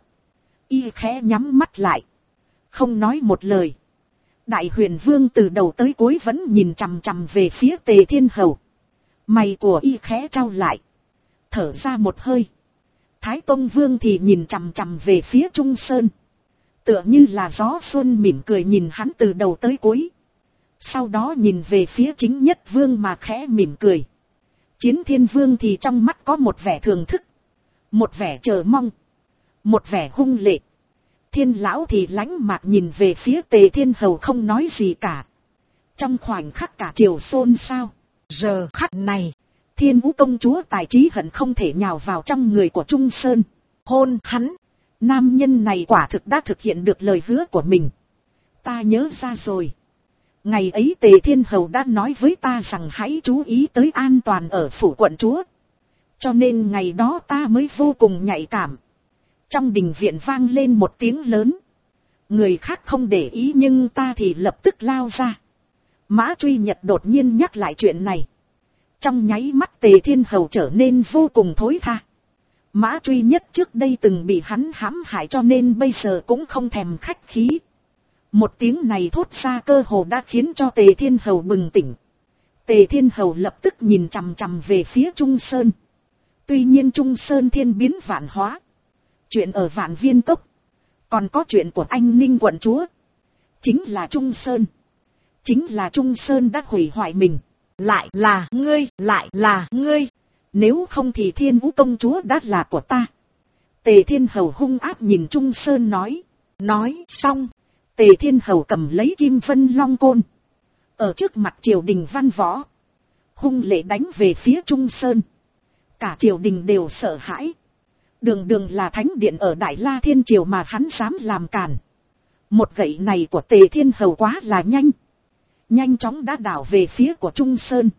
Y khẽ nhắm mắt lại, không nói một lời. Đại Huyền Vương từ đầu tới cuối vẫn nhìn chằm chằm về phía Tề Thiên Hầu. Mày của Y khẽ trao lại, thở ra một hơi. Thái Tông Vương thì nhìn chằm chằm về phía Trung Sơn, tựa như là gió xuân mỉm cười nhìn hắn từ đầu tới cuối. Sau đó nhìn về phía chính nhất vương mà khẽ mỉm cười. Chiến Thiên Vương thì trong mắt có một vẻ thưởng thức, một vẻ chờ mong, một vẻ hung lệ. Thiên Lão thì lãnh mạc nhìn về phía Tề Thiên Hầu không nói gì cả. Trong khoảnh khắc cả triều xôn xao. Giờ khắc này, Thiên Vũ công chúa tài trí hận không thể nhào vào trong người của Trung Sơn, hôn hắn. Nam nhân này quả thực đã thực hiện được lời hứa của mình. Ta nhớ ra rồi. Ngày ấy Tề Thiên Hầu đã nói với ta rằng hãy chú ý tới an toàn ở phủ quận chúa. Cho nên ngày đó ta mới vô cùng nhạy cảm. Trong đình viện vang lên một tiếng lớn. Người khác không để ý nhưng ta thì lập tức lao ra. Mã Truy Nhật đột nhiên nhắc lại chuyện này. Trong nháy mắt Tề Thiên Hầu trở nên vô cùng thối tha. Mã Truy Nhất trước đây từng bị hắn hãm hại cho nên bây giờ cũng không thèm khách khí. Một tiếng này thốt ra cơ hồ đã khiến cho Tề Thiên Hầu bừng tỉnh. Tề Thiên Hầu lập tức nhìn chằm chằm về phía Trung Sơn. Tuy nhiên Trung Sơn thiên biến vạn hóa. Chuyện ở Vạn Viên Cốc. Còn có chuyện của anh Ninh quận chúa. Chính là Trung Sơn. Chính là Trung Sơn đã hủy hoại mình. Lại là ngươi. Nếu không thì Thiên Vũ công chúa đã là của ta. Tề Thiên Hầu hung ác nhìn Trung Sơn nói. Nói xong, Tề Thiên Hầu cầm lấy Kim Vân Long Côn. Ở trước mặt triều đình văn võ, hung lệ đánh về phía Trung Sơn. Cả triều đình đều sợ hãi. Đường đường là thánh điện ở Đại La Thiên Triều mà hắn dám làm càn. Một gậy này của Tề Thiên Hầu quá là nhanh. Nhanh chóng đã đảo về phía của Trung Sơn.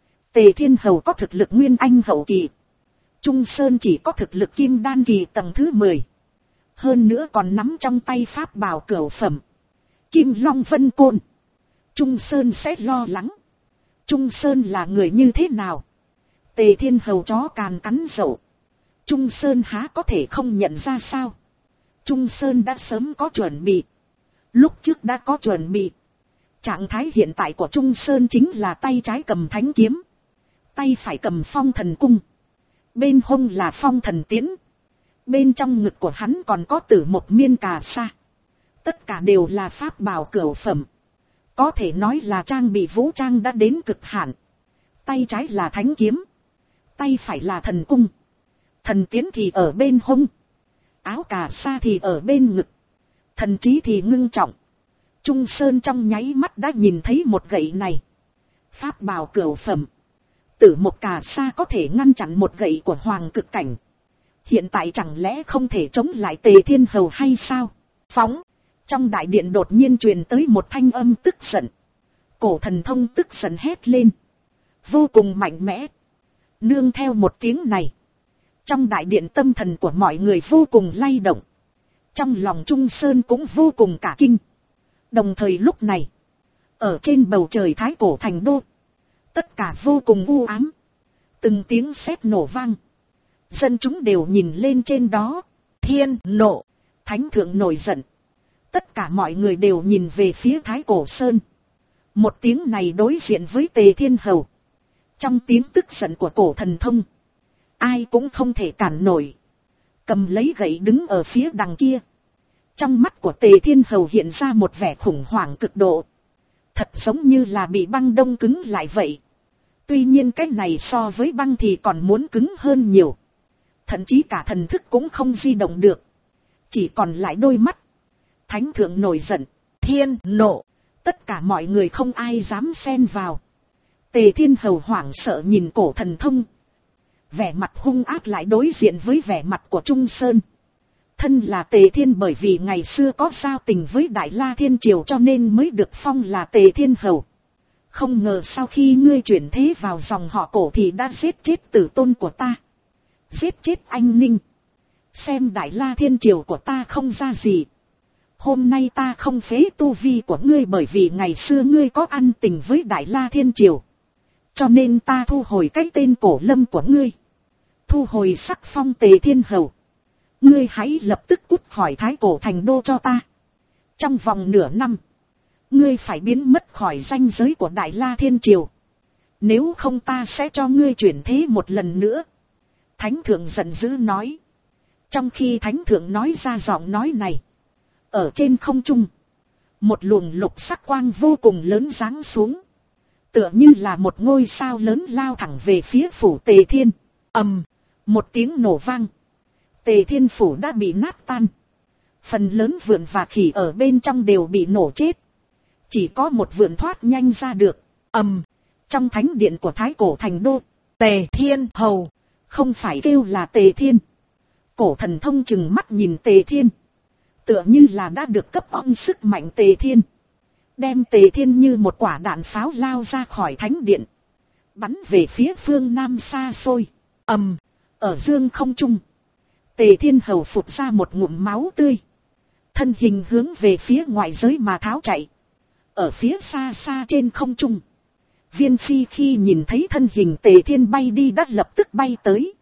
Tề Thiên Hầu có thực lực Nguyên Anh hậu kỳ. Trung Sơn chỉ có thực lực Kim Đan kỳ tầng thứ 10. Hơn nữa còn nắm trong tay pháp bảo cửu phẩm. Kim Long Vân Côn. Trung Sơn sẽ lo lắng. Trung Sơn là người như thế nào? Tề Thiên Hầu chó càn cắn rậu. Trung Sơn há có thể không nhận ra sao? Trung Sơn đã sớm có chuẩn bị. Lúc trước đã có chuẩn bị. Trạng thái hiện tại của Trung Sơn chính là tay trái cầm thánh kiếm. Tay phải cầm phong thần cung. Bên hông là phong thần tiễn. Bên trong ngực của hắn còn có tử một miên cà sa. Tất cả đều là pháp bảo cửu phẩm. Có thể nói là trang bị vũ trang đã đến cực hạn. Tay trái là thánh kiếm. Tay phải là thần cung. Thần tiễn thì ở bên hông. Áo cà sa thì ở bên ngực. Thần trí thì ngưng trọng. Trung Sơn trong nháy mắt đã nhìn thấy một gậy này. Pháp bảo cửu phẩm. Tử một cà sa có thể ngăn chặn một gậy của hoàng cực cảnh. Hiện tại chẳng lẽ không thể chống lại Tề Thiên Hầu hay sao? Phóng. Trong đại điện đột nhiên truyền tới một thanh âm tức giận. Cổ Thần Thông tức giận hét lên. Vô cùng mạnh mẽ. Nương theo một tiếng này. Trong đại điện tâm thần của mọi người vô cùng lay động. Trong lòng Trung Sơn cũng vô cùng cả kinh. Đồng thời lúc này. Ở trên bầu trời Thái Cổ Thành Đô. Tất cả vô cùng u ám. Từng tiếng sét nổ vang. Dân chúng đều nhìn lên trên đó. Thiên nộ. Thánh thượng nổi giận. Tất cả mọi người đều nhìn về phía Thái Cổ Sơn. Một tiếng này đối diện với Tề Thiên Hầu. Trong tiếng tức giận của Cổ Thần Thông. Ai cũng không thể cản nổi. Cầm lấy gậy đứng ở phía đằng kia. Trong mắt của Tề Thiên Hầu hiện ra một vẻ khủng hoảng cực độ. Thật giống như là bị băng đông cứng lại vậy. Tuy nhiên cái này so với băng thì còn muốn cứng hơn nhiều. Thậm chí cả thần thức cũng không di động được. Chỉ còn lại đôi mắt. Thánh thượng nổi giận. Thiên nộ. Tất cả mọi người không ai dám xen vào. Tề Thiên Hầu hoảng sợ nhìn Cổ Thần Thông. Vẻ mặt hung ác lại đối diện với vẻ mặt của Trung Sơn. Thân là Tề Thiên bởi vì ngày xưa có giao tình với Đại La Thiên Triều cho nên mới được phong là Tề Thiên Hầu. Không ngờ sau khi ngươi chuyển thế vào dòng họ Cổ thì đã giết chết tử tôn của ta. Giết chết anh Ninh. Xem Đại La Thiên Triều của ta không ra gì. Hôm nay ta không phế tu vi của ngươi bởi vì ngày xưa ngươi có ăn tình với Đại La Thiên Triều. Cho nên ta thu hồi cái tên Cổ Lâm của ngươi. Thu hồi sắc phong Tề Thiên Hầu. Ngươi hãy lập tức cút khỏi Thái Cổ Thành Đô cho ta. Trong vòng nửa năm. Ngươi phải biến mất khỏi ranh giới của Đại La Thiên Triều. Nếu không ta sẽ cho ngươi chuyển thế một lần nữa. Thánh thượng giận dữ nói. Trong khi thánh thượng nói ra giọng nói này. Ở trên không trung. Một luồng lục sắc quang vô cùng lớn giáng xuống. Tựa như là một ngôi sao lớn lao thẳng về phía phủ Tề Thiên. Ầm. Một tiếng nổ vang. Tề Thiên phủ đã bị nát tan. Phần lớn vượn và khỉ ở bên trong đều bị nổ chết. Chỉ có một vượn thoát nhanh ra được. Ầm. Trong thánh điện của Thái Cổ Thành Đô. Tề Thiên Hầu. Không phải kêu là Tề Thiên. Cổ Thần Thông chừng mắt nhìn Tề Thiên. Tựa như là đã được cấp on sức mạnh Tề Thiên. Đem Tề Thiên như một quả đạn pháo lao ra khỏi thánh điện. Bắn về phía phương nam xa xôi. Ầm. Ở dương không trung. Tề Thiên Hầu phụt ra một ngụm máu tươi. Thân hình hướng về phía ngoại giới mà tháo chạy. Ở phía xa xa trên không trung. Viên Phi khi nhìn thấy thân hình Tề Thiên bay đi đã lập tức bay tới.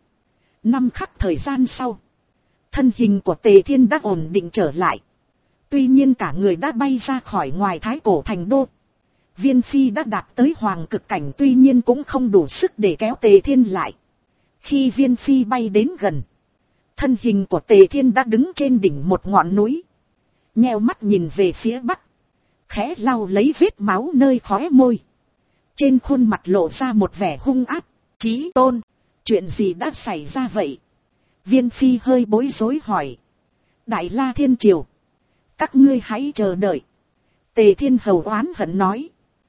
5 khắc thời gian sau. Thân hình của Tề Thiên đã ổn định trở lại. Tuy nhiên cả người đã bay ra khỏi ngoài Thái Cổ Thành Đô. Viên Phi đã đạt tới hoàng cực cảnh tuy nhiên cũng không đủ sức để kéo Tề Thiên lại. Khi Viên Phi bay đến gần. Thân hình của Tề Thiên đã đứng trên đỉnh một ngọn núi. Nheo mắt nhìn về phía bắc. Khẽ lau lấy vết máu nơi khóe môi. Trên khuôn mặt lộ ra một vẻ hung ác. Chí tôn, chuyện gì đã xảy ra vậy? Viên Phi hơi bối rối hỏi. Đại La Thiên Triều. Các ngươi hãy chờ đợi. Tề Thiên Hầu oán hận nói.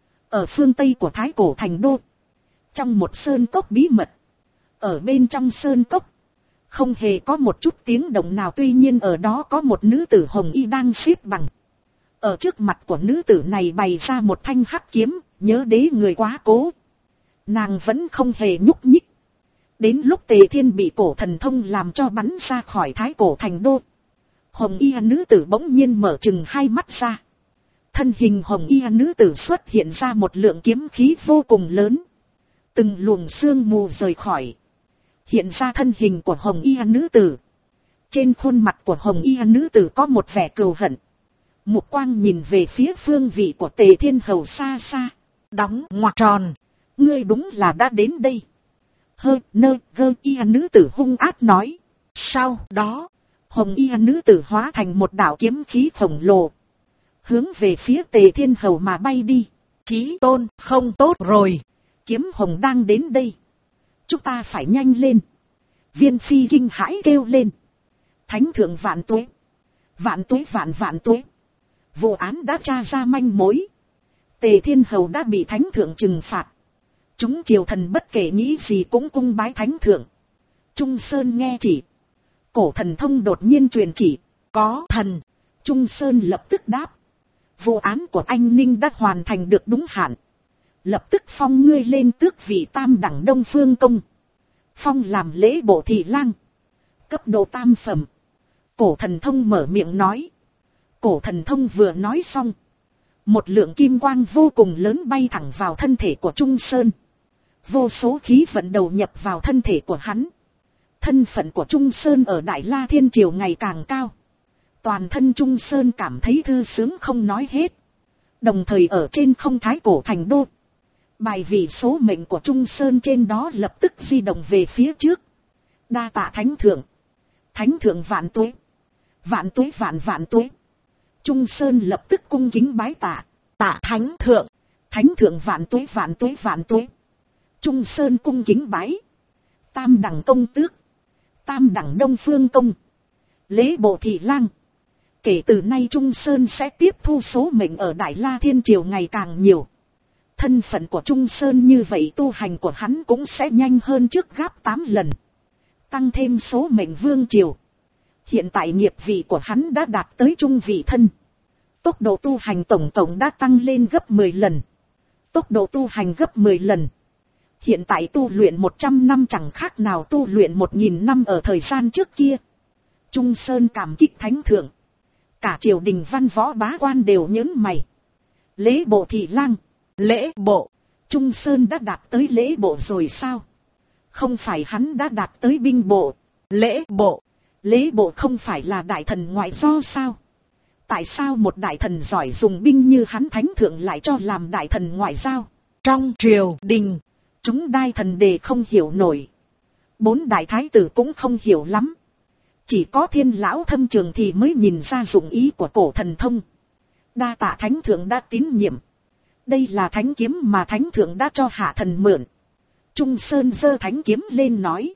Ở phương Tây của Thái Cổ Thành Đô. Trong một sơn cốc bí mật. Ở bên trong sơn cốc. Không hề có một chút tiếng động nào, tuy nhiên ở đó có một nữ tử hồng y đang xếp bằng. Ở trước mặt của nữ tử này bày ra một thanh hắc kiếm, nhớ đế người quá cố. Nàng vẫn không hề nhúc nhích. Đến lúc Tề Thiên bị cổ thần thông làm cho bắn ra khỏi thái cổ thành đô, hồng y nữ tử bỗng nhiên mở trừng hai mắt ra. Thân hình hồng y nữ tử xuất hiện ra một lượng kiếm khí vô cùng lớn. Từng luồng sương mù rời khỏi. Hiện ra thân hình của hồng y nữ tử. Trên khuôn mặt của hồng y nữ tử có một vẻ cừu hận. Mục quang nhìn về phía phương vị của Tề Thiên Hầu xa xa. Đóng ngoặc tròn. Ngươi đúng là đã đến đây. Hơ nơ gơ y nữ tử hung ác nói. Sau đó, hồng y nữ tử hóa thành một đạo kiếm khí khổng lồ, hướng về phía Tề Thiên Hầu mà bay đi. Chí tôn, không tốt rồi. Kiếm hồng đang đến đây. Chúng ta phải nhanh lên. Viên phi kinh hãi kêu lên. Thánh thượng vạn tuế. Vạn tuế vạn vạn tuế. Vụ án đã tra ra manh mối. Tề Thiên Hầu đã bị thánh thượng trừng phạt. Chúng triều thần bất kể nghĩ gì cũng cung bái thánh thượng. Trung Sơn nghe chỉ. Cổ thần thông đột nhiên truyền chỉ. Có thần. Trung Sơn lập tức đáp. Vụ án của anh Ninh đã hoàn thành được đúng hạn. Lập tức phong ngươi lên tước vị tam đẳng Đông Phương Công. Phong làm lễ bộ thị lang. Cấp độ tam phẩm. Cổ thần thông mở miệng nói. Cổ thần thông vừa nói xong. Một lượng kim quang vô cùng lớn bay thẳng vào thân thể của Trung Sơn. Vô số khí vận đầu nhập vào thân thể của hắn. Thân phận của Trung Sơn ở Đại La Thiên Triều ngày càng cao. Toàn thân Trung Sơn cảm thấy thư sướng không nói hết. Đồng thời ở trên không thái cổ thành đô. Bài vị số mệnh của Trung Sơn trên đó lập tức di động về phía trước. Đa tạ thánh thượng. Thánh thượng vạn tuế. Vạn tuế vạn vạn tuế. Trung Sơn lập tức cung kính bái tạ. Tạ thánh thượng. Thánh thượng vạn tuế vạn tuế vạn tuế. Trung Sơn cung kính bái. Tam đẳng công tước. Tam đẳng Đông Phương Công. Lễ bộ thị lang. Kể từ nay Trung Sơn sẽ tiếp thu số mệnh ở Đại La Thiên Triều ngày càng nhiều. Thân phận của Trung Sơn như vậy tu hành của hắn cũng sẽ nhanh hơn trước gấp 8 lần. Tăng thêm số mệnh vương triều. Hiện tại nghiệp vị của hắn đã đạt tới trung vị thân. Tốc độ tu hành tổng cộng đã tăng lên gấp 10 lần. Tốc độ tu hành gấp 10 lần. Hiện tại tu luyện 100 năm chẳng khác nào tu luyện 1000 năm ở thời gian trước kia. Trung Sơn cảm kích thánh thượng. Cả triều đình văn võ bá quan đều nhớn mày. Lễ bộ thị lang. Lễ bộ. Trung Sơn đã đạt tới lễ bộ rồi sao? Không phải hắn đã đạt tới binh bộ. Lễ bộ. Lễ bộ không phải là đại thần ngoại giao sao? Tại sao một đại thần giỏi dùng binh như hắn thánh thượng lại cho làm đại thần ngoại giao? Trong triều đình, chúng đai thần đề không hiểu nổi. 4 đại thái tử cũng không hiểu lắm. Chỉ có Thiên lão Thâm Trường thì mới nhìn ra dụng ý của cổ thần thông. Đa tạ thánh thượng đã tín nhiệm. Đây là thánh kiếm mà thánh thượng đã cho hạ thần mượn. Trung Sơn giơ thánh kiếm lên nói.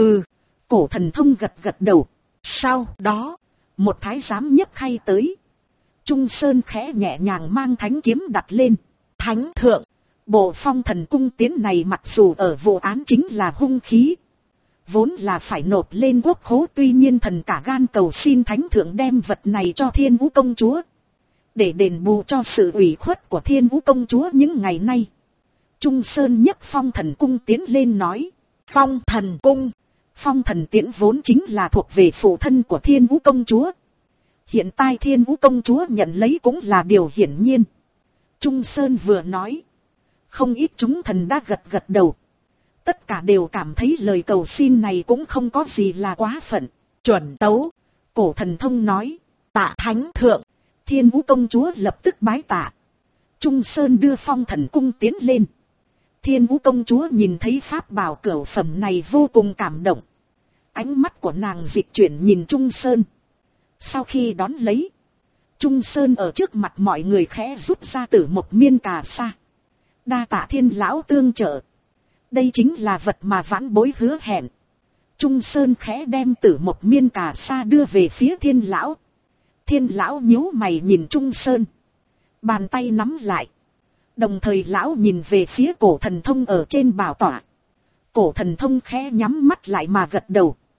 Cổ thần thông gật gật đầu. Sau đó, một thái giám nhấc khay tới. Trung Sơn khẽ nhẹ nhàng mang thánh kiếm đặt lên. Thánh thượng, bộ phong thần cung tiến này mặc dù ở vụ án chính là hung khí. Vốn là phải nộp lên quốc khố, tuy nhiên thần cả gan cầu xin thánh thượng đem vật này cho Thiên Vũ công chúa. Để đền bù cho sự ủy khuất của Thiên Vũ công chúa những ngày nay. Trung Sơn nhấc phong thần cung tiến lên nói. Phong thần cung. Phong thần tiễn vốn chính là thuộc về phụ thân của Thiên Vũ công chúa. Hiện tại Thiên Vũ công chúa nhận lấy cũng là điều hiển nhiên. Trung Sơn vừa nói. Không ít chúng thần đã gật gật đầu. Tất cả đều cảm thấy lời cầu xin này cũng không có gì là quá phận. Chuẩn tấu. Cổ thần thông nói. Tạ thánh thượng. Thiên Vũ công chúa lập tức bái tạ. Trung Sơn đưa phong thần cung tiến lên. Thiên Vũ công chúa nhìn thấy pháp bảo cửu phẩm này vô cùng cảm động. Ánh mắt của nàng dịch chuyển nhìn Trung Sơn. Sau khi đón lấy, Trung Sơn ở trước mặt mọi người khẽ rút ra Tử Mộc Miên Cà Sa. Đa tạ Thiên lão tương trợ. Đây chính là vật mà vãn bối hứa hẹn. Trung Sơn khẽ đem Tử Mộc Miên Cà Sa đưa về phía Thiên lão. Thiên lão nhíu mày nhìn Trung Sơn. Bàn tay nắm lại. Đồng thời lão nhìn về phía cổ thần thông ở trên bảo tọa. Cổ thần thông khẽ nhắm mắt lại mà gật đầu.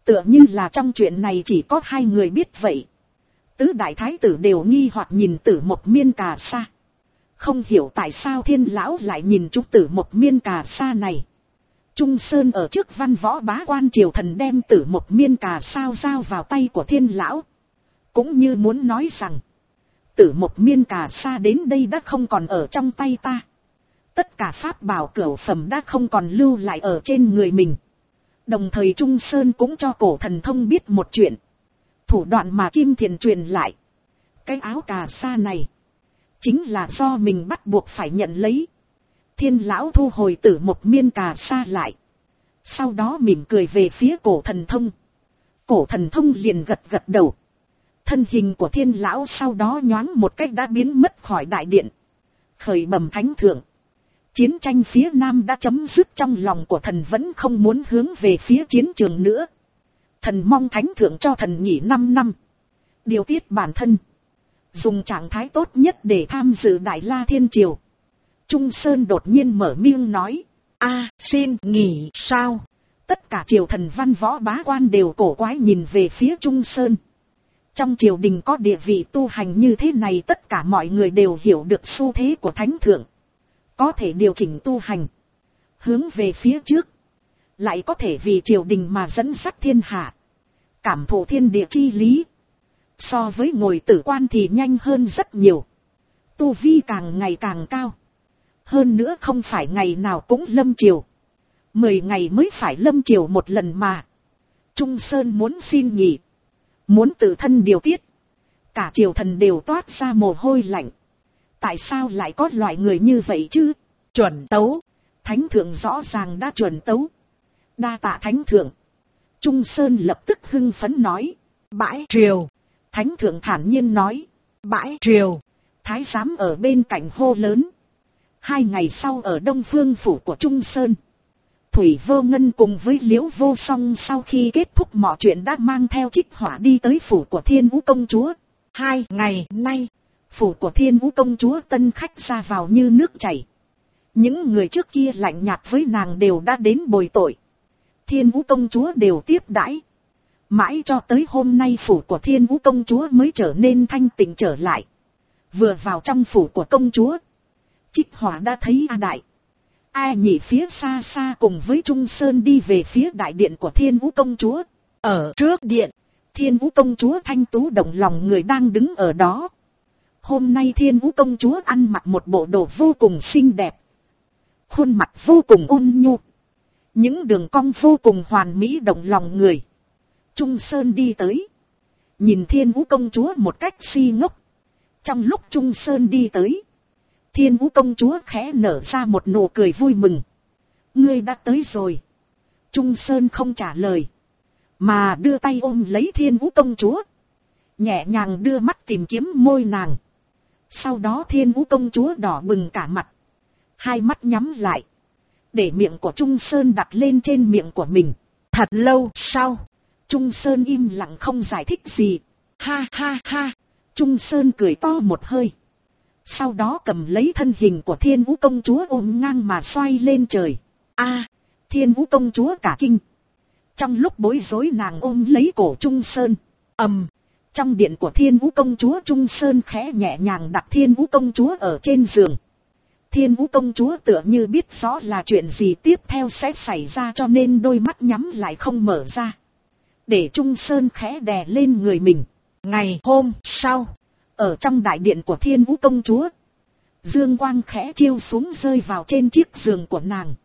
Tựa như là trong chuyện này chỉ có hai người biết vậy. Tứ đại thái tử đều nghi hoặc nhìn Tử Mộc Miên Cà Sa. Không hiểu tại sao Thiên lão lại nhìn chúng Tử Mộc Miên Cà Sa này. Trung Sơn ở trước văn võ bá quan triều thần đem Tử Mộc Miên Cà Sa giao vào tay của Thiên lão. Cũng như muốn nói rằng, Tử Mộc Miên Cà Sa đến đây đã không còn ở trong tay ta. Tất cả pháp bảo cửu phẩm đã không còn lưu lại ở trên người mình. Đồng thời Trung Sơn cũng cho Cổ Thần Thông biết một chuyện. Thủ đoạn mà Kim Thiền truyền lại. Cái áo cà sa này chính là do mình bắt buộc phải nhận lấy. Thiên lão thu hồi Tử Mộc Miên Cà Sa lại. Sau đó mỉm cười về phía Cổ Thần Thông. Cổ Thần Thông liền gật gật đầu. Thân hình của Thiên lão sau đó nhoáng một cách đã biến mất khỏi đại điện. Khởi bẩm thánh thượng. Chiến tranh phía Nam đã chấm dứt, trong lòng của thần vẫn không muốn hướng về phía chiến trường nữa. Thần mong thánh thượng cho thần nghỉ 5 năm. Điều tiết bản thân. Dùng trạng thái tốt nhất để tham dự Đại La Thiên Triều. Trung Sơn đột nhiên mở miệng nói. Xin nghỉ sao? Tất cả triều thần văn võ bá quan đều cổ quái nhìn về phía Trung Sơn. Trong triều đình có địa vị tu hành như thế này, tất cả mọi người đều hiểu được xu thế của thánh thượng. Có thể điều chỉnh tu hành. Hướng về phía trước. Lại có thể vì triều đình mà dẫn dắt thiên hạ. Cảm thụ thiên địa chi lý. So với ngồi tử quan thì nhanh hơn rất nhiều. Tu vi càng ngày càng cao. Hơn nữa không phải ngày nào cũng lâm triều. 10 ngày mới phải lâm triều một lần mà. Trung Sơn muốn xin nghỉ. Muốn tự thân điều tiết. Cả triều thần đều toát ra mồ hôi lạnh. Tại sao lại có loại người như vậy chứ? Chuẩn tấu. Thánh thượng rõ ràng đã chuẩn tấu. Đa tạ thánh thượng. Trung Sơn lập tức hưng phấn nói. Bãi triều. Thánh thượng thản nhiên nói. Bãi triều. Thái giám ở bên cạnh hô lớn. 2 ngày sau ở Đông Phương phủ của Trung Sơn. Thủy Vô Ngân cùng với Liễu Vô Song sau khi kết thúc mọi chuyện đã mang theo Trích Hỏa đi tới phủ của Thiên Vũ công chúa. 2 ngày nay, phủ của Thiên Vũ công chúa tân khách ra vào như nước chảy. Những người trước kia lạnh nhạt với nàng đều đã đến bồi tội. Thiên Vũ công chúa đều tiếp đãi. Mãi cho tới hôm nay phủ của Thiên Vũ công chúa mới trở nên thanh tịnh trở lại. Vừa vào trong phủ của công chúa, Trích Hỏa đã thấy A Đại, A Nhị phía xa xa cùng với Trung Sơn đi về phía đại điện của Thiên Vũ công chúa. Ở trước điện, Thiên Vũ công chúa thanh tú động lòng người đang đứng ở đó. Hôm nay Thiên Vũ công chúa ăn mặc một bộ đồ vô cùng xinh đẹp. Khuôn mặt vô cùng ôn nhu. Những đường cong vô cùng hoàn mỹ động lòng người. Trung Sơn đi tới. Nhìn Thiên Vũ công chúa một cách si ngốc. Trong lúc Trung Sơn đi tới, Thiên Vũ công chúa khẽ nở ra một nụ cười vui mừng. Ngươi đã tới rồi. Trung Sơn không trả lời, mà đưa tay ôm lấy Thiên Vũ công chúa. Nhẹ nhàng đưa mắt tìm kiếm môi nàng. Sau đó Thiên Vũ công chúa đỏ bừng cả mặt. Hai mắt nhắm lại. Để miệng của Trung Sơn đặt lên trên miệng của mình. Thật lâu sau, Trung Sơn im lặng không giải thích gì. Ha ha ha. Trung Sơn cười to một hơi. Sau đó cầm lấy thân hình của Thiên Vũ công chúa ôm ngang mà xoay lên trời. Thiên Vũ công chúa cả kinh. Trong lúc bối rối nàng ôm lấy cổ Trung Sơn. Trong điện của Thiên Vũ công chúa, Trung Sơn khẽ nhẹ nhàng đặt Thiên Vũ công chúa ở trên giường. Thiên Vũ công chúa tựa như biết rõ là chuyện gì tiếp theo sẽ xảy ra, cho nên đôi mắt nhắm lại không mở ra. Để Trung Sơn khẽ đè lên người mình. Ngày hôm sau, ở trong đại điện của Thiên Vũ công chúa, dương quang khẽ chiếu xuống rơi vào trên chiếc giường của nàng.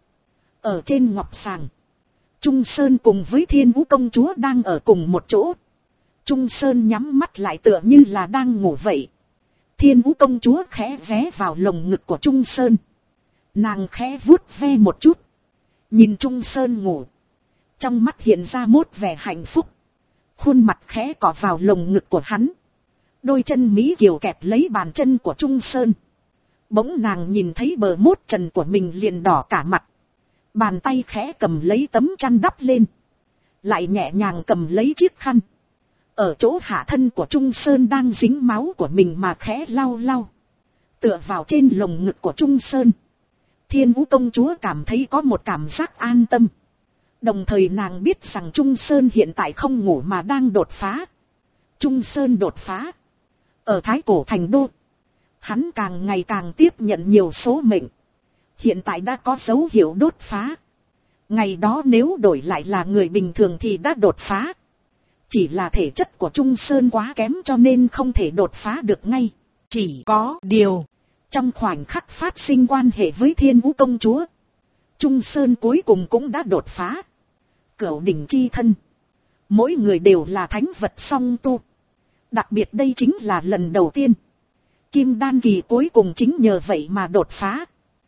Ở trên ngọc sàng, Trung Sơn cùng với Thiên Vũ công chúa đang ở cùng một chỗ. Trung Sơn nhắm mắt lại tựa như là đang ngủ vậy. Thiên Vũ công chúa khẽ ghé vào lồng ngực của Trung Sơn. Nàng khẽ vuốt ve một chút. Nhìn Trung Sơn ngủ. Trong mắt hiện ra một vẻ hạnh phúc. Khuôn mặt khẽ cọ vào lồng ngực của hắn. Đôi chân mỹ kiều kẹp lấy bàn chân của Trung Sơn. Bỗng nàng nhìn thấy bờ mốt trần của mình liền đỏ cả mặt. Bàn tay khẽ cầm lấy tấm chăn đắp lên. Lại nhẹ nhàng cầm lấy chiếc khăn. Ở chỗ hạ thân của Trung Sơn đang dính máu của mình mà khẽ lau lau. Tựa vào trên lồng ngực của Trung Sơn. Thiên Vũ công chúa cảm thấy có một cảm giác an tâm. Đồng thời nàng biết rằng Trung Sơn hiện tại không ngủ mà đang đột phá. Trung Sơn đột phá. Ở Thái Cổ Thành Đô, hắn càng ngày càng tiếp nhận nhiều số mệnh. Hiện tại đã có dấu hiệu đột phá. Ngày đó nếu đổi lại là người bình thường thì đã đột phá. Chỉ là thể chất của Trung Sơn quá kém cho nên không thể đột phá được ngay. Chỉ có điều, trong khoảnh khắc phát sinh quan hệ với Thiên Vũ Công Chúa, Trung Sơn cuối cùng cũng đã đột phá. Cửu đỉnh chi thân, mỗi người đều là thánh vật song tu. Đặc biệt đây chính là lần đầu tiên Kim Đan kỳ cuối cùng chính nhờ vậy mà đột phá.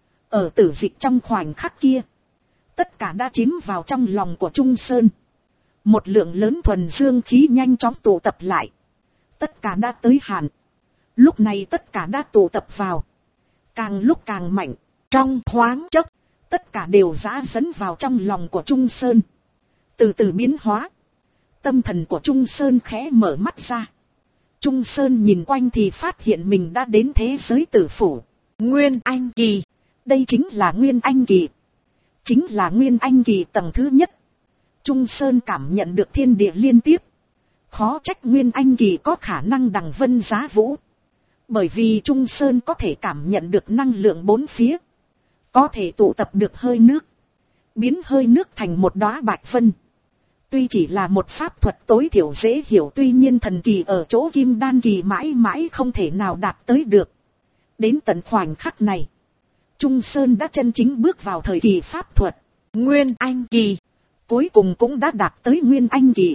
Ở tử dịch trong khoảnh khắc kia, tất cả đã chiếm vào trong lòng của Trung Sơn. Một lượng lớn thuần dương khí nhanh chóng tụ tập lại. Tất cả đã tới hạn. Lúc này tất cả đã tụ tập vào. Càng lúc càng mạnh. Trong thoáng chốc, tất cả đều dã dẫn vào trong lòng của Trung Sơn. Từ từ biến hóa. Tâm thần của Trung Sơn khẽ mở mắt ra. Trung Sơn nhìn quanh thì phát hiện mình đã đến thế giới tử phủ. Nguyên Anh Kỳ. Đây chính là Nguyên Anh Kỳ. Chính là Nguyên Anh Kỳ tầng thứ nhất. Trung Sơn cảm nhận được thiên địa liên tiếp. Khó trách Nguyên Anh Kỳ có khả năng đằng vân giá vũ. Bởi vì Trung Sơn có thể cảm nhận được năng lượng bốn phía. Có thể tụ tập được hơi nước. Biến hơi nước thành một đóa bạch vân. Tuy chỉ là một pháp thuật tối thiểu dễ hiểu, tuy nhiên thần kỳ ở chỗ Kim Đan Kỳ mãi mãi không thể nào đạt tới được. Đến tận khoảnh khắc này, Trung Sơn đã chân chính bước vào thời kỳ pháp thuật. Nguyên Anh Kỳ cuối cùng cũng đã đạt tới Nguyên Anh Kỳ.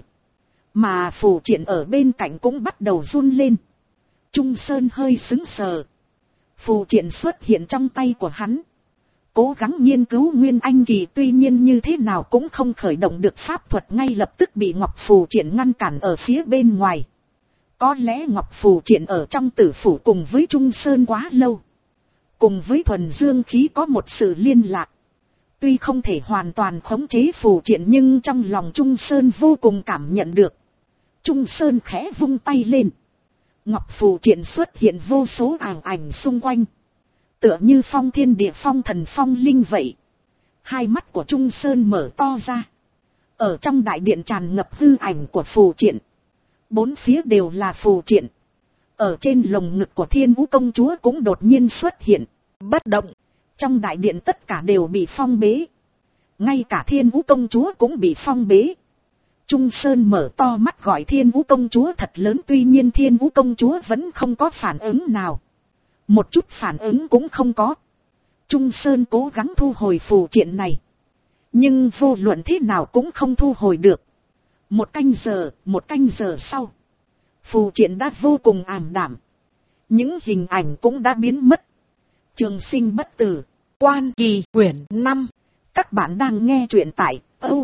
Mà phù triện ở bên cạnh cũng bắt đầu run lên. Trung Sơn hơi sững sờ. Phù triện xuất hiện trong tay của hắn. Cố gắng nghiên cứu Nguyên Anh Kỳ, tuy nhiên như thế nào cũng không khởi động được pháp thuật, ngay lập tức bị Ngọc Phù Triện ngăn cản ở phía bên ngoài. Có lẽ Ngọc Phù Triện ở trong tử phủ cùng với Trung Sơn quá lâu. Cùng với thuần dương khí có một sự liên lạc. Tuy không thể hoàn toàn khống chế Phù Triện nhưng trong lòng Trung Sơn vô cùng cảm nhận được. Trung Sơn khẽ vung tay lên. Ngọc Phù Triện xuất hiện vô số ảo ảnh xung quanh. Tựa như phong thiên địa phong thần phong linh vậy. Hai mắt của Trung Sơn mở to ra. Ở trong đại điện tràn ngập hư ảnh của phù triện. Bốn phía đều là phù triện. Ở trên lồng ngực của Thiên Vũ Công Chúa cũng đột nhiên xuất hiện. Bất động. Trong đại điện tất cả đều bị phong bế. Ngay cả Thiên Vũ Công Chúa cũng bị phong bế. Trung Sơn mở to mắt gọi Thiên Vũ Công Chúa thật lớn, tuy nhiên Thiên Vũ Công Chúa vẫn không có phản ứng nào. Một chút phản ứng cũng không có. Trung Sơn cố gắng thu hồi phù triện này. Nhưng vô luận thế nào cũng không thu hồi được. Một canh giờ sau. Phù triện đã vô cùng ảm đạm. Những hình ảnh cũng đã biến mất. Trường sinh bất tử. Quan Kỳ quyển 5. Các bạn đang nghe truyện tại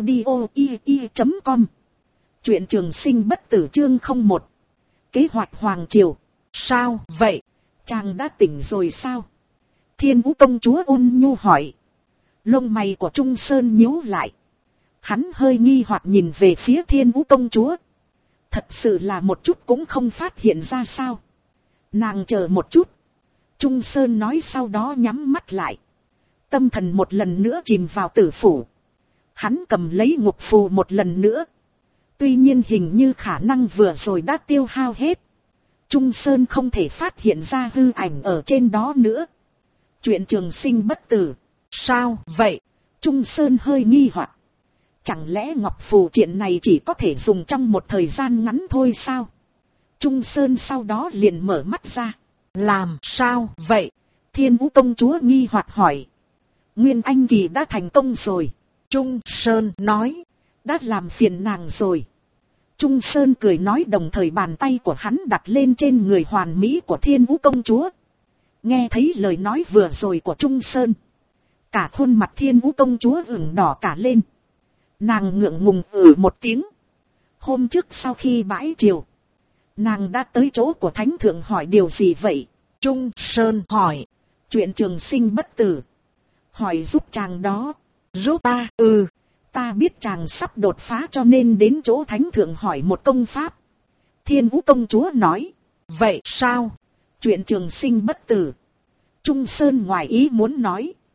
audio.com. Truyện Trường Sinh Bất Tử chương 01. Kế hoạch Hoàng Triều. Sao vậy? Chàng đã tỉnh rồi sao? Thiên Vũ Công Chúa ôn nhu hỏi. Lông mày của Trung Sơn nhíu lại. Hắn hơi nghi hoặc nhìn về phía Thiên Vũ Công Chúa. Thật sự là một chút cũng không phát hiện ra sao? Nàng chờ một chút. Trung Sơn nói, sau đó nhắm mắt lại. Tâm thần một lần nữa chìm vào tử phủ. Hắn cầm lấy ngục phù một lần nữa. Tuy nhiên hình như khả năng vừa rồi đã tiêu hao hết. Trung Sơn không thể phát hiện ra hư ảnh ở trên đó nữa. Chuyện Trường Sinh Bất Tử. Sao vậy? Trung Sơn hơi nghi hoặc. Chẳng lẽ ngọc phù triện này chỉ có thể dùng trong một thời gian ngắn thôi sao? Trung Sơn sau đó liền mở mắt ra. Làm sao vậy? Thiên Vũ Công Chúa nghi hoặc hỏi. Nguyên Anh Kỳ đã thành công rồi. Trung Sơn nói. Đã làm phiền nàng rồi. Trung Sơn cười nói, đồng thời bàn tay của hắn đặt lên trên người hoàn mỹ của Thiên Vũ Công Chúa. Nghe thấy lời nói vừa rồi của Trung Sơn. Cả khuôn mặt Thiên Vũ Công Chúa ửng đỏ cả lên. Nàng ngượng ngùng một tiếng. Hôm trước sau khi bãi triều, nàng đã tới chỗ của Thánh Thượng hỏi điều gì vậy? Trung Sơn hỏi. Chuyện Trường Sinh Bất Tử. Hỏi giúp chàng đó. Giúp ta? Ta biết chàng sắp đột phá cho nên đến chỗ Thánh Thượng hỏi một công pháp. Thiên Vũ Công Chúa nói. Vậy sao? Chuyện Trường Sinh Bất Tử. Trung Sơn ngoài ý muốn nói.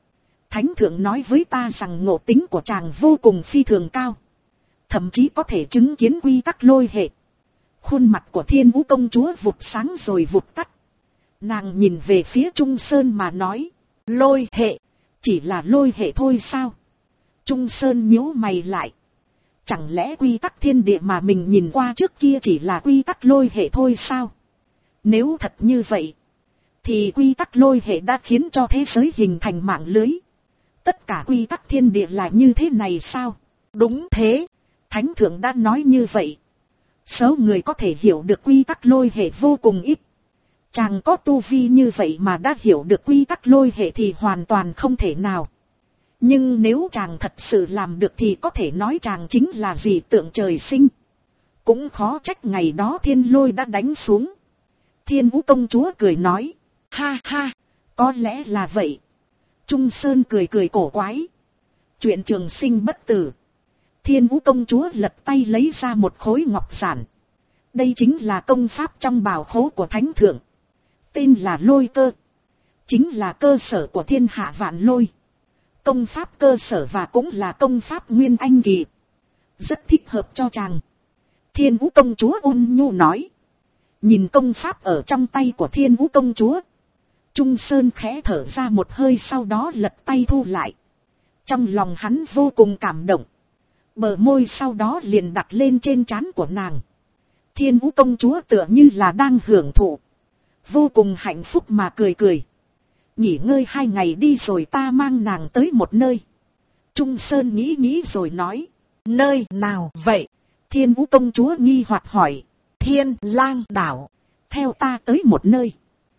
Thánh thượng nói với ta rằng ngộ tính của chàng vô cùng phi thường cao. Thậm chí có thể chứng kiến quy tắc lôi hệ. Khuôn mặt của Thiên Vũ công chúa vụt sáng rồi vụt tắt. Nàng nhìn về phía Trung Sơn mà nói. Lôi hệ, chỉ là lôi hệ thôi sao? Trung Sơn nhíu mày lại. Chẳng lẽ quy tắc thiên địa mà mình nhìn qua trước kia chỉ là quy tắc lôi hệ thôi sao? Nếu thật như vậy, thì quy tắc lôi hệ đã khiến cho thế giới hình thành mạng lưới. Tất cả quy tắc thiên địa là như thế này sao? Đúng thế, Thánh thượng đã nói như vậy. Số người có thể hiểu được quy tắc lôi hệ vô cùng ít. Chàng có tu vi như vậy mà đã hiểu được quy tắc lôi hệ thì hoàn toàn không thể nào. Nhưng nếu chàng thật sự làm được thì có thể nói chàng chính là dị tượng trời sinh. Cũng khó trách ngày đó thiên lôi đã đánh xuống. Thiên Vũ công chúa cười nói. Ha ha, có lẽ là vậy. Trung Sơn cười cười cổ quái. Chuyện trường sinh bất tử. Thiên Vũ công chúa lật tay lấy ra một khối ngọc giản. Đây chính là công pháp trong bảo khố của Thánh thượng. Tên là Lôi Cơ. Chính là cơ sở của thiên hạ vạn lôi. Công pháp cơ sở và cũng là công pháp nguyên anh kỳ. Rất thích hợp cho chàng. Thiên Vũ công chúa ôn nhu nói. Nhìn công pháp ở trong tay của Thiên Vũ công chúa. Trung Sơn khẽ thở ra một hơi, sau đó lật tay thu lại. Trong lòng hắn vô cùng cảm động. Bờ môi sau đó liền đặt lên trên trán của nàng. Thiên Vũ công chúa tựa như là đang hưởng thụ. Vô cùng hạnh phúc mà cười cười. Nghỉ ngơi 2 ngày đi rồi ta mang nàng tới một nơi. Trung Sơn nghĩ nghĩ rồi nói. Nơi nào vậy? Thiên Vũ công chúa nghi hoặc hỏi. Thiên Lang đảo. Theo ta tới một nơi.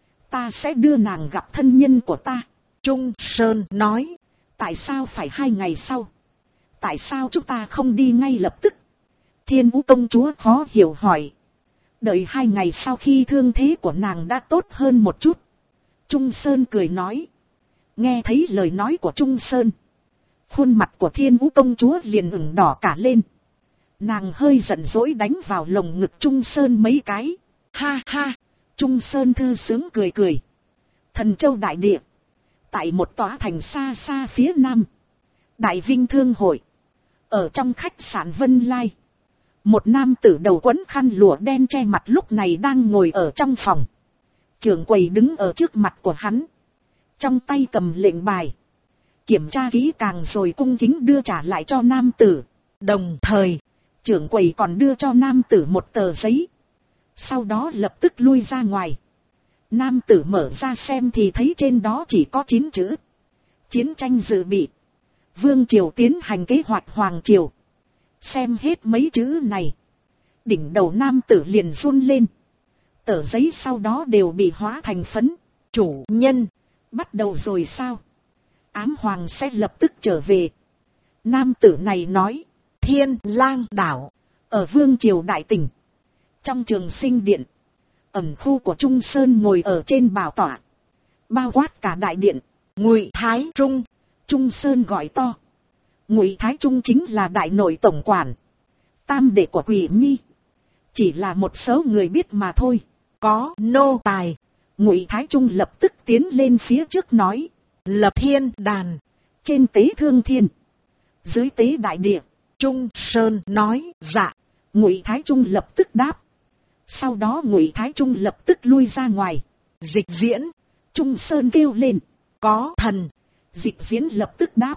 Ta sẽ đưa nàng gặp thân nhân của ta. Trung Sơn nói. Tại sao phải 2 ngày sau? Tại sao chúng ta không đi ngay lập tức? Thiên Vũ công chúa khó hiểu hỏi. Đợi 2 ngày sau khi thương thế của nàng đã tốt hơn một chút. Trung Sơn cười nói. Nghe thấy lời nói của Trung Sơn. Khuôn mặt của Thiên Vũ công chúa liền ửng đỏ cả lên. Nàng hơi giận dỗi đánh vào lồng ngực Trung Sơn mấy cái. Ha ha. Trung Sơn thư sướng cười cười. Thần Châu đại địa. Tại một tòa thành xa xa phía nam. Đại Vinh Thương hội. Ở trong khách sạn Vân Lai. Một nam tử đầu quấn khăn lụa đen che mặt lúc này đang ngồi ở trong phòng. Trưởng quầy đứng ở trước mặt của hắn. Trong tay cầm lệnh bài. Kiểm tra kỹ càng rồi cung kính đưa trả lại cho nam tử. Đồng thời, trưởng quầy còn đưa cho nam tử một tờ giấy. Sau đó lập tức lui ra ngoài. Nam tử mở ra xem thì thấy trên đó chỉ có 9 chữ. Chiến tranh dự bị. Vương triều tiến hành kế hoạch hoàng triều. Xem hết mấy chữ này. Đỉnh đầu nam tử liền run lên. Tờ giấy sau đó đều bị hóa thành phấn. Chủ nhân, bắt đầu rồi sao? Ám hoàng sẽ lập tức trở về. Nam tử này nói. Thiên Lang đảo. Ở Vương triều đại tỉnh. Trong Trường Sinh điện. Ẩn khu của Trung Sơn ngồi ở trên bảo tọa. Bao quát cả đại điện. Ngụy Thái Trung. Trung Sơn gọi to. Ngụy Thái Trung chính là đại nội tổng quản. Tam đệ của Quỷ Nhi. Chỉ là một số người biết mà thôi. Có nô tài. Ngụy Thái Trung lập tức tiến lên phía trước nói. Lập thiên đàn. Trên tế thương thiên. Dưới tế đại địa. Trung Sơn nói. Dạ. Ngụy Thái Trung lập tức đáp. Sau đó Ngụy Thái Trung lập tức lui ra ngoài. Dịch diễn. Trung Sơn kêu lên. Có thần. Dịch diễn lập tức đáp.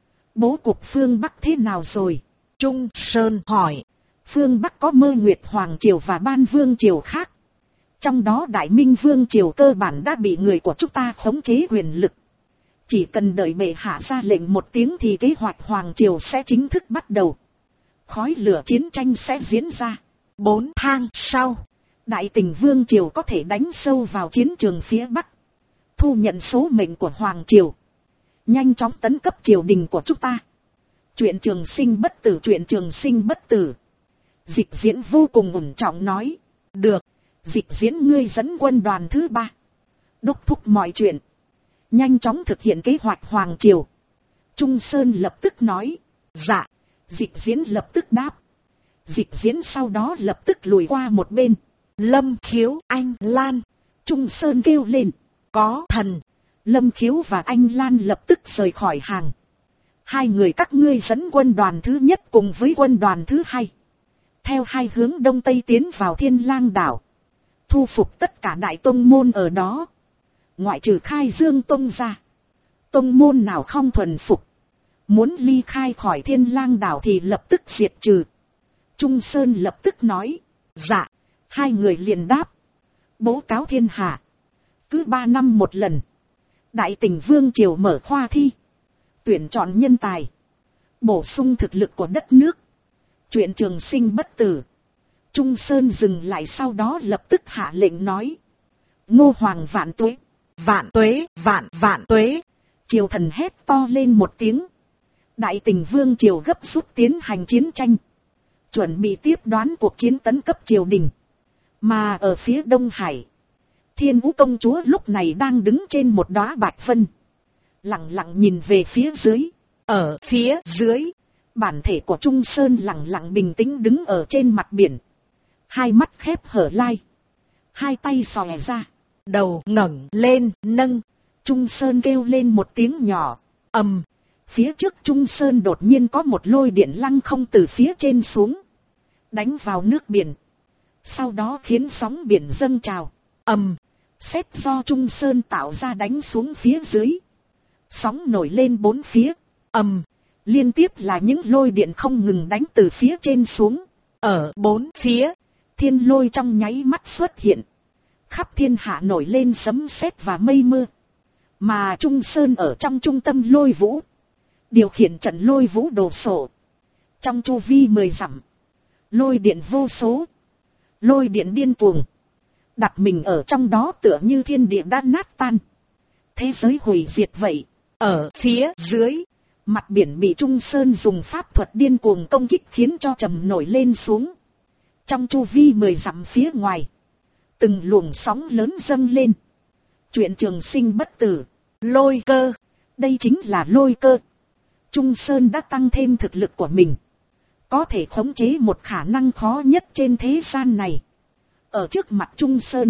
Bố cục phương Bắc thế nào rồi? Trung Sơn hỏi. Phương Bắc có Mơ Nguyệt Hoàng Triều và Ban Vương Triều khác. Trong đó Đại Minh Vương Triều cơ bản đã bị người của chúng ta khống chế quyền lực. Chỉ cần đợi bệ hạ ra lệnh một tiếng thì kế hoạch Hoàng Triều sẽ chính thức bắt đầu. Khói lửa chiến tranh sẽ diễn ra. 4 tháng sau, Đại Tình Vương Triều có thể đánh sâu vào chiến trường phía Bắc. Thu nhận số mệnh của Hoàng Triều. Nhanh chóng tấn cấp triều đình của chúng ta. Chuyện trường sinh bất tử, chuyện trường sinh bất tử. Dịch diễn vô cùng ổn trọng nói. Được, dịch diễn ngươi dẫn quân đoàn thứ 3. Đốc thúc mọi chuyện. Nhanh chóng thực hiện kế hoạch Hoàng Triều. Trung Sơn lập tức nói. Dạ, dịch diễn lập tức đáp. Dịch diễn sau đó lập tức lùi qua một bên. Lâm Khiếu Anh Lan. Trung Sơn kêu lên. Có thần. Lâm Khiếu và anh Lan lập tức rời khỏi hàng. Hai người các ngươi dẫn quân đoàn thứ nhất cùng với quân đoàn thứ hai, theo hai hướng đông tây tiến vào Thiên Lang đảo, thu phục tất cả đại tông môn ở đó, ngoại trừ Khai Dương tông ra. Tông môn nào không thuần phục, muốn ly khai khỏi Thiên Lang đảo thì lập tức diệt trừ. Trung Sơn lập tức nói, dạ. Hai người liền đáp, bố cáo thiên hạ, cứ 3 năm một lần, Đại Tỉnh Vương triều mở khoa thi, tuyển chọn nhân tài, bổ sung thực lực của đất nước, chuyện trường sinh bất tử. Trung Sơn dừng lại, sau đó lập tức hạ lệnh nói, Ngô Hoàng vạn tuế, vạn tuế, vạn tuế. Triều thần hét to lên một tiếng. Đại Tỉnh Vương triều gấp rút tiến hành chiến tranh, chuẩn bị tiếp đoán cuộc chiến tấn cấp triều đình. Mà ở phía Đông Hải, Thiên Vũ công chúa lúc này đang đứng trên một đóa bạch vân, lặng lặng nhìn về phía dưới. Ở phía dưới, bản thể của Trung Sơn lặng lặng bình tĩnh đứng ở trên mặt biển, hai mắt khép hở lai, hai tay xòe ra, đầu ngẩng lên nâng. Trung Sơn kêu lên một tiếng nhỏ, ầm. Phía trước Trung Sơn đột nhiên có một lôi điện lăng không từ phía trên xuống, đánh vào nước biển, sau đó khiến sóng biển dâng trào, ầm. Sét do Trung Sơn tạo ra đánh xuống phía dưới, sóng nổi lên bốn phía, ầm. Liên tiếp là những lôi điện không ngừng đánh từ phía trên xuống. Ở bốn phía, thiên lôi trong nháy mắt xuất hiện, khắp thiên hạ nổi lên sấm sét và mây mưa. Mà Trung Sơn ở trong trung tâm lôi vũ, điều khiển trận lôi vũ đồ sộ. Trong chu vi 10 dặm, lôi điện vô số, lôi điện điên cuồng, đặt mình ở trong đó tựa như thiên địa đã nát tan, thế giới hủy diệt vậy. Ở phía dưới, mặt biển bị Trung Sơn dùng pháp thuật điên cuồng công kích khiến cho trầm nổi lên xuống. Trong chu vi 10 dặm phía ngoài, từng luồng sóng lớn dâng lên. Chuyện trường sinh bất tử, lôi cơ, đây chính là lôi cơ. Trung Sơn đã tăng thêm thực lực của mình, có thể khống chế một khả năng khó nhất trên thế gian này. Ở trước mặt Trung Sơn,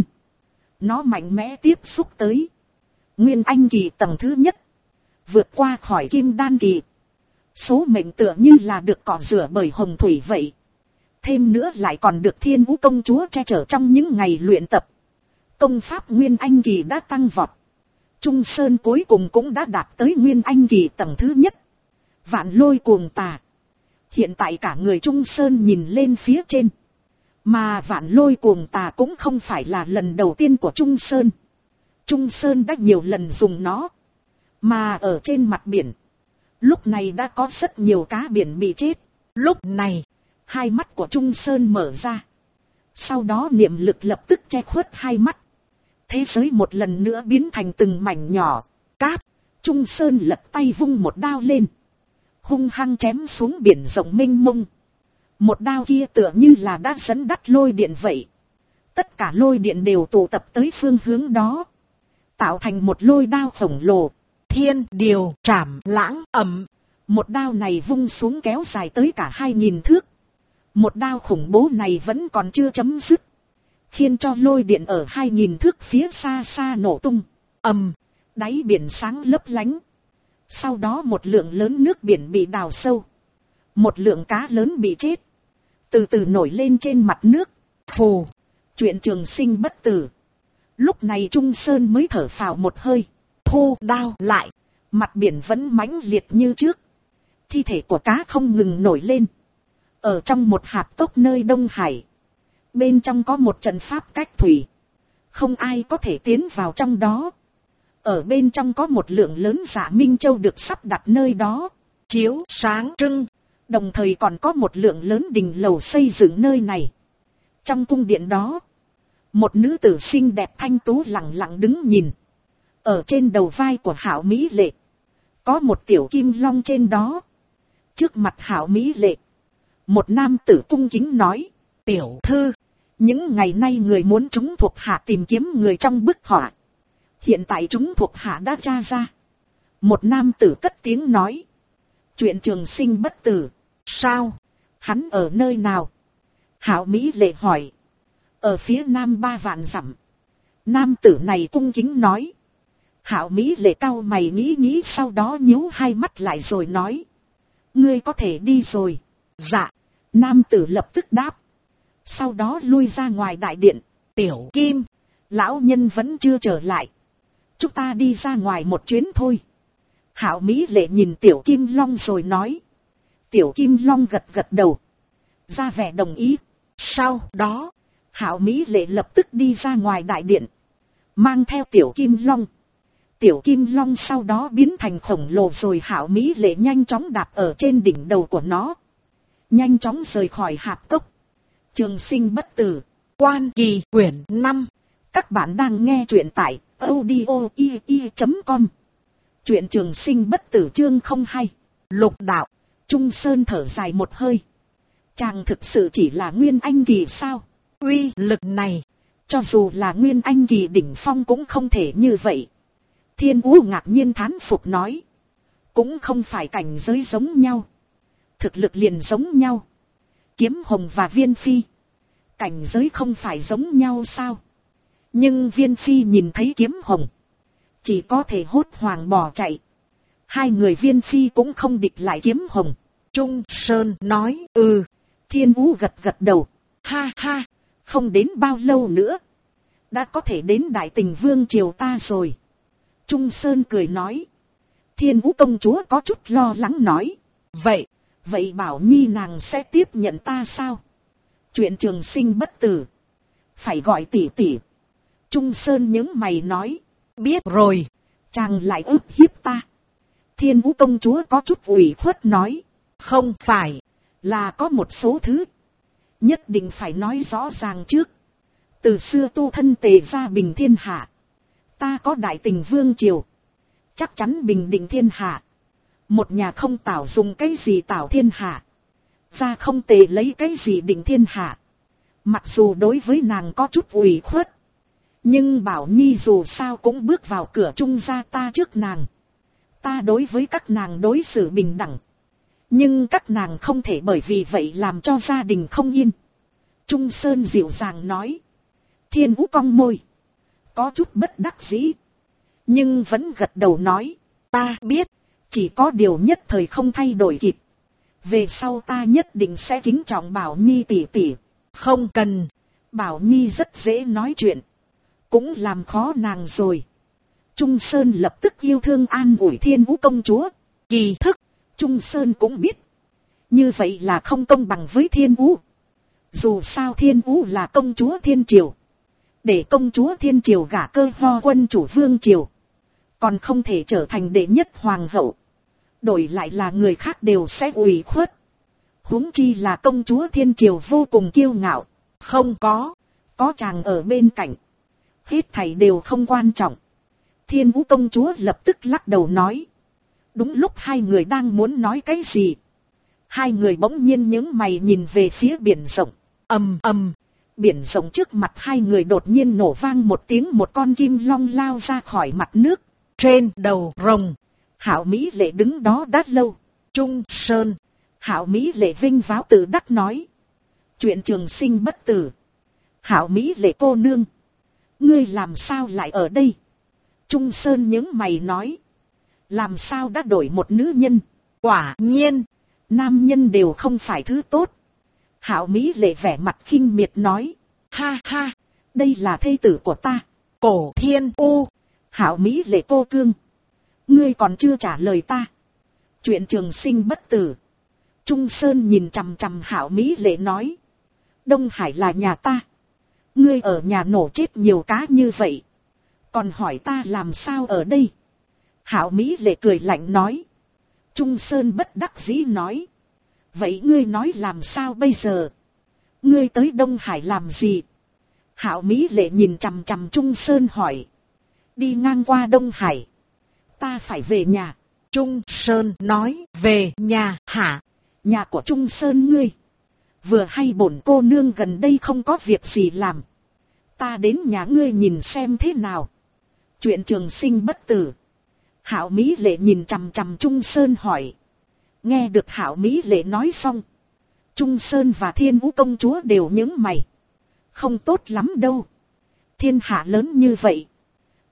nó mạnh mẽ tiếp xúc tới Nguyên Anh kỳ tầng thứ nhất, vượt qua khỏi Kim Đan kỳ. Số mệnh tựa như là được cọ rửa bởi hồng thủy vậy. Thêm nữa lại còn được Thiên Vũ công chúa che chở trong những ngày luyện tập. Công pháp Nguyên Anh kỳ đã tăng vọt. Trung Sơn cuối cùng cũng đã đạt tới Nguyên Anh kỳ tầng thứ nhất. Vạn lôi cuồng tà. Hiện tại cả người Trung Sơn nhìn lên phía trên. Mà vạn lôi cuồng tà cũng không phải là lần đầu tiên của Trung Sơn. Trung Sơn đã nhiều lần dùng nó. Mà ở trên mặt biển, lúc này đã có rất nhiều cá biển bị chết. Lúc này, hai mắt của Trung Sơn mở ra. Sau đó niệm lực lập tức che khuất hai mắt. Thế giới một lần nữa biến thành từng mảnh nhỏ. Cáp, Trung Sơn lật tay vung một đao lên, hung hăng chém xuống biển rộng mênh mông. Một đao kia tựa như là đã dẫn dắt lôi điện vậy. Tất cả lôi điện đều tụ tập tới phương hướng đó, tạo thành một lôi đao khổng lồ. Thiên điều trảm lãng ầm. Một đao này vung xuống kéo dài tới cả 2000 thước. Một đao khủng bố này vẫn còn chưa chấm dứt, khiến cho lôi điện ở 2000 thước phía xa xa nổ tung. Ầm, đáy biển sáng lấp lánh. Sau đó một lượng lớn nước biển bị đào sâu. Một lượng cá lớn bị chết, từ từ nổi lên trên mặt nước. Phù, chuyện trường sinh bất tử. Lúc này Trung Sơn mới thở phào một hơi, thu đao lại. Mặt biển vẫn mãnh liệt như trước. Thi thể của cá không ngừng nổi lên. Ở trong một hạp cốc nơi Đông Hải, bên trong có một trận pháp cách thủy, không ai có thể tiến vào trong đó. Ở bên trong có một lượng lớn Dạ Minh Châu được sắp đặt nơi đó, chiếu sáng trưng. Đồng thời còn có một lượng lớn đình lầu xây dựng nơi này. Trong cung điện đó, một nữ tử xinh đẹp thanh tú lặng lặng đứng nhìn. Ở trên đầu vai của Hạo Mỹ Lệ, có một tiểu kim long trên đó. Trước mặt Hạo Mỹ Lệ, một nam tử cung kính nói, tiểu thư, những ngày nay người muốn chúng thuộc hạ tìm kiếm người trong bức họa. Hiện tại chúng thuộc hạ đã tra ra. Một nam tử cất tiếng nói, chuyện trường sinh bất tử. Sao? Hắn ở nơi nào? Hạo Mỹ Lệ hỏi. Ở phía nam 3 vạn dặm. Nam tử này cung kính nói, Hạo Mỹ Lệ cau mày nghĩ nghĩ, sau đó nhíu hai mắt lại rồi nói. Ngươi có thể đi rồi. Dạ. Nam tử lập tức đáp. Sau đó lui ra ngoài đại điện. Tiểu Kim, lão nhân vẫn chưa trở lại. Chúng ta đi ra ngoài một chuyến thôi. Hạo Mỹ Lệ nhìn Tiểu Kim Long rồi nói. Tiểu Kim Long gật gật đầu, ra vẻ đồng ý. Sau đó, Hạo Mỹ Lệ lập tức đi ra ngoài đại điện, mang theo Tiểu Kim Long. Tiểu Kim Long sau đó biến thành khổng lồ rồi Hạo Mỹ Lệ nhanh chóng đạp ở trên đỉnh đầu của nó, nhanh chóng rời khỏi hạp cốc. Trường Sinh Bất Tử, Quan Kỳ quyển 5. Các bạn đang nghe truyện tại audio.com. Truyện Trường Sinh Bất Tử chương 02. Lục đạo. Trung Sơn thở dài một hơi. Chàng thực sự chỉ là Nguyên Anh kỳ sao? Uy lực này, cho dù là Nguyên Anh kỳ đỉnh phong cũng không thể như vậy. Thiên Vũ ngạc nhiên thán phục nói. Cũng không phải cảnh giới giống nhau, thực lực liền giống nhau. Kiếm Hồng và Viên Phi, cảnh giới không phải giống nhau sao? Nhưng Viên Phi nhìn thấy Kiếm Hồng, chỉ có thể hốt hoảng bỏ chạy. Hai người Viên Phi cũng không địch lại Kiếm Hồng. Trung Sơn nói. Thiên Vũ gật gật đầu. Ha ha, không đến bao lâu nữa, đã có thể đến Đại Tình Vương triều ta rồi. Trung Sơn cười nói. Thiên Vũ công chúa có chút lo lắng nói. Vậy Bảo Nhi nàng sẽ tiếp nhận ta sao? Chuyện Trường Sinh Bất Tử, phải gọi tỷ tỷ. Trung Sơn nhướng mày nói. Biết rồi, chàng lại ức hiếp ta. Thiên Vũ công chúa có chút ủy khuất nói. Không phải, là có một số thứ nhất định phải nói rõ ràng trước. Từ xưa tu thân tề gia bình thiên hạ, ta có Đại Tình Vương triều, chắc chắn bình định thiên hạ. Một nhà không tảo dùng cái gì tảo thiên hạ, gia không tề lấy cái gì định thiên hạ. Mặc dù đối với nàng có chút ủy khuất, nhưng Bảo Nhi dù sao cũng bước vào cửa Trung gia ta trước nàng. Ta đối với các nàng đối xử bình đẳng, nhưng các nàng không thể bởi vì vậy làm cho gia đình không yên. Trung Sơn dịu dàng nói. Thiên Vũ cong môi, có chút bất đắc dĩ, nhưng vẫn gật đầu nói. Ta biết, chỉ có điều nhất thời không thay đổi kịp. Về sau ta nhất định sẽ kính trọng Bảo Nhi tỷ tỷ. Không cần, Bảo Nhi rất dễ nói chuyện, cũng làm khó nàng rồi. Trung Sơn lập tức yêu thương an ủi Thiên Vũ công chúa. Kỳ thực, Trung Sơn cũng biết, như vậy là không công bằng với Thiên Vũ. Dù sao Thiên Vũ là công chúa Thiên Triều, để công chúa Thiên Triều gả Cơ Ho quân chủ Vương Triều, còn không thể trở thành đệ nhất hoàng hậu. Đổi lại là người khác đều sẽ ủy khuất. Huống chi là công chúa Thiên Triều vô cùng kiêu ngạo. Không có chàng ở bên cạnh, hết thảy đều không quan trọng. Thiên Vũ công chúa lập tức lắc đầu nói. Đúng lúc hai người đang muốn nói cái gì, hai người bỗng nhiên nhướng mày nhìn về phía biển rộng. Ầm ầm, biển rộng trước mặt hai người đột nhiên nổ vang một tiếng, một con kim long lao ra khỏi mặt nước. Trên đầu rồng, Hạo Mỹ Lệ đứng đó đã lâu. Trung Sơn, Hạo Mỹ Lệ vinh váo tự đắc nói. Chuyện Trường Sinh Bất Tử. Hạo Mỹ Lệ cô nương, ngươi làm sao lại ở đây? Trung Sơn nhướng mày nói. Làm sao đã đổi một nữ nhân? Quả nhiên, nam nhân đều không phải thứ tốt. Hạo Mỹ Lệ vẻ mặt khinh miệt nói. Ha ha, đây là thê tử của ta, Cổ Thiên U. Hạo Mỹ Lệ cô cương, ngươi còn chưa trả lời ta. Chuyện Trường Sinh Bất Tử. Trung Sơn nhìn chằm chằm Hạo Mỹ Lệ nói. Đông Hải là nhà ta, ngươi ở nhà nổ chết nhiều cá như vậy, còn hỏi ta làm sao ở đây? Hạo Mỹ Lệ cười lạnh nói. Trung Sơn bất đắc dĩ nói. Vậy ngươi nói làm sao bây giờ? Ngươi tới Đông Hải làm gì? Hạo Mỹ Lệ nhìn chằm chằm Trung Sơn hỏi. Đi ngang qua Đông Hải, ta phải về nhà. Trung Sơn nói. Về nhà hả? Nhà của Trung Sơn ngươi? Vừa hay bổn cô nương gần đây không có việc gì làm, ta đến nhà ngươi nhìn xem thế nào. Chuyện Trường Sinh Bất Tử. Hạo Mỹ Lệ nhìn chằm chằm Trung Sơn hỏi. Nghe được Hạo Mỹ Lệ nói xong, Trung Sơn và Thiên Vũ công chúa đều nhướng mày. Không tốt lắm đâu. Thiên hạ lớn như vậy,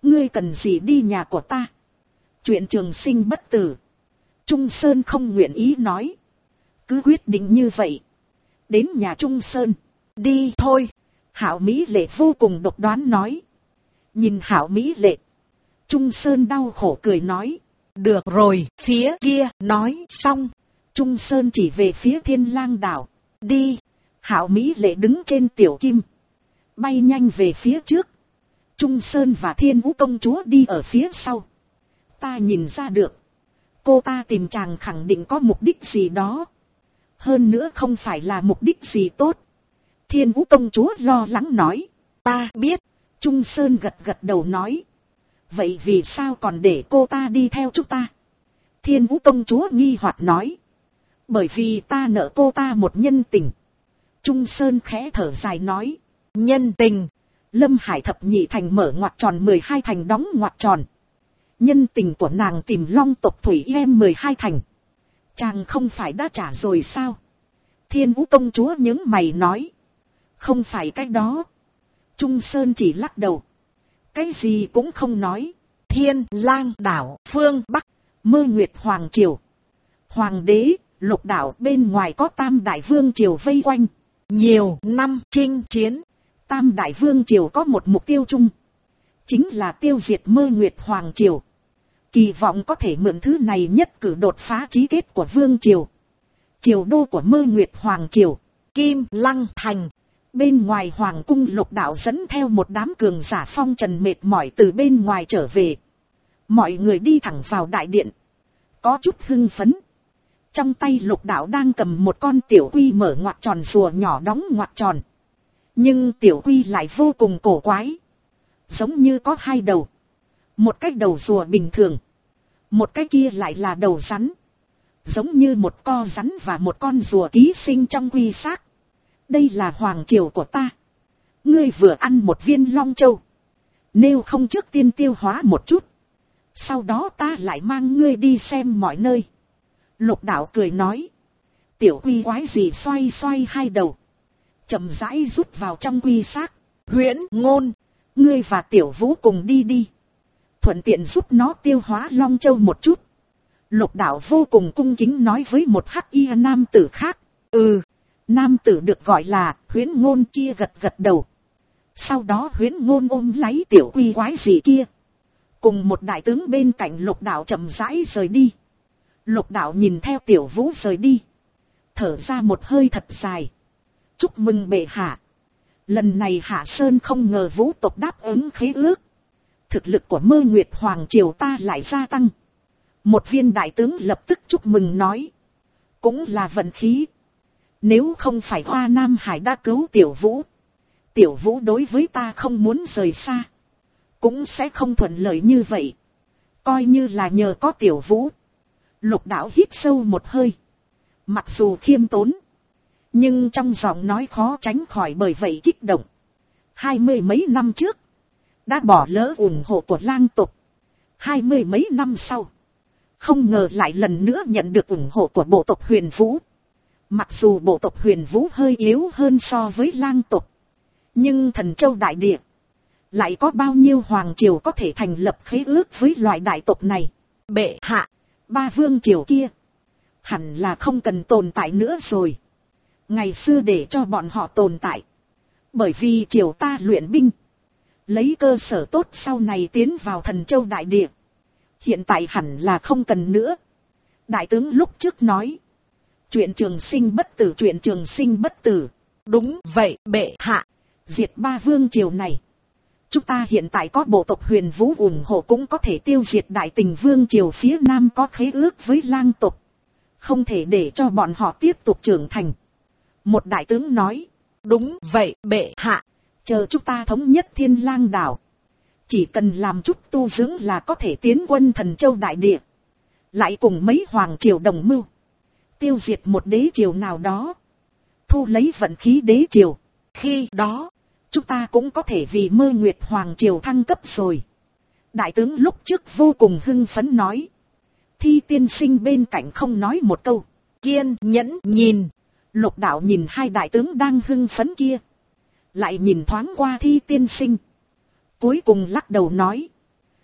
Ngươi cần gì đi nhà của ta? Chuyện trường sinh bất tử. Trung Sơn không nguyện ý nói. Cứ quyết định như vậy. Đến nhà Trung Sơn. Đi thôi. Hảo Mỹ Lệ vô cùng độc đoán nói. Nhìn Hảo Mỹ Lệ. Trung Sơn đau khổ cười nói. Được rồi, phía kia, nói xong. Trung Sơn chỉ về phía Thiên Lang đảo. Đi. Hảo Mỹ Lệ đứng trên tiểu kim. Bay nhanh về phía trước. Trung Sơn và Thiên Vũ công chúa đi ở phía sau. Ta nhìn ra được. Cô ta tìm chàng khẳng định có mục đích gì đó. Hơn nữa không phải là mục đích gì tốt. Thiên Vũ công chúa lo lắng nói. Ta biết. Trung Sơn gật gật đầu nói. Vậy vì sao còn để cô ta đi theo chúng ta? Thiên Vũ công chúa nghi hoặc nói. Bởi vì ta nợ cô ta một nhân tình. Trung Sơn khẽ thở dài nói. Nhân tình. Lâm Hải thập nhị thành mở ngoặc tròn 12 thành đóng ngoặc tròn. Nhân tình của nàng tìm Long tộc Thủy em 12 thành. Chàng không phải đã trả rồi sao? Thiên Vũ công chúa những mày nói. Không phải cái đó. Trung Sơn chỉ lắc đầu. Cái gì cũng không nói. Thiên Lang đảo phương Bắc. Mơ Nguyệt Hoàng Triều. Hoàng đế, Lục đảo bên ngoài có Tam Đại Vương Triều vây quanh. Nhiều năm chinh chiến. Tam Đại Vương Triều có một mục tiêu chung. Chính là tiêu diệt Mơ Nguyệt Hoàng Triều. Kỳ vọng có thể mượn thứ này nhất cử đột phá chí kết của Vương Triều. Triều đô của Mơ Nguyệt Hoàng Triều. Kim Lăng Thành. Bên ngoài Hoàng cung Lục đạo dẫn theo một đám cường giả phong trần mệt mỏi từ bên ngoài trở về. Mọi người đi thẳng vào đại điện. Có chút hưng phấn. Trong tay Lục đạo đang cầm một con tiểu quy mở ngoặc tròn rùa nhỏ đóng ngoặc tròn. Nhưng tiểu quy lại vô cùng cổ quái. Giống như có hai đầu. Một cái đầu rùa bình thường. Một cái kia lại là đầu rắn. Giống như một con rắn và một con rùa ký sinh trong quy xác. Đây là hoàng triều của ta. Ngươi vừa ăn một viên long châu. Nếu không trước tiên tiêu hóa một chút. Sau đó ta lại mang ngươi đi xem mọi nơi. Lục đạo cười nói. Tiểu quy quái gì xoay xoay hai đầu. Chậm rãi rút vào trong quy xác. Huyễn Ngôn. Ngươi và Tiểu Vũ cùng đi đi. Thuận tiện giúp nó tiêu hóa long châu một chút. Lục đạo vô cùng cung kính nói với một hắc y nam tử khác. Nam tử được gọi là Huyễn Ngôn kia gật gật đầu. Sau đó Huyễn Ngôn ôm lấy tiểu quy quái gì kia. Cùng một đại tướng bên cạnh Lục đạo chậm rãi rời đi. Lục đạo nhìn theo Tiểu Vũ rời đi. Thở ra một hơi thật dài. Chúc mừng bệ hạ. Lần này Hạ Sơn không ngờ Vũ tộc đáp ứng khế ước. Thực lực của Mơ Nguyệt Hoàng Triều ta lại gia tăng. Một viên đại tướng lập tức chúc mừng nói. Cũng là vận khí. Nếu không phải Hoa Nam Hải đã cứu Tiểu Vũ. Tiểu Vũ đối với ta không muốn rời xa. Cũng sẽ không thuận lợi như vậy. Coi như là nhờ có Tiểu Vũ. Lục đạo hít sâu một hơi. Mặc dù khiêm tốn. Nhưng trong giọng nói khó tránh khỏi bởi vậy kích động. 20 mấy năm trước. Đã bỏ lỡ ủng hộ của lang tộc. 20 mấy năm sau. Không ngờ lại lần nữa nhận được ủng hộ của bộ tộc Huyền Vũ. Mặc dù bộ tộc Huyền Vũ hơi yếu hơn so với lang tộc. Nhưng Thần Châu Đại Địa. Lại có bao nhiêu hoàng triều có thể thành lập khế ước với loại đại tộc này. Bệ hạ. Ba vương triều kia. Hẳn là không cần tồn tại nữa rồi. Ngày xưa để cho bọn họ tồn tại. Bởi vì triều ta luyện binh. Lấy cơ sở tốt sau này tiến vào Thần Châu Đại Địa. Hiện tại hẳn là không cần nữa. Đại tướng lúc trước nói. Chuyện trường sinh bất tử, chuyện trường sinh bất tử. Đúng vậy bệ hạ. Diệt ba vương triều này. Chúng ta hiện tại có bộ tộc Huyền Vũ ủng hộ cũng có thể tiêu diệt Đại Tình Vương triều phía Nam có khế ước với lang tộc. Không thể để cho bọn họ tiếp tục trưởng thành. Một đại tướng nói. Đúng vậy bệ hạ. Chờ chúng ta thống nhất Thiên Lang đảo. Chỉ cần làm chút tu dưỡng là có thể tiến quân Thần Châu Đại Địa. Lại cùng mấy hoàng triều đồng mưu. Tiêu diệt một đế triều nào đó. Thu lấy vận khí đế triều. Khi đó, chúng ta cũng có thể vì Mơ Nguyệt Hoàng triều thăng cấp rồi. Đại tướng lúc trước vô cùng hưng phấn nói. Thi tiên sinh bên cạnh không nói một câu. Kiên nhẫn nhìn. Lục đạo nhìn hai đại tướng đang hưng phấn kia. Lại nhìn thoáng qua Thi tiên sinh. Cuối cùng lắc đầu nói.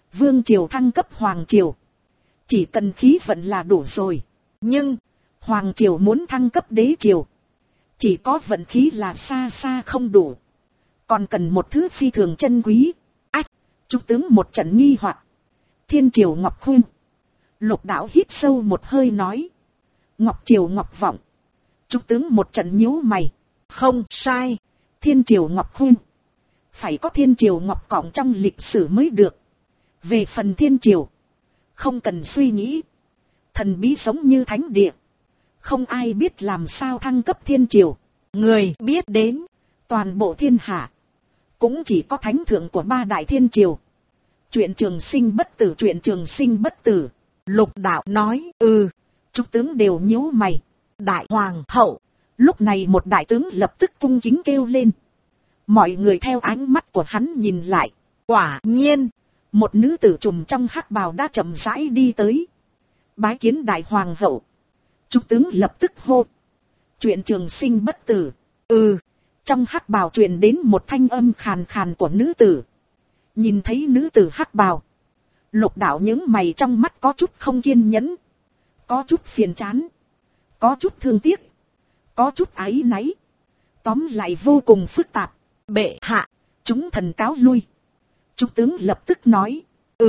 Vương triều thăng cấp hoàng triều. Chỉ cần khí vận là đủ rồi. Nhưng, hoàng triều muốn thăng cấp đế triều. Chỉ có vận khí là xa xa không đủ. Còn cần một thứ phi thường chân quý. Ách, Trúc tướng một trận nghi hoặc. Thiên triều Ngọc Khuyên. Lục Đạo hít sâu một hơi nói. Ngọc triều Ngọc Vọng. Trúc tướng một trận nhíu mày. Không sai, Thiên triều Ngọc Khuyên. Phải có Thiên triều Ngọc Cỏng trong lịch sử mới được. Về phần Thiên triều, không cần suy nghĩ. Thần bí giống như thánh địa. Không ai biết làm sao thăng cấp Thiên triều. Người biết đến, toàn bộ thiên hạ. Cũng chỉ có thánh thượng của 3 đại thiên triều. Chuyện trường sinh bất tử, chuyện trường sinh bất tử. Lục Đạo nói, Trúc tướng đều nhíu mày. Đại hoàng hậu. Lúc này một đại tướng lập tức cung kính kêu lên. Mọi người theo ánh mắt của hắn nhìn lại. Quả nhiên, một nữ tử trùm trong hắc bào đã chậm rãi đi tới. Bái kiến đại hoàng hậu. Trúc tướng lập tức hô. Chuyện trường sinh bất tử. Trong hắc bào truyền đến một thanh âm khàn khàn của nữ tử. Nhìn thấy nữ tử hắc bào, Lục Đạo những mày trong mắt có chút không kiên nhẫn, có chút phiền chán, có chút thương tiếc, có chút áy náy. Tóm lại vô cùng phức tạp. Bệ hạ, chúng thần cáo lui. Trúc tướng lập tức nói.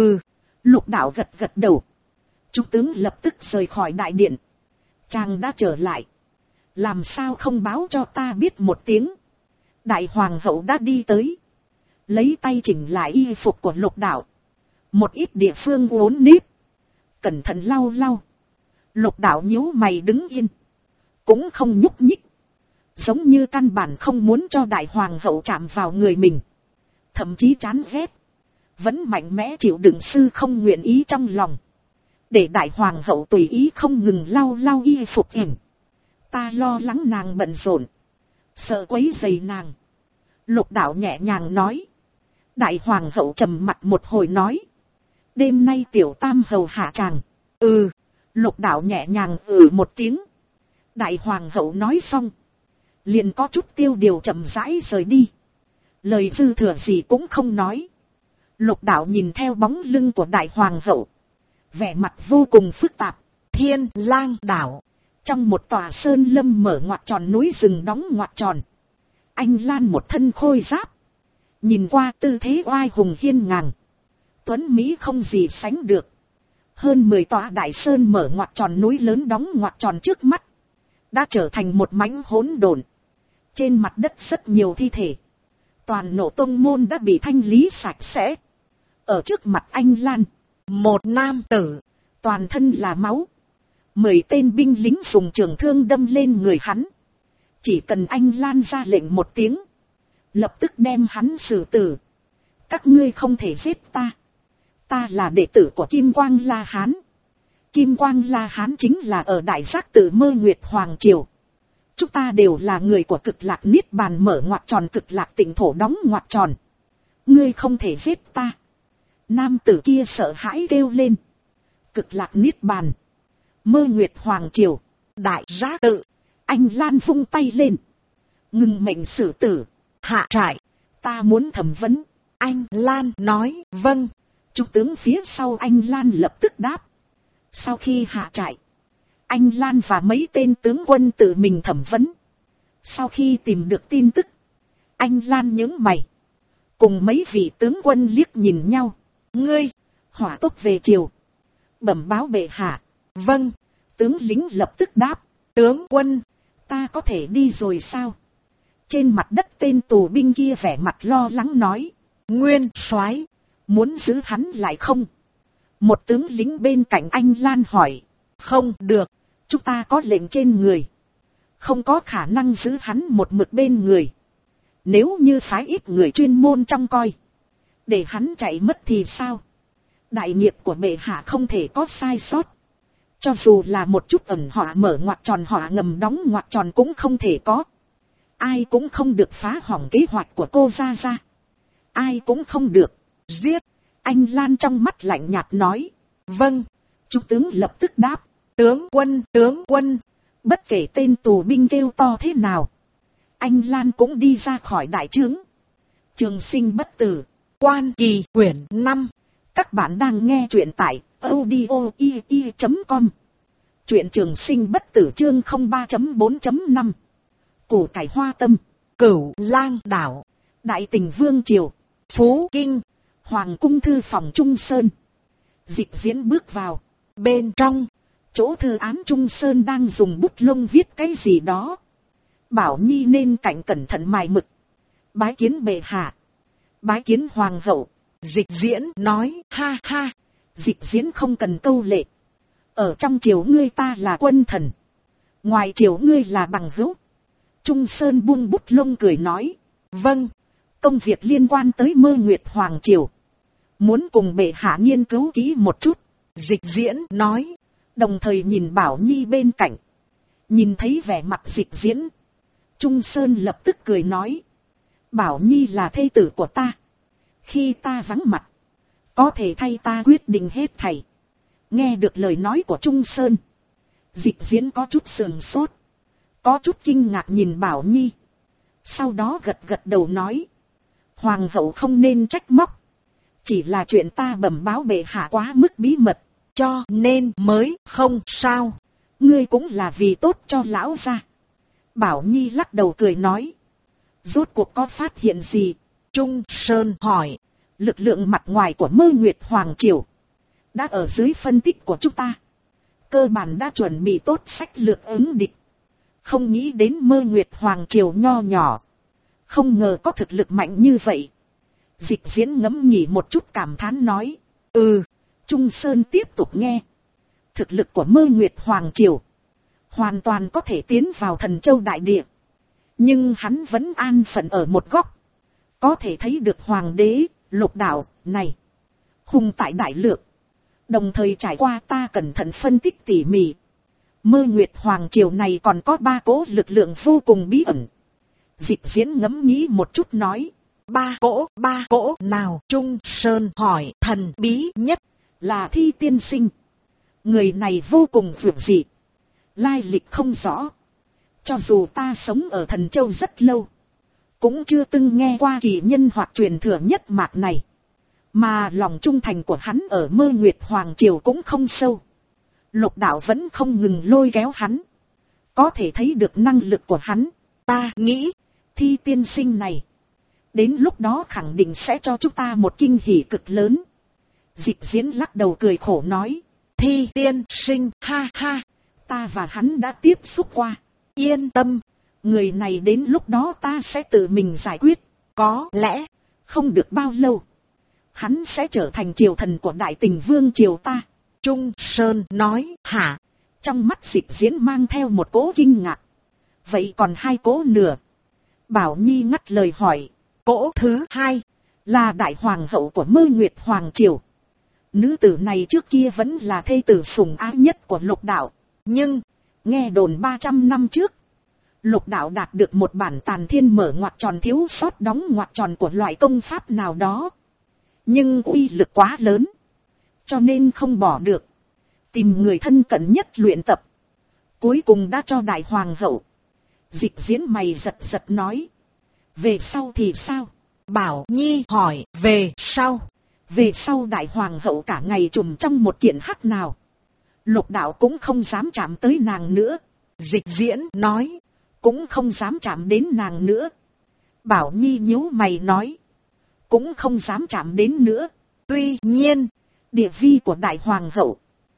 Lục Đạo gật gật đầu. Trúc tướng lập tức rời khỏi đại điện. Chàng đã trở lại. Làm sao không báo cho ta biết một tiếng. Đại hoàng hậu đã đi tới. Lấy tay chỉnh lại y phục của Lục Đạo. Một ít địa phương uốn nếp. Cẩn thận lau lau. Lục Đạo nhíu mày đứng yên. Cũng không nhúc nhích. Giống như căn bản không muốn cho đại hoàng hậu chạm vào người mình. Thậm chí chán ghét. Vẫn mạnh mẽ chịu đựng sư không nguyện ý trong lòng. Để đại hoàng hậu tùy ý không ngừng lau lau y phục ỉn. Ta lo lắng nàng bận rộn. Sợ quấy rầy nàng. Lục Đạo nhẹ nhàng nói. Đại hoàng hậu trầm mặt một hồi nói. Đêm nay tiểu tam hầu hạ chàng. Lục Đạo nhẹ nhàng một tiếng. Đại hoàng hậu nói xong. Liền có chút tiêu điều chậm rãi rời đi. Lời dư thừa gì cũng không nói. Lục Đạo nhìn theo bóng lưng của đại hoàng hậu. Vẻ mặt vô cùng phức tạp. Thiên Lang đảo. Trong một tòa sơn lâm mở ngoặt tròn núi rừng đóng ngoặt tròn. Anh Lan một thân khôi giáp. Nhìn qua tư thế oai hùng hiên ngang. Tuấn Mỹ không gì sánh được. Hơn 10 tòa đại sơn mở ngoặt tròn núi lớn đóng ngoặt tròn trước mắt. Đã trở thành một mảnh hỗn độn. Trên mặt đất rất nhiều thi thể. Toàn nổ tông môn đã bị thanh lý sạch sẽ. Ở trước mặt anh Lan. Một nam tử. Toàn thân là máu. 10 tên binh lính dùng trường thương đâm lên người hắn. Chỉ cần anh Lan ra lệnh một tiếng. Lập tức đem hắn xử tử. Các ngươi không thể giết ta. Ta là đệ tử của Kim Quang La Hán. Kim Quang La Hán chính là ở Đại Giác Tự Mơ Nguyệt Hoàng Triều. Chúng ta đều là người của Cực Lạc Niết Bàn mở ngoặt tròn Cực Lạc Tịnh Thổ đóng ngoặt tròn. Ngươi không thể giết ta. Nam tử kia sợ hãi kêu lên. Cực Lạc Niết Bàn. Mơ Nguyệt Hoàng Triều. Đại Giác Tự. Anh Lan vung tay lên. Ngừng mệnh xử tử. Hạ trại. Ta muốn thẩm vấn. Anh Lan nói vâng. Trúc tướng phía sau anh Lan lập tức đáp. Sau khi hạ trại, anh Lan và mấy tên tướng quân tự mình thẩm vấn. Sau khi tìm được tin tức, anh Lan nhướng mày. Cùng mấy vị tướng quân liếc nhìn nhau. Ngươi, hỏa tốc về triều. Bẩm báo bệ hạ. Vâng, tướng lính lập tức đáp. Tướng quân, ta có thể đi rồi sao? Trên mặt đất tên tù binh kia vẻ mặt lo lắng nói. Nguyên soái, muốn giữ hắn lại không? Một tướng lính bên cạnh anh Lan hỏi. Không được, chúng ta có lệnh trên người. Không có khả năng giữ hắn một mực bên người. Nếu như phái ít người chuyên môn trông coi, để hắn chạy mất thì sao? Đại nghiệp của bệ hạ không thể có sai sót. Cho dù là một chút ẩn họa mở ngoặt tròn họa ngầm đóng ngoặt tròn cũng không thể có. Ai cũng không được phá hỏng kế hoạch của cô Gia Gia. Ai cũng không được giết. Anh Lan trong mắt lạnh nhạt nói. Vâng. Trung tướng lập tức đáp. Tướng quân. Bất kể tên tù binh kêu to thế nào, anh Lan cũng đi ra khỏi đại trướng. Trường sinh bất tử. Quan Kỳ quyển 5. Các bạn đang nghe truyện tại audio.com. Truyện trường sinh bất tử chương 03.4.5. Củ cải hoa tâm, Cửu Lang đảo, Đại Tình Vương triều, Phú Kinh, Hoàng cung thư phòng Trung Sơn. Dịch Diễn bước vào. Bên trong, chỗ thư án Trung Sơn đang dùng bút lông viết cái gì đó. Bảo Nhi nên cạnh cẩn thận mài mực. Bái kiến bệ hạ. Bái kiến hoàng hậu. Dịch Diễn nói, ha ha. Dịch Diễn không cần câu lệ. Ở trong triều ngươi ta là quân thần, ngoài triều ngươi là bằng hữu. Trung Sơn buông bút lông cười nói, vâng, công việc liên quan tới Mơ Nguyệt Hoàng triều, muốn cùng bệ hạ nghiên cứu kỹ một chút. Dịch Diễn nói, đồng thời nhìn Bảo Nhi bên cạnh. Nhìn thấy vẻ mặt Dịch Diễn, Trung Sơn lập tức cười nói, Bảo Nhi là thê tử của ta, khi ta vắng mặt, có thể thay ta quyết định hết thảy. Nghe được lời nói của Trung Sơn, Dịch Diễn có chút sườn sốt, có chút kinh ngạc nhìn Bảo Nhi. Sau đó gật gật đầu nói, hoàng hậu không nên trách móc, chỉ là chuyện ta bẩm báo bệ hạ quá mức bí mật, cho nên mới không sao. Ngươi cũng là vì tốt cho lão gia. Bảo Nhi lắc đầu cười nói, rốt cuộc có phát hiện gì? Trung Sơn hỏi, lực lượng mặt ngoài của Mơ Nguyệt Hoàng triều đã ở dưới phân tích của chúng ta, cơ bản đã chuẩn bị tốt sách lược ứng địch. Không nghĩ đến Mơ Nguyệt Hoàng triều nho nhỏ, không ngờ có thực lực mạnh như vậy. Dịch Diễn ngẫm nghĩ một chút cảm thán nói, Trung Sơn tiếp tục nghe. Thực lực của Mơ Nguyệt Hoàng triều hoàn toàn có thể tiến vào Thần Châu đại địa, nhưng hắn vẫn an phận ở một góc. Có thể thấy được hoàng đế Lục Đạo này hùng tại đại lược, đồng thời trải qua ta cẩn thận phân tích tỉ mỉ, Mơ Nguyệt Hoàng triều này còn có 3 cỗ lực lượng vô cùng bí ẩn. Dịch Diễn ngẫm nghĩ một chút nói, 3 cỗ nào? Trung Sơn hỏi, thần bí nhất là Thi tiên sinh. Người này vô cùng vượt dị, lai lịch không rõ. Cho dù ta sống ở Thần Châu rất lâu, cũng chưa từng nghe qua kỳ nhân hoặc truyền thừa nhất mạc này. Mà lòng trung thành của hắn ở Mơ Nguyệt Hoàng triều cũng không sâu. Lục Đạo vẫn không ngừng lôi kéo hắn, có thể thấy được năng lực của hắn. Ta nghĩ Thi tiên sinh này đến lúc đó khẳng định sẽ cho chúng ta một kinh hỉ cực lớn. Dịch Diễn lắc đầu cười khổ nói, Thi tiên sinh, ha ha, ta và hắn đã tiếp xúc qua. Yên tâm, người này đến lúc đó ta sẽ tự mình giải quyết. Có lẽ không được bao lâu, hắn sẽ trở thành triều thần của Đại Tình Vương triều ta. Trung Sơn nói, hả? Trong mắt Dịch Diễn mang theo một cỗ kinh ngạc. Vậy còn 2 cỗ nữa? Bảo Nhi ngắt lời hỏi. Cỗ thứ 2 là đại hoàng hậu của Mơ Nguyệt Hoàng triều. Nữ tử này trước kia vẫn là thê tử sủng ái nhất của Lục Đạo, nhưng nghe đồn 300 năm trước, Lục Đạo đạt được một bản tàn thiên mở ngoặc tròn thiếu sót đóng ngoặc tròn của loại công pháp nào đó, nhưng uy lực quá lớn, cho nên không bỏ được, tìm người thân cận nhất luyện tập, cuối cùng đã cho đại hoàng hậu. Dịch Diễn mày giật giật nói, về sau thì sao? Bảo Nhi hỏi, về sau? Về sau đại hoàng hậu cả ngày trùm trong một kiện hắc nào, Lục Đạo cũng không dám chạm tới nàng nữa. Dịch Diễn nói, cũng không dám chạm đến nàng nữa. Bảo Nhi nhíu mày nói, cũng không dám chạm đến nữa. Tuy nhiên, địa vị của đại hoàng hậu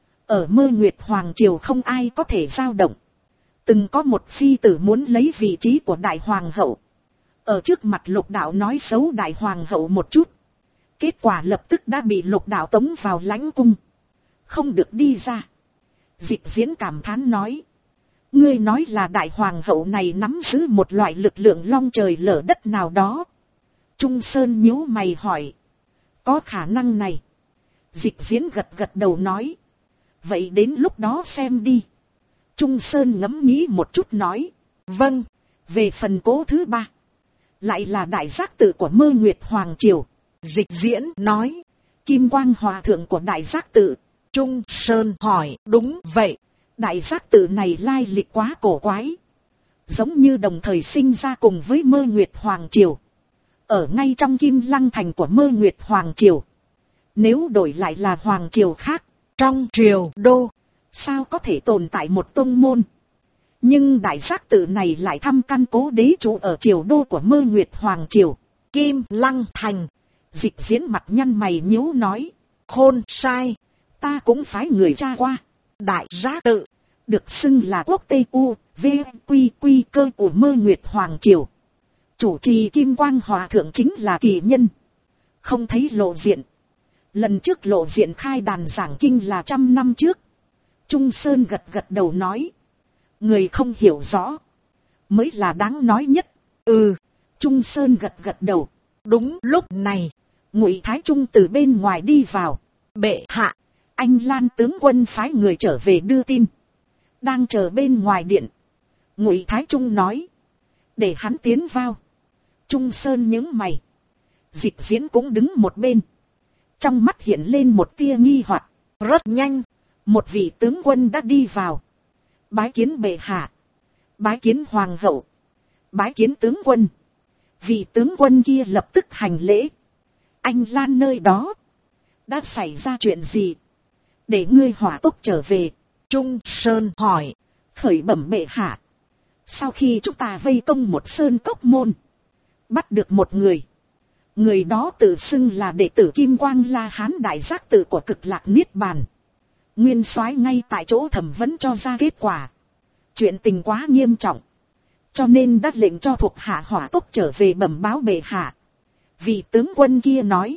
ở Mơ Nguyệt Hoàng triều không ai có thể dao động. Từng có một phi tử muốn lấy vị trí của đại hoàng hậu, ở trước mặt Lục Đạo nói xấu đại hoàng hậu một chút, kết quả lập tức đã bị Lục Đạo tống vào lãnh cung, không được đi ra. Dịch Diễn cảm thán nói, ngươi nói là đại hoàng hậu này nắm giữ một loại lực lượng long trời lở đất nào đó. Trung Sơn nhíu mày hỏi, có khả năng này? Dịch Diễn gật gật đầu nói, vậy đến lúc đó xem đi. Trung Sơn ngẫm nghĩ một chút nói, vâng. Về phần cỗ thứ 3, lại là đại giác tự của Mơ Nguyệt Hoàng triều. Dịch Diễn nói, Kim Quang Hòa thượng của đại giác tự. Trung Sơn hỏi, đúng vậy. Đại giác tự này lai lịch quá cổ quái, giống như đồng thời sinh ra cùng với Mơ Nguyệt Hoàng triều, ở ngay trong Kim Lăng thành của Mơ Nguyệt Hoàng triều. Nếu đổi lại là hoàng triều khác, trong triều đô, sao có thể tồn tại một tông môn. Nhưng đại giác tự này lại thăm căn cố đế chủ ở triều đô của Mơ Nguyệt Hoàng triều, Kim Lăng Thành. Dịch Diễn mặt nhăn mày nhíu nói, khôn sai, ta cũng phái người tra qua. Đại giác tự, được xưng là quốc Tây U, V, Quy, Quy cơ của Mơ Nguyệt Hoàng triều. Chủ trì Kim Quang Hòa Thượng chính là kỳ nhân. Không thấy lộ diện. Lần trước lộ diện khai đàn giảng kinh là 100 năm trước. Trung Sơn gật gật đầu nói, người không hiểu rõ mới là đáng nói nhất. Trung Sơn gật gật đầu. Đúng lúc này, Ngụy Thái Trung từ bên ngoài đi vào. Bệ hạ, anh Lan tướng quân phái người trở về đưa tin, đang chờ bên ngoài điện. Ngụy Thái Trung nói, để hắn tiến vào. Trung Sơn nhướng mày. Dịch Diễn cũng đứng một bên, trong mắt hiện lên một tia nghi hoặc. Rất nhanh, một vị tướng quân đã đi vào. Bái kiến bệ hạ, bái kiến hoàng hậu, bái kiến tướng quân. Vị tướng quân kia lập tức hành lễ. Anh Lan nơi đó đã xảy ra chuyện gì, để ngươi hỏa tốc trở về? Trung Sơn hỏi. Khởi bẩm bệ hạ, sau khi chúng ta vây công một sơn cốc môn, bắt được một người. Người đó tự xưng là đệ tử Kim Quang La Hán đại giác tự của Cực Lạc Niết Bàn. Nguyên soái ngay tại chỗ thẩm vấn cho ra kết quả. Chuyện tình quá nghiêm trọng, cho nên đã lệnh cho thuộc hạ hỏa tốc trở về bẩm báo bệ hạ. Vị tướng quân kia nói.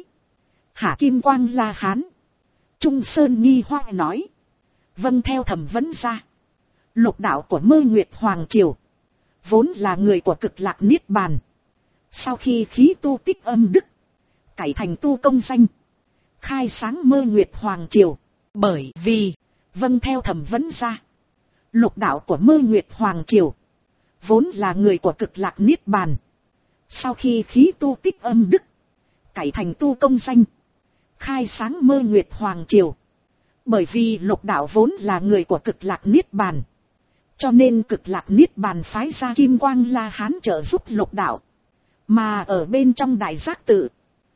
Hạ Kim Quang La Hán? Trung Sơn nghi hoặc nói. Vâng, theo thẩm vấn ra, lục đạo của Mơ Nguyệt Hoàng triều vốn là người của Cực Lạc Niết Bàn. Sau khi khí tu tích âm đức, cải thành tu công danh, khai sáng Mơ Nguyệt Hoàng triều. Bởi vì, vâng, theo thẩm vấn ra, lục đạo của Mơ Nguyệt Hoàng triều vốn là người của Cực Lạc Niết Bàn. Sau khi khí tu tích âm đức, cải thành tu công danh, khai sáng Mơ Nguyệt Hoàng triều. Bởi vì lục đạo vốn là người của Cực Lạc Niết Bàn, cho nên Cực Lạc Niết Bàn phái ra Kim Quang La Hán trợ giúp lục đạo. Mà ở bên trong đại giác tự,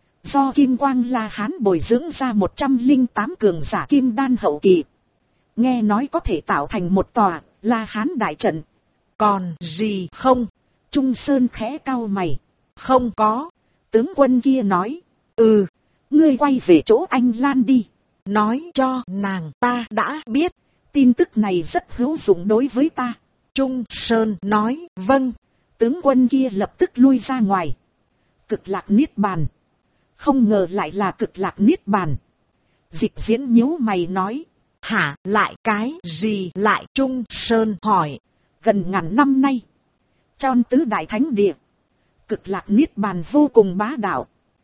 do Kim Quang La Hán bồi dưỡng ra 108 cường giả kim đan hậu kỳ. Nghe nói có thể tạo thành một tòa La Hán đại trận. Còn gì không? Trung Sơn khẽ cau mày. Không có. Tướng quân kia nói. Ngươi quay về chỗ anh Lan đi, nói cho nàng ta đã biết. Tin tức này rất hữu dụng đối với ta. Trung Sơn nói. Vâng. Tướng quân kia lập tức lui ra ngoài. Cực Lạc Niết Bàn. Không ngờ lại là Cực Lạc Niết Bàn. Dịch Diễn nhíu mày nói. Hả, lại cái gì lại? Trung Sơn hỏi. Gần ngàn năm nay, trong tứ đại thánh địa, Cực Lạc Niết Bàn vô cùng bá đạo.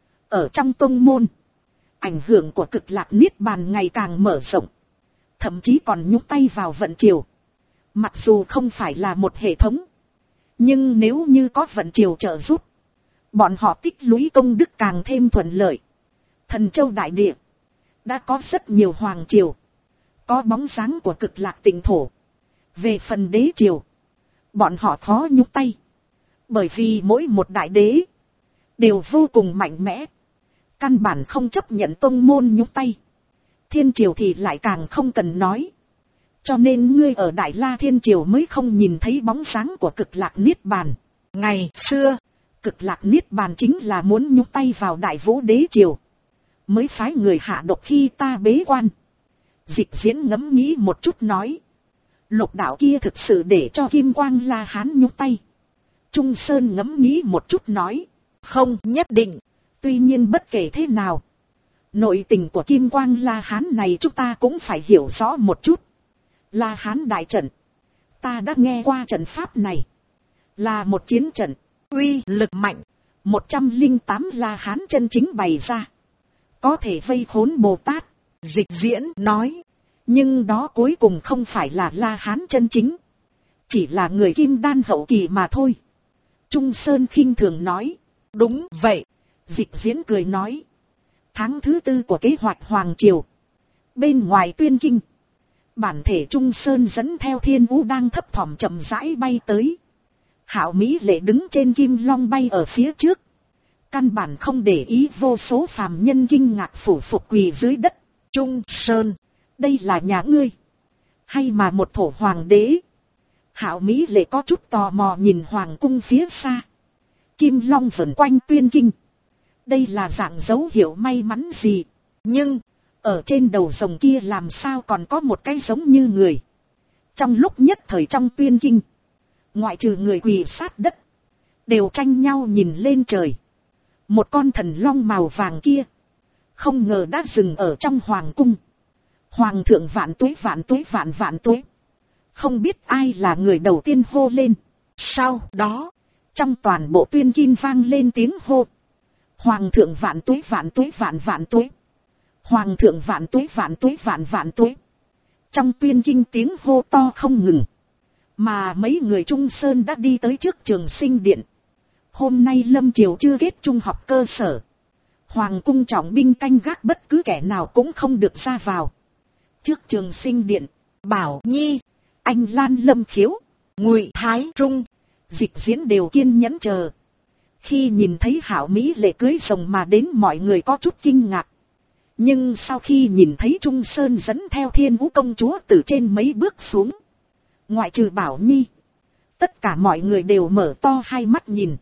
Ở trong tông môn, ảnh hưởng của Cực Lạc Niết Bàn ngày càng mở rộng, thậm chí còn nhúc tay vào vận triều. Mặc dù không phải là một hệ thống, nhưng nếu như có vận triều trợ giúp, bọn họ tích lũy công đức càng thêm thuận lợi. Thần Châu đại địa đã có rất nhiều hoàng triều, có bóng dáng của Cực Lạc Tịnh thổ. Về phần đế triều, bọn họ khó nhúc tay, bởi vì mỗi một đại đế đều vô cùng mạnh mẽ, căn bản không chấp nhận tông môn nhúc tay. Thiên triều thì lại càng không cần nói. Cho nên ngươi ở Đại La Thiên triều mới không nhìn thấy bóng dáng của Cực Lạc Niết Bàn. Ngày xưa, Cực Lạc Niết Bàn chính là muốn nhúc tay vào Đại Vũ đế triều, mới phái người hạ độc khi ta bế quan. Dịch Diễn ngẫm nghĩ một chút nói. Lục đạo kia thực sự để cho Kim Quang La Hán nhúc tay? Trung Sơn ngẫm nghĩ một chút nói. Không nhất định. Tuy nhiên bất kể thế nào, nội tình của Kim Quang La Hán này chúng ta cũng phải hiểu rõ một chút. La Hán đại trận, ta đã nghe qua trận pháp này. Là một chiến trận, uy lực mạnh. 108 La Hán chân chính bày ra, có thể vây khốn Bồ Tát. Dịch Diễn nói. Nhưng đó cuối cùng không phải là La Hán chân chính, chỉ là người kim đan hậu kỳ mà thôi. Trung Sơn khinh thường nói. Đúng vậy. Dịch Diễn cười nói. Tháng thứ 4 của kế hoạch Hoàng triều, bên ngoài Tuyên Kinh, bản thể Trung Sơn dẫn theo Thiên Vũ đang thấp thỏm chậm rãi bay tới. Hạo Mỹ Lệ đứng trên kim long bay ở phía trước, Căn bản không để ý vô số phàm nhân kinh ngạc phủ phục quỳ dưới đất. Trung Sơn, đây là nhà ngươi, hay mà một thổ hoàng đế? Hạo Mỹ Lệ có chút tò mò nhìn hoàng cung phía xa. Kim long vần quanh Tuyên Kinh. Đây là dạng dấu hiệu may mắn gì? Nhưng, ở trên đầu rồng kia làm sao còn có một cái giống như người? Trong lúc nhất thời trong Tuyên Kinh, ngoại trừ người quỳ sát đất, đều tranh nhau nhìn lên trời. Một con thần long màu vàng kia, không ngờ đã dừng ở trong hoàng cung. Hoàng thượng vạn tuế vạn tuế vạn vạn tuế. Không biết ai là người đầu tiên hô lên. Sau đó, trong toàn bộ Tuyên Kinh vang lên tiếng hô. Hoàng thượng vạn tuế vạn tuế vạn vạn tuế. Hoàng thượng vạn tuế vạn tuế vạn vạn tuế. Trong Tuyên Kinh tiếng hô to không ngừng. Mà mấy người Trung Sơn đã đi tới trước Trường Sinh Điện. Hôm nay lâm triều chưa kết trung học cơ sở. Hoàng cung trọng binh canh gác, bất cứ kẻ nào cũng không được ra vào. Trước Trường Sinh Điện, Bảo Nhi, Anh Lan, Lâm Khiếu, Ngụy Thái Trung, Dịch Diễn đều kiên nhẫn chờ. Khi nhìn thấy Hạo Mỹ Lệ cưới rồng mà đến, mọi người có chút kinh ngạc. Nhưng sau khi nhìn thấy Trung Sơn dẫn theo Thiên Vũ công chúa từ trên mấy bước xuống, ngoại trừ Bảo Nhi, tất cả mọi người đều mở to hai mắt nhìn,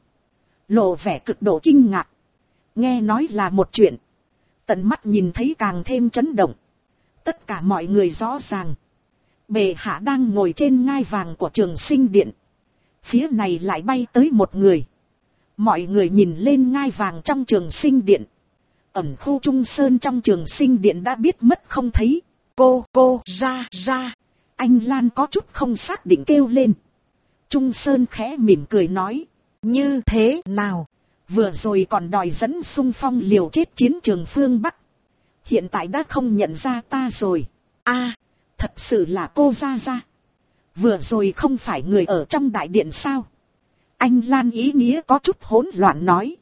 lộ vẻ cực độ kinh ngạc. Nghe nói là một chuyện, tận mắt nhìn thấy càng thêm chấn động. Tất cả mọi người rõ ràng, bệ hạ đang ngồi trên ngai vàng của Trường Sinh Điện, phía này lại bay tới một người. Mọi người nhìn lên ngai vàng trong Trường Sinh Điện, ẩn khu Trung Sơn trong Trường Sinh Điện đã biết mất không thấy. Cô ra. Anh Lan có chút không xác định kêu lên. Trung Sơn khẽ mỉm cười nói, như thế nào, vừa rồi còn đòi dẫn xung phong liều chết chiến trường phương Bắc, hiện tại đã không nhận ra ta rồi. À, thật sự là cô ra. Vừa rồi không phải người ở trong đại điện sao? Anh Lan ý nghĩa có chút hỗn loạn nói.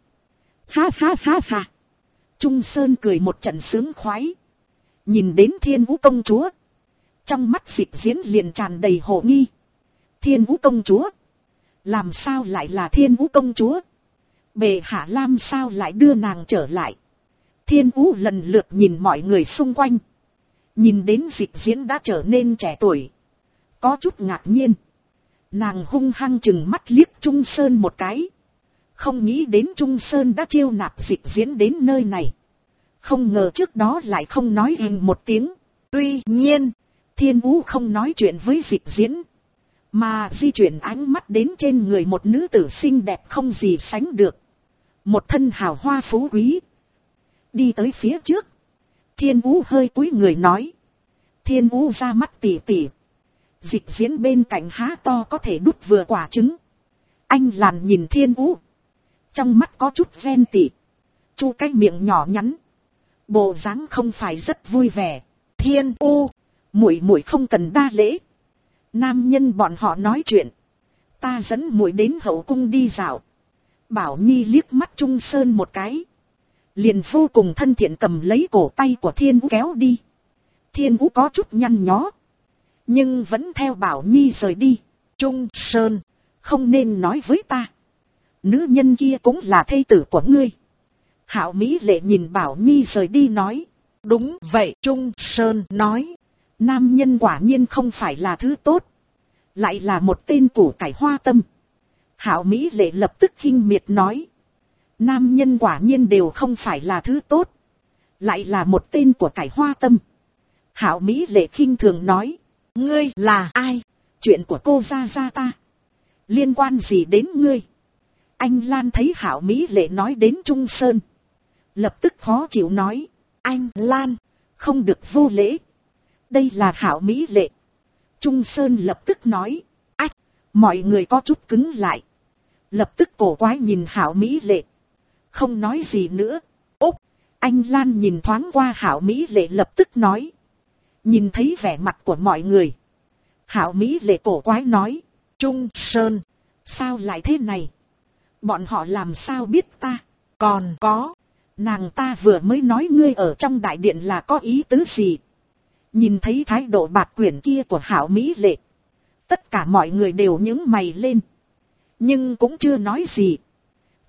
Ha. Trung Sơn cười một trận sướng khoái. Nhìn đến Thiên Vũ công chúa, trong mắt Dịch Diễn liền tràn đầy hồ nghi. Thiên Vũ công chúa? Làm sao lại là Thiên Vũ công chúa? Bệ hạ làm sao lại đưa nàng trở lại? Thiên Vũ lần lượt nhìn mọi người xung quanh. Nhìn đến Dịch Diễn đã trở nên trẻ tuổi, có chút ngạc nhiên. Nàng hung hăng chừng mắt liếc Trung Sơn một cái. Không nghĩ đến Trung Sơn đã chiêu nạp Dịch Diễn đến nơi này. Không ngờ trước đó lại không nói một tiếng. Tuy nhiên, Thiên Vũ không nói chuyện với Dịch Diễn, mà di chuyển ánh mắt đến trên người một nữ tử xinh đẹp không gì sánh được. Một thân hào hoa phú quý. Đi tới phía trước, Thiên Vũ hơi cúi người nói. Thiên Vũ ra mắt tỉ tỉ. Dịch Diễn bên cạnh há to có thể đút vừa quả trứng. Anh Làn nhìn Thiên Vũ, trong mắt có chút ghen tị. Chu cái miệng nhỏ nhắn, bộ dáng không phải rất vui vẻ. Thiên U, muội không cần đa lễ. Nam nhân bọn họ nói chuyện, ta dẫn muội đến hậu cung đi dạo. Bảo Nhi liếc mắt Trung Sơn một cái, liền vô cùng thân thiện cầm lấy cổ tay của Thiên Vũ kéo đi. Thiên Vũ có chút nhăn nhó, nhưng vẫn theo Bảo Nhi rời đi. Trung Sơn, không nên nói với ta, nữ nhân kia cũng là thê tử của ngươi. Hạo Mỹ Lệ nhìn Bảo Nhi rời đi nói. Đúng vậy, Trung Sơn nói. Nam nhân quả nhiên không phải là thứ tốt, lại là một tên củ cải hoa tâm. Hạo Mỹ Lệ lập tức khinh miệt nói. Nam nhân quả nhiên đều không phải là thứ tốt, lại là một tên của cải hoa tâm. Hạo Mỹ Lệ khinh thường nói. Ngươi là ai? Chuyện của cô ra ta, liên quan gì đến ngươi? Anh Lan thấy Hạo Mỹ Lệ nói đến Trung Sơn, lập tức khó chịu nói. Anh Lan, không được vô lễ. Đây là Hạo Mỹ Lệ. Trung Sơn lập tức nói. Ách, mọi người có chút cứng lại, lập tức cổ quái nhìn Hạo Mỹ Lệ, không nói gì nữa. Úc, anh Lan nhìn thoáng qua Hạo Mỹ Lệ lập tức nói. Nhìn thấy vẻ mặt của mọi người, Hạo Mỹ Lệ cổ quái nói. Trung Sơn, sao lại thế này? Bọn họ làm sao biết ta? Còn có, nàng ta vừa mới nói ngươi ở trong đại điện là có ý tứ gì? Nhìn thấy thái độ bạc quyển kia của Hạo Mỹ Lệ, tất cả mọi người đều nhướng mày lên, nhưng cũng chưa nói gì.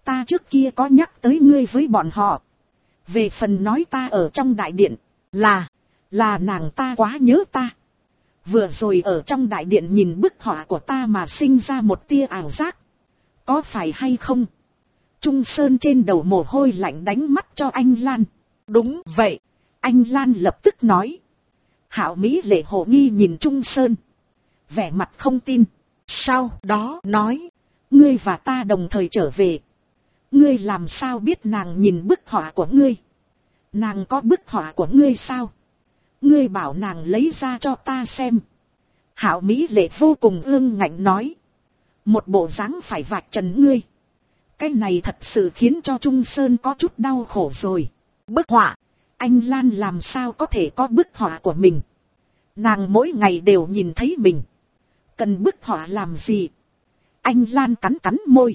Ta trước kia có nhắc tới ngươi với bọn họ. Về phần nói ta ở trong đại điện, là nàng ta quá nhớ ta. Vừa rồi ở trong đại điện nhìn bức họa của ta mà sinh ra một tia ảo giác. Có phải hay không? Trung Sơn trên đầu mồ hôi lạnh đánh mắt cho anh Lan. Đúng vậy, anh Lan lập tức nói. Hạo Mỹ Lệ hồ nghi nhìn Trung Sơn, vẻ mặt không tin. Sau đó nói, ngươi và ta đồng thời trở về. Ngươi làm sao biết nàng nhìn bức họa của ngươi? Nàng có bức họa của ngươi sao? Ngươi bảo nàng lấy ra cho ta xem. Hạo Mỹ Lệ vô cùng ương ngạnh nói. Một bộ dáng phải vạch trần ngươi. Cái này thật sự khiến cho Trung Sơn có chút đau khổ rồi. Bức họa? Anh Lan làm sao có thể có bức họa của mình? Nàng mỗi ngày đều nhìn thấy mình. Cần bức họa làm gì? Anh Lan cắn cắn môi.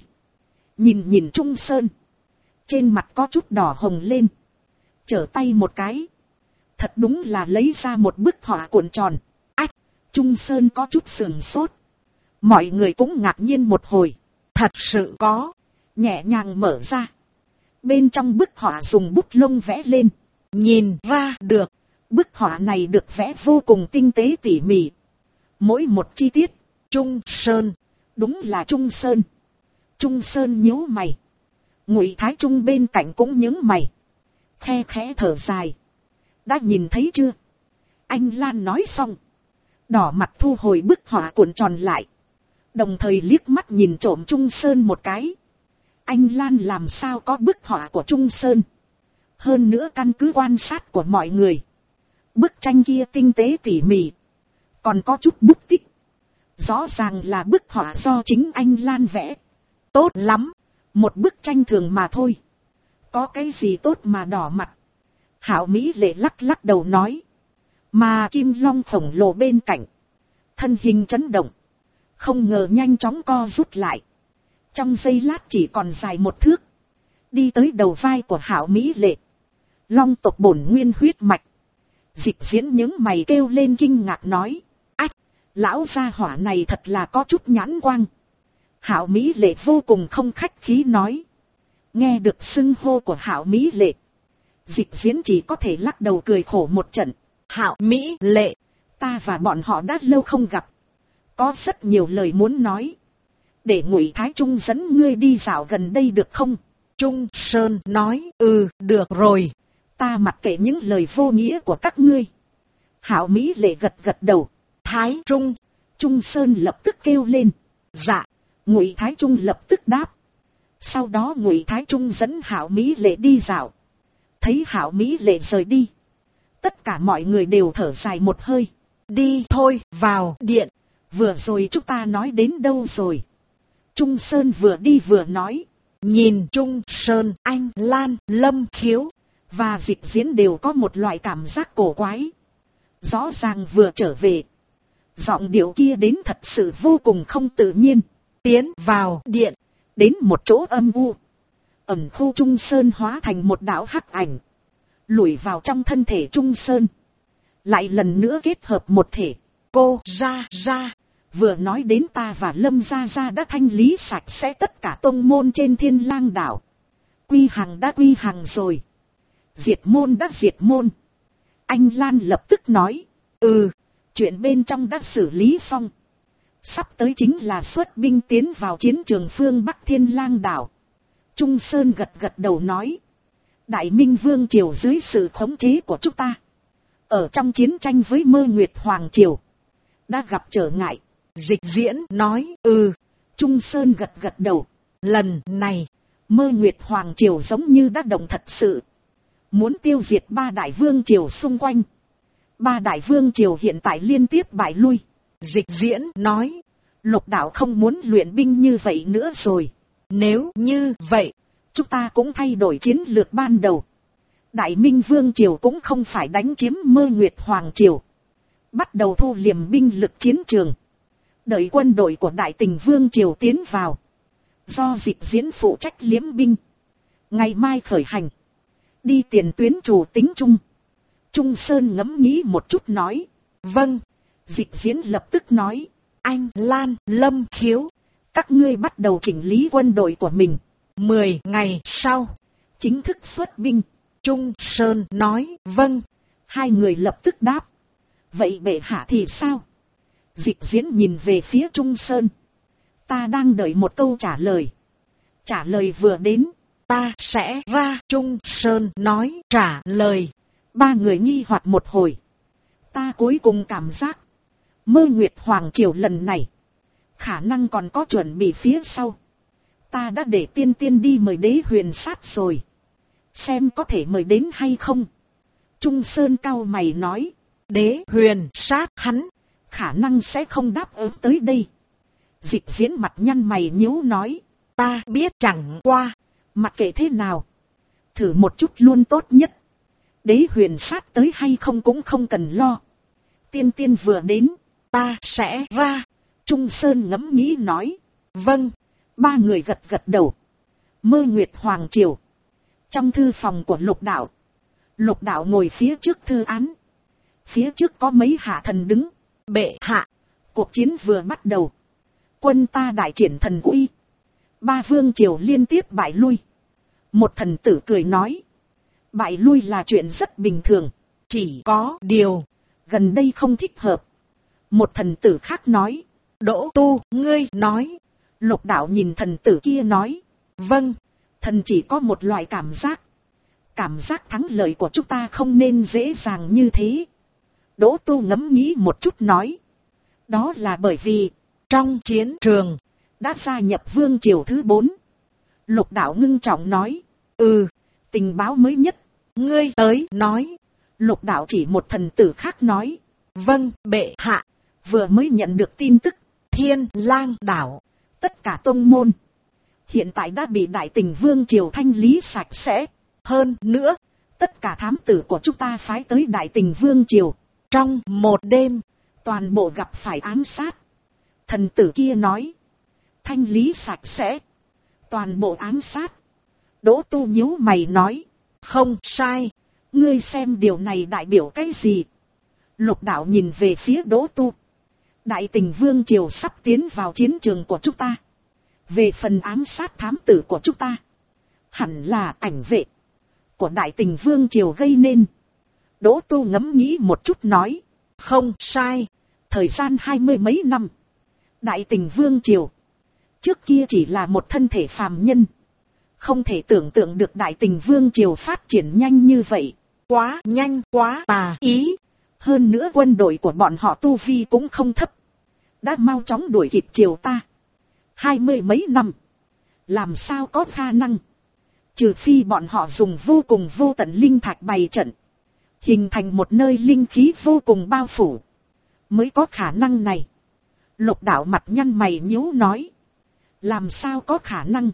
Nhìn Trung Sơn. Trên mặt có chút đỏ hồng lên. Trở tay một cái. Thật đúng là lấy ra một bức họa cuộn tròn. Ách! Trung Sơn có chút sườn sốt. Mọi người cũng ngạc nhiên một hồi. Thật sự có. Nhẹ nhàng mở ra. Bên trong bức họa dùng bút lông vẽ lên. Nhìn ra được. Bức họa này được vẽ vô cùng tinh tế tỉ mỉ. Mỗi một chi tiết. Trung Sơn. Đúng là Trung Sơn. Trung Sơn nhíu mày. Ngụy Thái Trung bên cạnh cũng nhướng mày. Khe khẽ thở dài. Đã nhìn thấy chưa? Anh Lan nói xong. Đỏ mặt thu hồi bức họa cuộn tròn lại. Đồng thời liếc mắt nhìn trộm Trung Sơn một cái. Anh Lan làm sao có bức họa của Trung Sơn? Hơn nữa căn cứ quan sát của mọi người. Bức tranh kia tinh tế tỉ mỉ. Còn có chút bút tích. Rõ ràng là bức họa do chính anh Lan vẽ. Tốt lắm. Một bức tranh thường mà thôi. Có cái gì tốt mà đỏ mặt? Hạo Mỹ Lệ lắc lắc đầu nói. Mà Kim Long khổng lồ bên cạnh. Thân hình chấn động. Không ngờ nhanh chóng co rút lại. Trong giây lát chỉ còn dài một thước. Đi tới đầu vai của Hạo Mỹ Lệ. Long tộc bổn nguyên huyết mạch. Dịch Diễn những mày kêu lên kinh ngạc nói. Ách! Lão gia hỏa này thật là có chút nhãn quang. Hạo Mỹ Lệ vô cùng không khách khí nói. Nghe được xưng hô của Hạo Mỹ Lệ. Dịch Diễn chỉ có thể lắc đầu cười khổ một trận. Hạo Mỹ Lệ, ta và bọn họ đã lâu không gặp. Có rất nhiều lời muốn nói. Để Ngụy Thái Trung dẫn ngươi đi dạo gần đây được không? Trung Sơn nói, được rồi. Ta mặc kệ những lời vô nghĩa của các ngươi. Hạo Mỹ Lệ gật gật đầu. Thái Trung. Trung Sơn lập tức kêu lên. Dạ. Ngụy Thái Trung lập tức đáp. Sau đó Ngụy Thái Trung dẫn Hạo Mỹ Lệ đi dạo. Thấy Hạo Mỹ Lệ rời đi. Tất cả mọi người đều thở dài một hơi. Đi thôi, vào điện. Vừa rồi chúng ta nói đến đâu rồi? Trung Sơn vừa đi vừa nói. Nhìn Trung Sơn, anh Lan, Lâm Khiếu và Dịch Diễn đều có một loại cảm giác cổ quái. Rõ ràng vừa trở về. Giọng điệu kia đến thật sự vô cùng không tự nhiên. Tiến vào điện. Đến một chỗ âm u. Ẩn khu Trung Sơn hóa thành một đạo hắc ảnh. Lủi vào trong thân thể Trung Sơn. Lại lần nữa kết hợp một thể. Cô ra. Vừa nói đến ta và Lâm Gia đã thanh lý sạch sẽ tất cả tông môn trên Thiên Lang đảo. Quy hàng đã quy hàng rồi. Diệt môn đã diệt môn. Anh Lan lập tức nói. Chuyện bên trong đã xử lý xong. Sắp tới chính là xuất binh tiến vào chiến trường phương Bắc Thiên Lang đảo. Trung Sơn gật gật đầu nói. Đại Minh Vương Triều dưới sự khống chế của chúng ta. Ở trong chiến tranh với Mơ Nguyệt Hoàng Triều. Đã gặp trở ngại. Dịch Diễn nói. Trung Sơn gật gật đầu. Lần này, Mơ Nguyệt Hoàng Triều giống như đã động thật sự. Muốn tiêu diệt 3 đại vương triều xung quanh. 3 đại vương triều hiện tại liên tiếp bại lui. Dịch Diễn nói. Lục đạo không muốn luyện binh như vậy nữa rồi. Nếu như vậy, chúng ta cũng thay đổi chiến lược ban đầu. Đại Minh Vương Triều cũng không phải đánh chiếm Mơ Nguyệt Hoàng Triều. Bắt đầu thu liệm binh lực chiến trường. Đợi quân đội của Đại Tình Vương Triều tiến vào. Do Dịch Diễn phụ trách liếm binh. Ngày mai khởi hành. Đi tiền tuyến chủ tính chung. Trung Sơn ngẫm nghĩ một chút nói. Vâng. Dịch Diễn lập tức nói. Anh Lan, Lâm Khiếu. Các ngươi bắt đầu chỉnh lý quân đội của mình. 10 ngày sau, chính thức xuất binh. Trung Sơn nói, vâng. Hai người lập tức đáp. Vậy bệ hạ thì sao? Dịch Diễn nhìn về phía Trung Sơn. Ta đang đợi một câu trả lời. Trả lời vừa đến, ta sẽ ra. Trung Sơn nói, trả lời. Ba người nghi hoặc một hồi. Ta cuối cùng cảm giác, Mơ Nguyệt Hoàng Triều lần này, khả năng còn có chuẩn bị phía sau. Ta đã để tiên tiên đi mời Đế Huyền Sát rồi. Xem có thể mời đến hay không. Trung Sơn cau mày nói, Đế Huyền Sát hắn khả năng sẽ không đáp ứng tới đây. Dịch Diễn mặt nhăn mày nhíu nói, ta biết, chẳng qua, mặc kệ thế nào, thử một chút luôn tốt nhất. Đế Huyền Sát tới hay không cũng không cần lo. Tiên tiên vừa đến, ta sẽ ra. Trung Sơn ngẫm nghĩ nói, vâng. Ba người gật gật đầu. Mơ Nguyệt Hoàng Triều. Trong thư phòng của Lục Đạo. Lục Đạo ngồi phía trước thư án. Phía trước có mấy hạ thần đứng. Bệ hạ, cuộc chiến vừa bắt đầu. Quân ta đại triển thần uy. Ba vương triều liên tiếp bại lui. Một thần tử cười nói, bại lui là chuyện rất bình thường. Chỉ có điều, gần đây không thích hợp. Một thần tử khác nói, Đỗ Tu, ngươi nói. Lục Đạo nhìn thần tử kia nói, vâng. Thần chỉ có một loại cảm giác. Cảm giác thắng lợi của chúng ta không nên dễ dàng như thế. Đỗ Tu ngẫm nghĩ một chút nói, đó là bởi vì, trong chiến trường, đã gia nhập vương triều thứ 4. Lục Đạo ngưng trọng nói, tình báo mới nhất. Ngươi tới nói. Lục Đạo chỉ một thần tử khác nói, vâng, bệ hạ. Vừa mới nhận được tin tức, Thiên Lang đảo, tất cả tông môn hiện tại đã bị Đại Tình Vương triều thanh lý sạch sẽ. Hơn nữa, tất cả thám tử của chúng ta phái tới Đại Tình Vương triều, trong một đêm, toàn bộ gặp phải ám sát. Thần tử kia nói, thanh lý sạch sẽ, toàn bộ ám sát. Đỗ Tu nhíu mày nói, không sai. Ngươi xem điều này đại biểu cái gì? Lục Đạo nhìn về phía Đỗ Tu. Đại Tình Vương triều sắp tiến vào chiến trường của chúng ta. Về phần ám sát thám tử của chúng ta, hẳn là ảnh vệ của Đại Tình Vương triều gây nên. Đỗ Tu ngẫm nghĩ một chút nói, không sai. Thời gian 20 mấy năm, Đại Tình Vương triều trước kia chỉ là một thân thể phàm nhân. Không thể tưởng tượng được Đại Tình Vương triều phát triển nhanh như vậy. Quá nhanh, quá tà ý. Hơn nữa quân đội của bọn họ tu vi cũng không thấp. Đã mau chóng đuổi kịp triều ta. 20 mấy năm, làm sao có khả năng? Trừ phi bọn họ dùng vô cùng vô tận linh thạch bày trận, hình thành một nơi linh khí vô cùng bao phủ, mới có khả năng này. Lục Đạo mặt nhăn mày nhíu nói, làm sao có khả năng?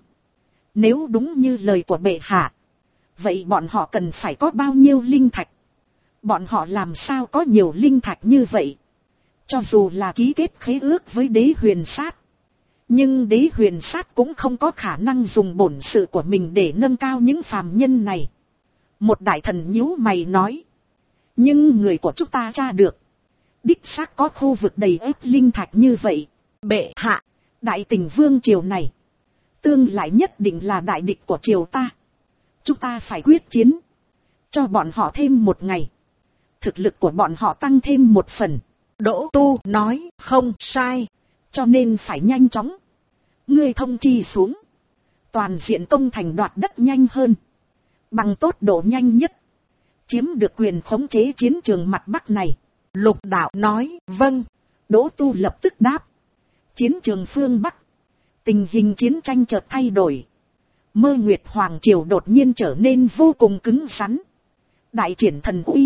Nếu đúng như lời của bệ hạ, vậy bọn họ cần phải có bao nhiêu linh thạch? Bọn họ làm sao có nhiều linh thạch như vậy? Cho dù là ký kết khế ước với Đế Huyền Sát, nhưng Đế Huyền Sát cũng không có khả năng dùng bổn sự của mình để nâng cao những phàm nhân này. Một đại thần nhíu mày nói, nhưng người của chúng ta tra được, đích xác có khu vực đầy ếp linh thạch như vậy. Bệ hạ, Đại Tình Vương triều này, tương lai nhất định là đại địch của triều ta. Chúng ta phải quyết chiến, cho bọn họ thêm một ngày, thực lực của bọn họ tăng thêm một phần. Đỗ Tu nói, không sai. Cho nên phải nhanh chóng. Ngươi thông chi xuống, toàn diện công thành đoạt đất nhanh hơn, bằng tốc độ nhanh nhất, chiếm được quyền khống chế chiến trường mặt Bắc này. Lục Đạo nói, vâng. Đỗ Tu lập tức đáp. Chiến trường phương Bắc, tình hình chiến tranh chợt thay đổi. Mơ Nguyệt Hoàng triều đột nhiên trở nên vô cùng cứng rắn. Đại triển thần uy,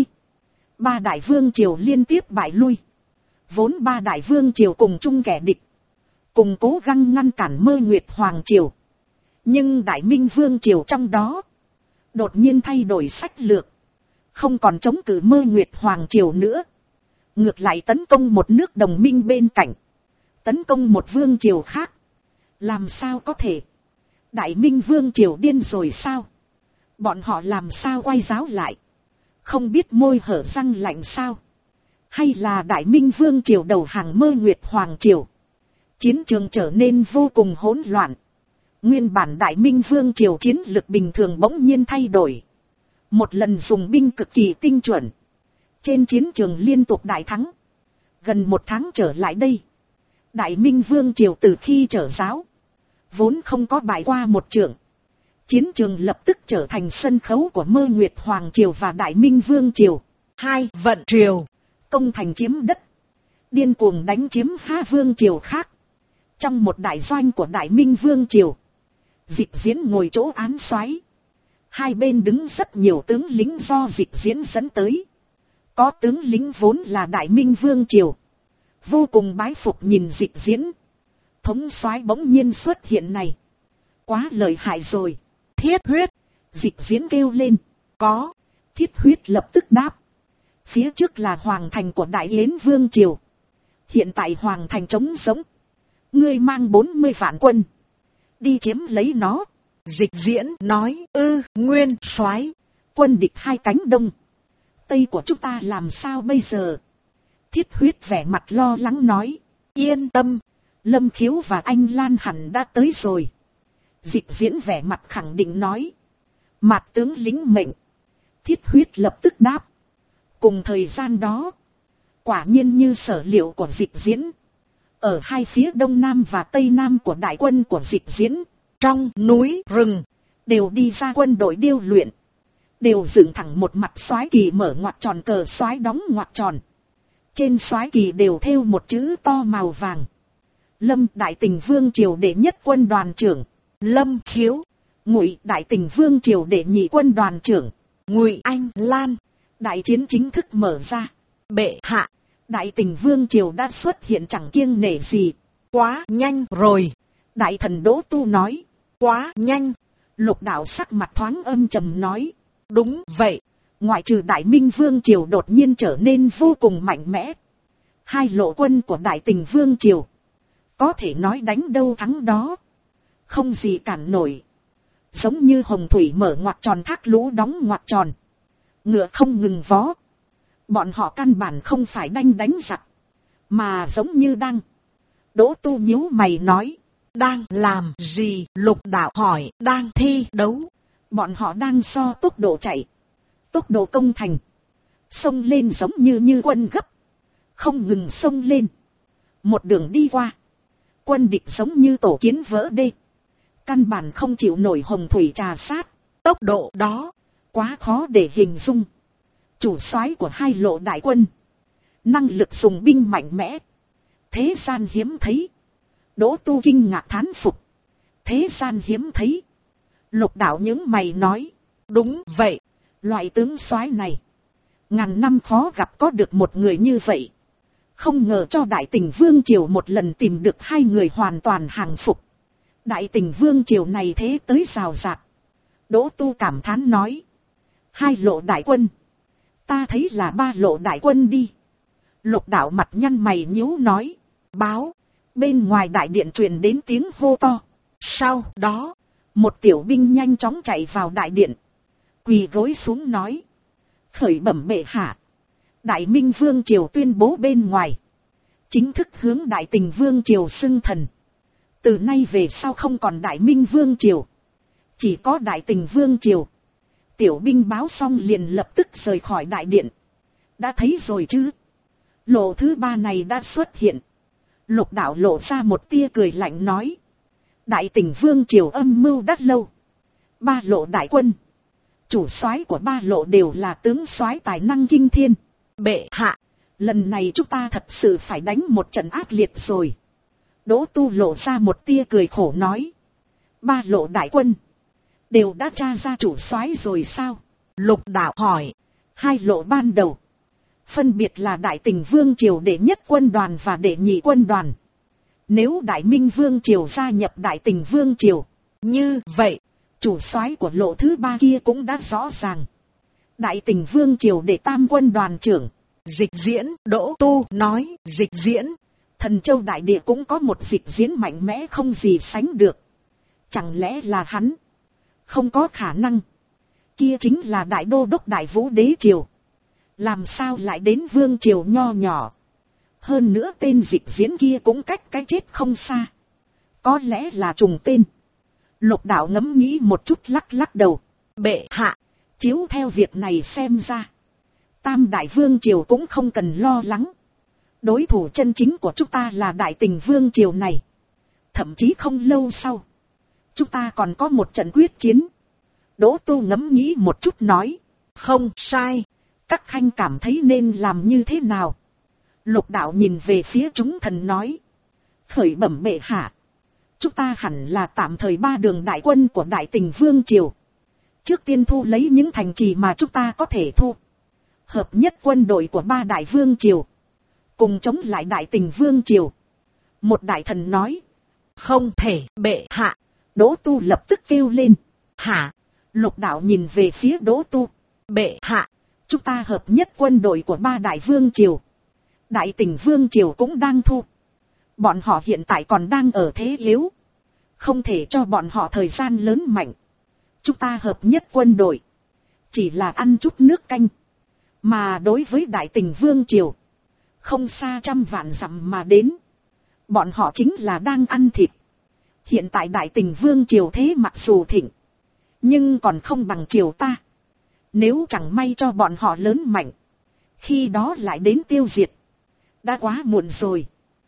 ba đại vương triều liên tiếp bại lui. Vốn ba đại vương triều cùng chung kẻ địch, cùng cố gắng ngăn cản Mơ Nguyệt Hoàng triều. Nhưng Đại Minh Vương triều trong đó đột nhiên thay đổi sách lược, không còn chống cự Mơ Nguyệt Hoàng triều nữa, ngược lại tấn công một nước đồng minh bên cạnh, tấn công một vương triều khác. Làm sao có thể? Đại Minh Vương triều điên rồi sao? Bọn họ làm sao quay giáo lại? Không biết môi hở răng lạnh sao? Hay là Đại Minh Vương triều đầu hàng Mơ Nguyệt Hoàng triều? Chiến trường trở nên vô cùng hỗn loạn. Nguyên bản Đại Minh Vương triều chiến lực bình thường bỗng nhiên thay đổi. Một lần dùng binh cực kỳ tinh chuẩn. Trên chiến trường liên tục đại thắng. Gần một tháng trở lại đây. Đại Minh Vương triều từ khi trở giáo. Vốn không có bại qua một trận. Chiến trường lập tức trở thành sân khấu của Mơ Nguyệt Hoàng triều và Đại Minh Vương triều. Hai vận triều. Công thành chiếm đất. Điên cuồng đánh chiếm hai vương triều khác. Trong một đại doanh của Đại Minh Vương triều. Dịch Diễn ngồi chỗ án soái. Hai bên đứng rất nhiều tướng lính do Dịch Diễn dẫn tới. Có tướng lính vốn là Đại Minh Vương triều. Vô cùng bái phục nhìn Dịch Diễn. Thống soái bỗng nhiên xuất hiện này. Quá lợi hại rồi. Thiết huyết. Dịch Diễn kêu lên. Có. Thiết huyết lập tức đáp. Phía trước là hoàng thành của Đại Yến Vương triều. Hiện tại hoàng thành trống rỗng. Ngươi mang 40 vạn quân. Đi chiếm lấy nó. Dịch Diễn nói. Nguyên soái. Quân địch hai cánh đông. Tây của chúng ta làm sao bây giờ? Thiết huyết vẻ mặt lo lắng nói. Yên tâm. Lâm Khiếu và anh Lan hẳn đã tới rồi. Dịch Diễn vẻ mặt khẳng định nói. Mạt tướng lính mệnh. Thiết huyết lập tức đáp. Cùng thời gian đó. Quả nhiên như sở liệu của Dịch Diễn. Ở hai phía đông nam và tây nam của đại quân của Dịch Diễn. Trong núi rừng. Đều đi ra quân đội điêu luyện. Đều dựng thẳng một mặt soái kỳ mở ngoặc tròn, cờ soái đóng ngoặc tròn. Trên soái kỳ đều thêu một chữ to màu vàng. Lâm Đại Tình Vương triều đệ nhất quân đoàn trưởng. Lâm Khiếu. Ngụy Đại Tình Vương triều đệ nhị quân đoàn trưởng. Ngụy Anh Lan. Đại chiến chính thức mở ra. Bệ hạ. Đại Tình Vương triều đã xuất hiện chẳng kiêng nể gì. Quá nhanh rồi. Đại thần Đỗ Tu nói. Quá nhanh. Lục Đạo sắc mặt thoáng âm trầm nói. Đúng vậy. Ngoại trừ Đại Minh Vương triều đột nhiên trở nên vô cùng mạnh mẽ. Hai lộ quân của Đại Tình Vương triều. Có thể nói đánh đâu thắng đó. Không gì cản nổi. Giống như hồng thủy mở ngoặc tròn, thác lũ đóng ngoặc tròn. Ngựa không ngừng vó. Bọn họ căn bản không phải đánh giặc. Mà giống như đang. Đỗ Tu nhíu mày nói. Đang làm gì? Lục Đạo hỏi. Đang thi đấu. Bọn họ đang so tốc độ chạy. Tốc độ công thành. Xông lên giống như quân gấp. Không ngừng xông lên. Một đường đi qua. Quân địch giống như tổ kiến vỡ đê. Căn bản không chịu nổi hồng thủy trà sát. Tốc độ đó. Quá khó để hình dung. Chủ soái của hai lộ đại quân. Năng lực dùng binh mạnh mẽ. Thế gian hiếm thấy. Đỗ Tu kinh ngạc thán phục. Thế gian hiếm thấy. Lục Đạo những mày nói. Đúng vậy. Loại tướng soái này. Ngàn năm khó gặp có được một người như vậy. Không ngờ cho Đại Tình Vương triều một lần tìm được hai người hoàn toàn hàng phục. Đại Tình Vương triều này thế tới rào rạt. Đỗ Tu cảm thán nói. Hai lộ đại quân. Ta thấy là ba lộ đại quân đi. Lục Đạo mặt nhăn mày nhíu nói. Báo. Bên ngoài đại điện truyền đến tiếng hô to. Sau đó. Một tiểu binh nhanh chóng chạy vào đại điện. Quỳ gối xuống nói. Khởi bẩm bệ hạ. Đại Minh Vương triều tuyên bố bên ngoài. Chính thức hướng Đại Tình Vương triều xưng thần. Từ nay về sau không còn Đại Minh Vương triều. Chỉ có Đại Tình Vương triều. Tiểu binh báo xong liền lập tức rời khỏi đại điện. Đã thấy rồi chứ. Lộ thứ ba này đã xuất hiện. Lục Đạo lộ ra một tia cười lạnh nói. Đại Tình Vương triều âm mưu đã lâu. Ba lộ đại quân. Chủ soái của ba lộ đều là tướng soái tài năng kinh thiên. Bệ hạ. Lần này chúng ta thật sự phải đánh một trận ác liệt rồi. Đỗ Tu lộ ra một tia cười khổ nói. Ba lộ đại quân. Đều đã tra ra chủ soái rồi sao? Lục Đạo hỏi. Hai lộ ban đầu. Phân biệt là Đại Tình Vương triều đệ nhất quân đoàn và đệ nhị quân đoàn. Nếu Đại Minh Vương triều gia nhập Đại Tình Vương triều. Như vậy. Chủ soái của lộ thứ ba kia cũng đã rõ ràng. Đại Tình Vương triều đệ tam quân đoàn trưởng. Dịch Diễn. Đỗ Tu nói. Dịch Diễn. Thần Châu đại địa cũng có một Dịch Diễn mạnh mẽ không gì sánh được. Chẳng lẽ là hắn? Không có khả năng. Kia chính là Đại Đô Đốc Đại Vũ Đế triều. Làm sao lại đến Vương triều nho nhỏ? Hơn nữa tên Dịch Diễn kia cũng cách cái chết không xa. Có lẽ là trùng tên. Lục đạo ngẫm nghĩ một chút lắc lắc đầu. Bệ hạ, chiếu theo việc này xem ra, Tam Đại Vương Triều cũng không cần lo lắng. Đối thủ chân chính của chúng ta là Đại Tình Vương Triều này. Thậm chí không lâu sau, chúng ta còn có một trận quyết chiến. Đỗ Tu ngẫm nghĩ một chút nói. không sai, các khanh cảm thấy nên làm như thế nào? Lục đạo nhìn về phía chúng thần nói. Khởi bẩm bệ hạ, chúng ta hẳn là tạm thời 3 đường đại quân của Đại Tình Vương Triều. Trước tiên thu lấy những thành trì mà chúng ta có thể thu. Hợp nhất quân đội của 3 đại vương triều, cùng chống lại Đại Tình Vương Triều. Một đại thần nói. không thể bệ hạ. Đỗ Tu lập tức kêu lên. Hạ. Lục đạo nhìn về phía Đỗ Tu. Bệ hạ, chúng ta hợp nhất quân đội của 3 đại vương triều. Đại Tình Vương Triều cũng đang thu. Bọn họ hiện tại còn đang ở thế yếu, không thể cho bọn họ thời gian lớn mạnh. Chúng ta hợp nhất quân đội, chỉ là ăn chút nước canh. Mà đối với Đại Tình Vương Triều, không xa trăm vạn dặm mà đến, bọn họ chính là đang ăn thịt. Hiện tại Đại Tình Vương Triều thế mặc dù thịnh, nhưng còn không bằng triều ta. Nếu chẳng may cho bọn họ lớn mạnh, khi đó lại đến tiêu diệt, đã quá muộn rồi.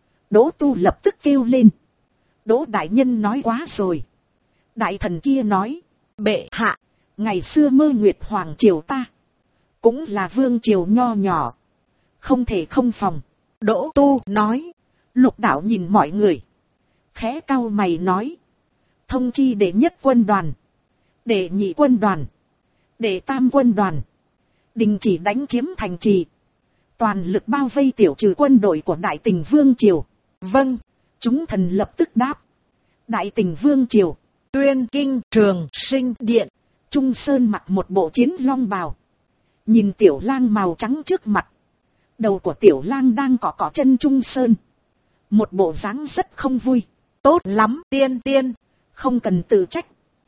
Đỗ Tu lập tức kêu lên. Đỗ đại nhân nói quá rồi. Đại thần kia nói. Bệ hạ, ngày xưa Mơ Nguyệt Hoàng triều ta cũng là vương triều nho nhỏ, không thể không phòng. Đỗ Tu nói. Lục đạo nhìn mọi người, khẽ cau mày nói. Thông chi đệ nhất quân đoàn, đệ nhị quân đoàn, đệ tam quân đoàn, đình chỉ đánh chiếm thành trì, toàn lực bao vây tiểu trừ quân đội của Đại Tình Vương Triều. Vâng. Chúng thần lập tức đáp. Đại Tình Vương Triều, Tuyên Kinh Trường Sinh Điện. Trung Sơn mặc một bộ chiến long bào, nhìn Tiểu Lang màu trắng trước mặt. Đầu của Tiểu Lang đang cọ chân Trung Sơn, một bộ dáng rất không vui. Tốt lắm tiên tiên, không cần tự trách.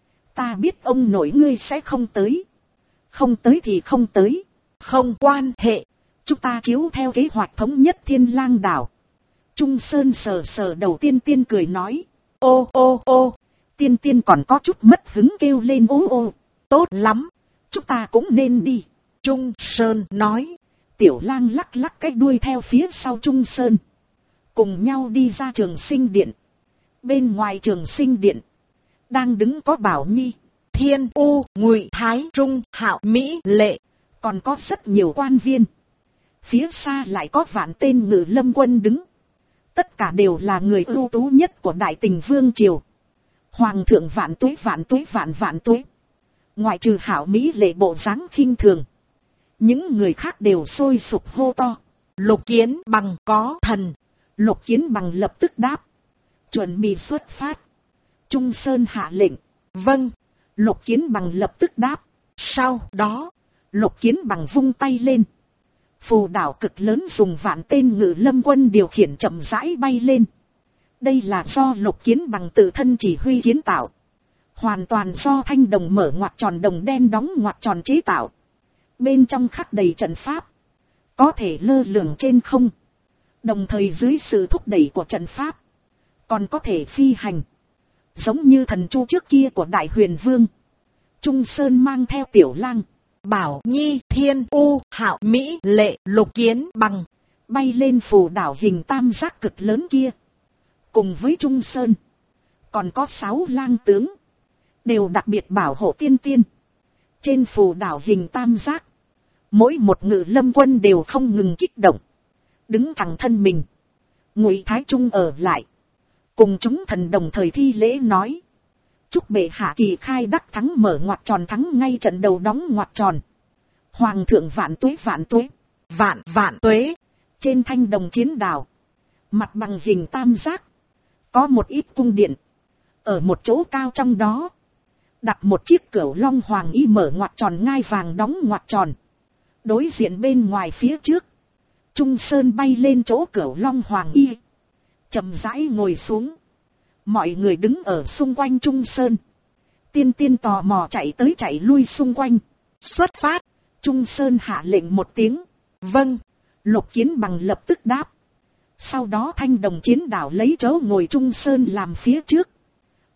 Ta biết ông nội ngươi sẽ không tới. Không tới thì không tới, không quan hệ. Chúng ta chiếu theo kế hoạch thống nhất Thiên Lang đảo. Trung Sơn sờ sờ đầu Tiên Tiên cười nói. Ô ô ô. Tiên Tiên còn có chút mất hứng kêu lên ô ô. Tốt lắm, chúng ta cũng nên đi. Trung Sơn nói. Tiểu Lang lắc lắc cái đuôi theo phía sau Trung Sơn, cùng nhau đi ra Trường Sinh Điện. Bên ngoài Trường Sinh Điện đang đứng có Bảo Nhi, Thiên U, Ngụy Thái Trung, Hạo Mỹ Lệ, còn có rất nhiều quan viên. Phía xa lại có vạn tên Ngự Lâm quân đứng. Tất cả đều là người ưu tú nhất của Đại Tình Vương Triều. Hoàng thượng vạn tuế vạn tuế vạn vạn tuế. Ngoại trừ Hạo Mỹ Lệ bộ dáng khinh thường, những người khác đều sôi sục hô to. Lục Kiến Bằng có thần. Lục Kiến Bằng lập tức đáp. Chuẩn bị xuất phát. Trung Sơn hạ lệnh. Vâng. Lục Kiến Bằng lập tức đáp. Sau đó, Lục Kiến Bằng vung tay lên. Phù đảo cực lớn dùng vạn tên Ngự Lâm quân điều khiển chậm rãi bay lên. Đây là do Lục Kiến Bằng tự thân chỉ huy kiến tạo. Hoàn toàn do thanh đồng mở ngoặc tròn đồng đen đóng ngoặc tròn chế tạo. Bên trong khắc đầy trận pháp, có thể lơ lửng trên không. Đồng thời dưới sự thúc đẩy của trận pháp, còn có thể phi hành. Giống như thần chu trước kia của Đại Huyền Vương. Trung Sơn mang theo Tiểu Lang, Bảo Nhi, Thiên U, Hạo Mỹ Lệ, Lục Kiến Bằng bay lên phù đảo hình tam giác cực lớn kia. Cùng với Trung Sơn, còn có 6 lang tướng, đều đặc biệt bảo hộ Tiên Tiên. Trên phù đảo hình tam giác, mỗi một Ngự Lâm quân đều không ngừng kích động, đứng thẳng thân mình. Ngụy Thái Trung ở lại, cùng chúng thần đồng thời thi lễ nói. Chúc bệ hạ kỳ khai đắc thắng, mở ngoặc tròn thắng ngay trận đầu đóng ngoặc tròn. Hoàng thượng vạn tuế vạn tuế, vạn vạn tuế. Trên thanh đồng chiến đảo, mặt bằng hình tam giác, có một ít cung điện. Ở một chỗ cao trong đó, đặt một chiếc cửu long hoàng y mở ngoặc tròn ngai vàng đóng ngoặc tròn. Đối diện bên ngoài phía trước, Trung Sơn bay lên chỗ cửu long hoàng y, chậm rãi ngồi xuống. Mọi người đứng ở xung quanh Trung Sơn. Tiên Tiên tò mò chạy tới chạy lui xung quanh. Xuất phát. Trung Sơn hạ lệnh một tiếng. Vâng. Lục Kiến Bằng lập tức đáp. Sau đó thanh đồng chiến đảo lấy chỗ ngồi Trung Sơn làm phía trước.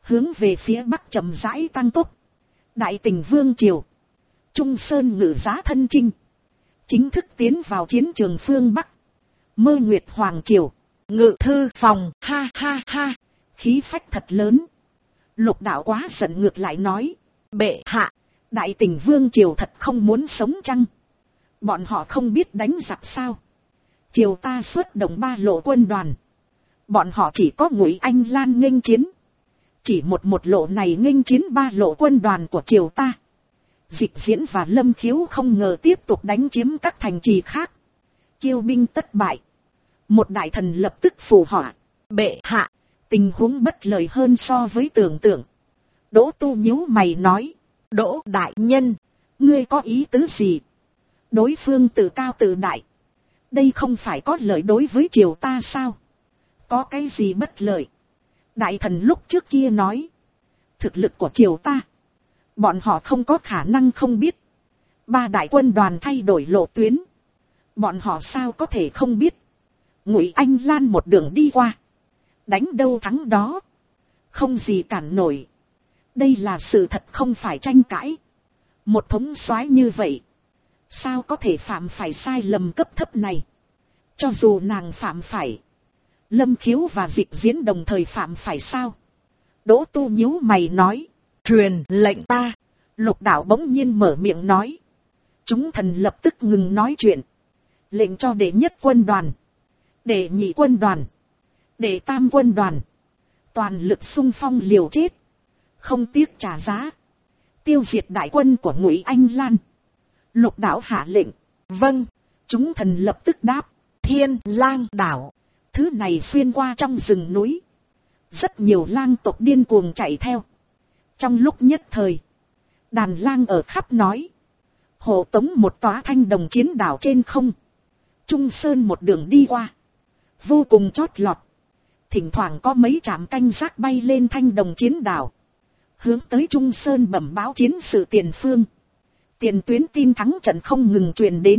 hướng về phía bắc chậm rãi tăng tốc. Đại Tình Vương triều, Trung Sơn ngự giá thân chinh, chính thức tiến vào chiến trường phương Bắc. Mơ Nguyệt Hoàng triều, ngự thư phòng, ha ha ha, khí phách thật lớn. Lục Đạo quá giận ngược lại nói, bệ hạ, Đại Tình Vương triều thật không muốn sống chăng? Bọn họ không biết đánh giặc sao? Triều ta xuất động 3 lộ quân đoàn, bọn họ chỉ có Ngụy Anh Lan nghênh chiến. Chỉ một lộ này nghênh chiến 3 lộ quân đoàn của triều ta. Dịch Diễn và Lâm Khiếu không ngờ tiếp tục đánh chiếm các thành trì khác. Kiêu binh tất bại. Một đại thần lập tức phù họa, bệ hạ, tình huống bất lợi hơn so với tưởng tượng. Đỗ Tu nhíu mày nói, Đỗ đại nhân, ngươi có ý tứ gì? Đối phương tự cao tự đại, đây không phải có lợi đối với triều ta sao? Có cái gì bất lợi? Đại thần lúc trước kia nói, thực lực của triều ta, bọn họ không có khả năng không biết. 3 đại quân đoàn thay đổi lộ tuyến, bọn họ sao có thể không biết? Ngụy Anh Lan một đường đi qua, đánh đâu thắng đó, không gì cản nổi. Đây là sự thật không phải tranh cãi. Một thống soái như vậy, sao có thể phạm phải sai lầm cấp thấp này? Cho dù nàng phạm phải, Lâm Khiếu và Dịch Diễn đồng thời phạm phải sao? Đỗ Tu nhíu mày nói, truyền lệnh ta. Lục Đạo bỗng nhiên mở miệng nói. Chúng thần lập tức ngừng nói chuyện. Lệnh cho đệ nhất quân đoàn, đệ nhị quân đoàn, đệ tam quân đoàn, toàn lực xung phong liều chết, không tiếc trả giá, tiêu diệt đại quân của Ngụy Anh Lan. Lục Đạo hạ lệnh. Vâng. Chúng thần lập tức đáp. Thiên Lang đảo, thứ này xuyên qua trong rừng núi, rất nhiều lang tộc điên cuồng chạy theo. Trong lúc nhất thời, đàn lang ở khắp nói, hộ tống một tòa thanh đồng chiến đảo trên không. Trung Sơn một đường đi qua, vô cùng chót lọt. Thỉnh thoảng có mấy trạm canh gác bay lên thanh đồng chiến đảo, hướng tới Trung Sơn bẩm báo chiến sự tiền phương. Tiền tuyến tin thắng trận không ngừng truyền đến.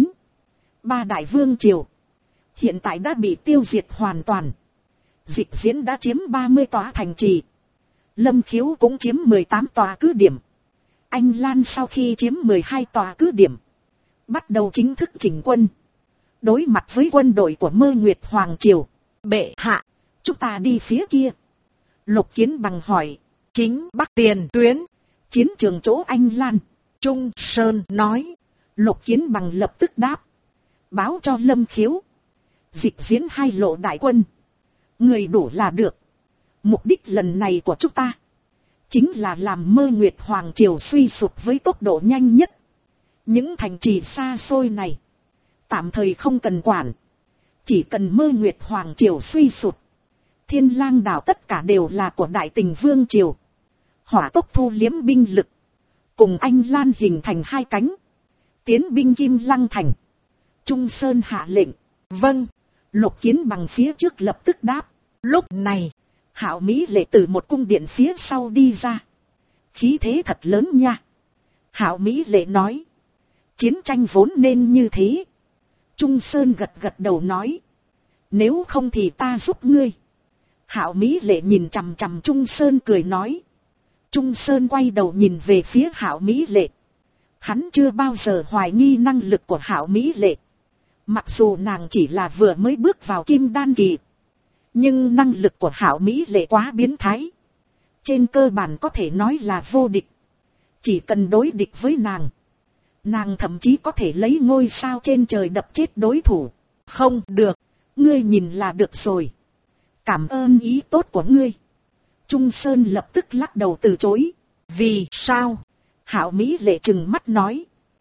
3 đại vương triều hiện tại đã bị tiêu diệt hoàn toàn. Dịch Diễn đã chiếm 30 tòa thành trì, Lâm Khiếu cũng chiếm 18 tòa cứ điểm. Anh Lan sau khi chiếm 12 tòa cứ điểm, bắt đầu chính thức chỉnh quân, đối mặt với quân đội của Mơ Nguyệt Hoàng triều. Bệ hạ, chúng ta đi phía kia. Lục Kiến Bằng hỏi. Chính Bắc tiền tuyến, chiến trường chỗ Anh Lan. Trung Sơn nói. Lục Kiến Bằng lập tức đáp, báo cho Lâm Khiếu, Dịch Diễn 2 lộ đại quân, người đủ là được. Mục đích lần này của chúng ta chính là làm Mơ Nguyệt Hoàng triều suy sụp với tốc độ nhanh nhất. Những thành trì xa xôi này tạm thời không cần quản, chỉ cần Mơ Nguyệt Hoàng triều suy sụp, Thiên Lang đảo tất cả đều là của Đại Tình Vương triều. Hỏa tốc thu liếm binh lực, cùng Anh Lan hình thành 2 cánh, tiến binh Kim Lăng thành. Trung Sơn hạ lệnh. Vâng. Lục Kiến Bằng phía trước lập tức đáp. Lúc này, Hạo Mỹ Lệ từ một cung điện phía sau đi ra, khí thế thật lớn nha. Hạo Mỹ Lệ nói, chiến tranh vốn nên như thế. Trung Sơn gật gật đầu nói, nếu không thì ta giúp ngươi. Hạo Mỹ Lệ nhìn chằm chằm Trung Sơn cười nói. Trung Sơn quay đầu nhìn về phía Hạo Mỹ Lệ. Hắn chưa bao giờ hoài nghi năng lực của Hạo Mỹ Lệ. Mặc dù nàng chỉ là vừa mới bước vào Kim Đan kỳ, nhưng năng lực của Hạo Mỹ Lệ quá biến thái. Trên cơ bản có thể nói là vô địch. Chỉ cần đối địch với nàng, nàng thậm chí có thể lấy ngôi sao trên trời đập chết đối thủ. Không được, ngươi nhìn là được rồi. Cảm ơn ý tốt của ngươi. Trung Sơn lập tức lắc đầu từ chối. Vì sao? Hạo Mỹ Lệ trừng mắt nói.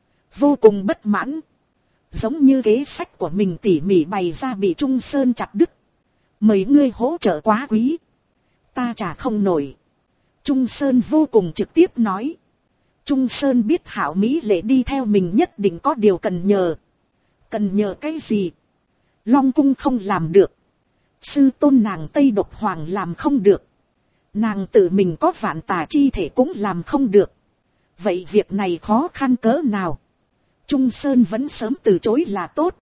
Vô cùng bất mãn. Giống như kế sách của mình tỉ mỉ bày ra bị Trung Sơn chặt đứt. Mấy ngươi hỗ trợ quá quý, ta trả không nổi. Trung Sơn vô cùng trực tiếp nói. Trung Sơn biết Hạo Mỹ Lệ đi theo mình nhất định có điều cần nhờ. Cần nhờ cái gì? Long cung không làm được, sư tôn nàng Tây Độc Hoàng làm không được, nàng tự mình có vạn tà chi thể cũng làm không được. Vậy việc này khó khăn cỡ nào? Trung Sơn vẫn sớm từ chối là tốt.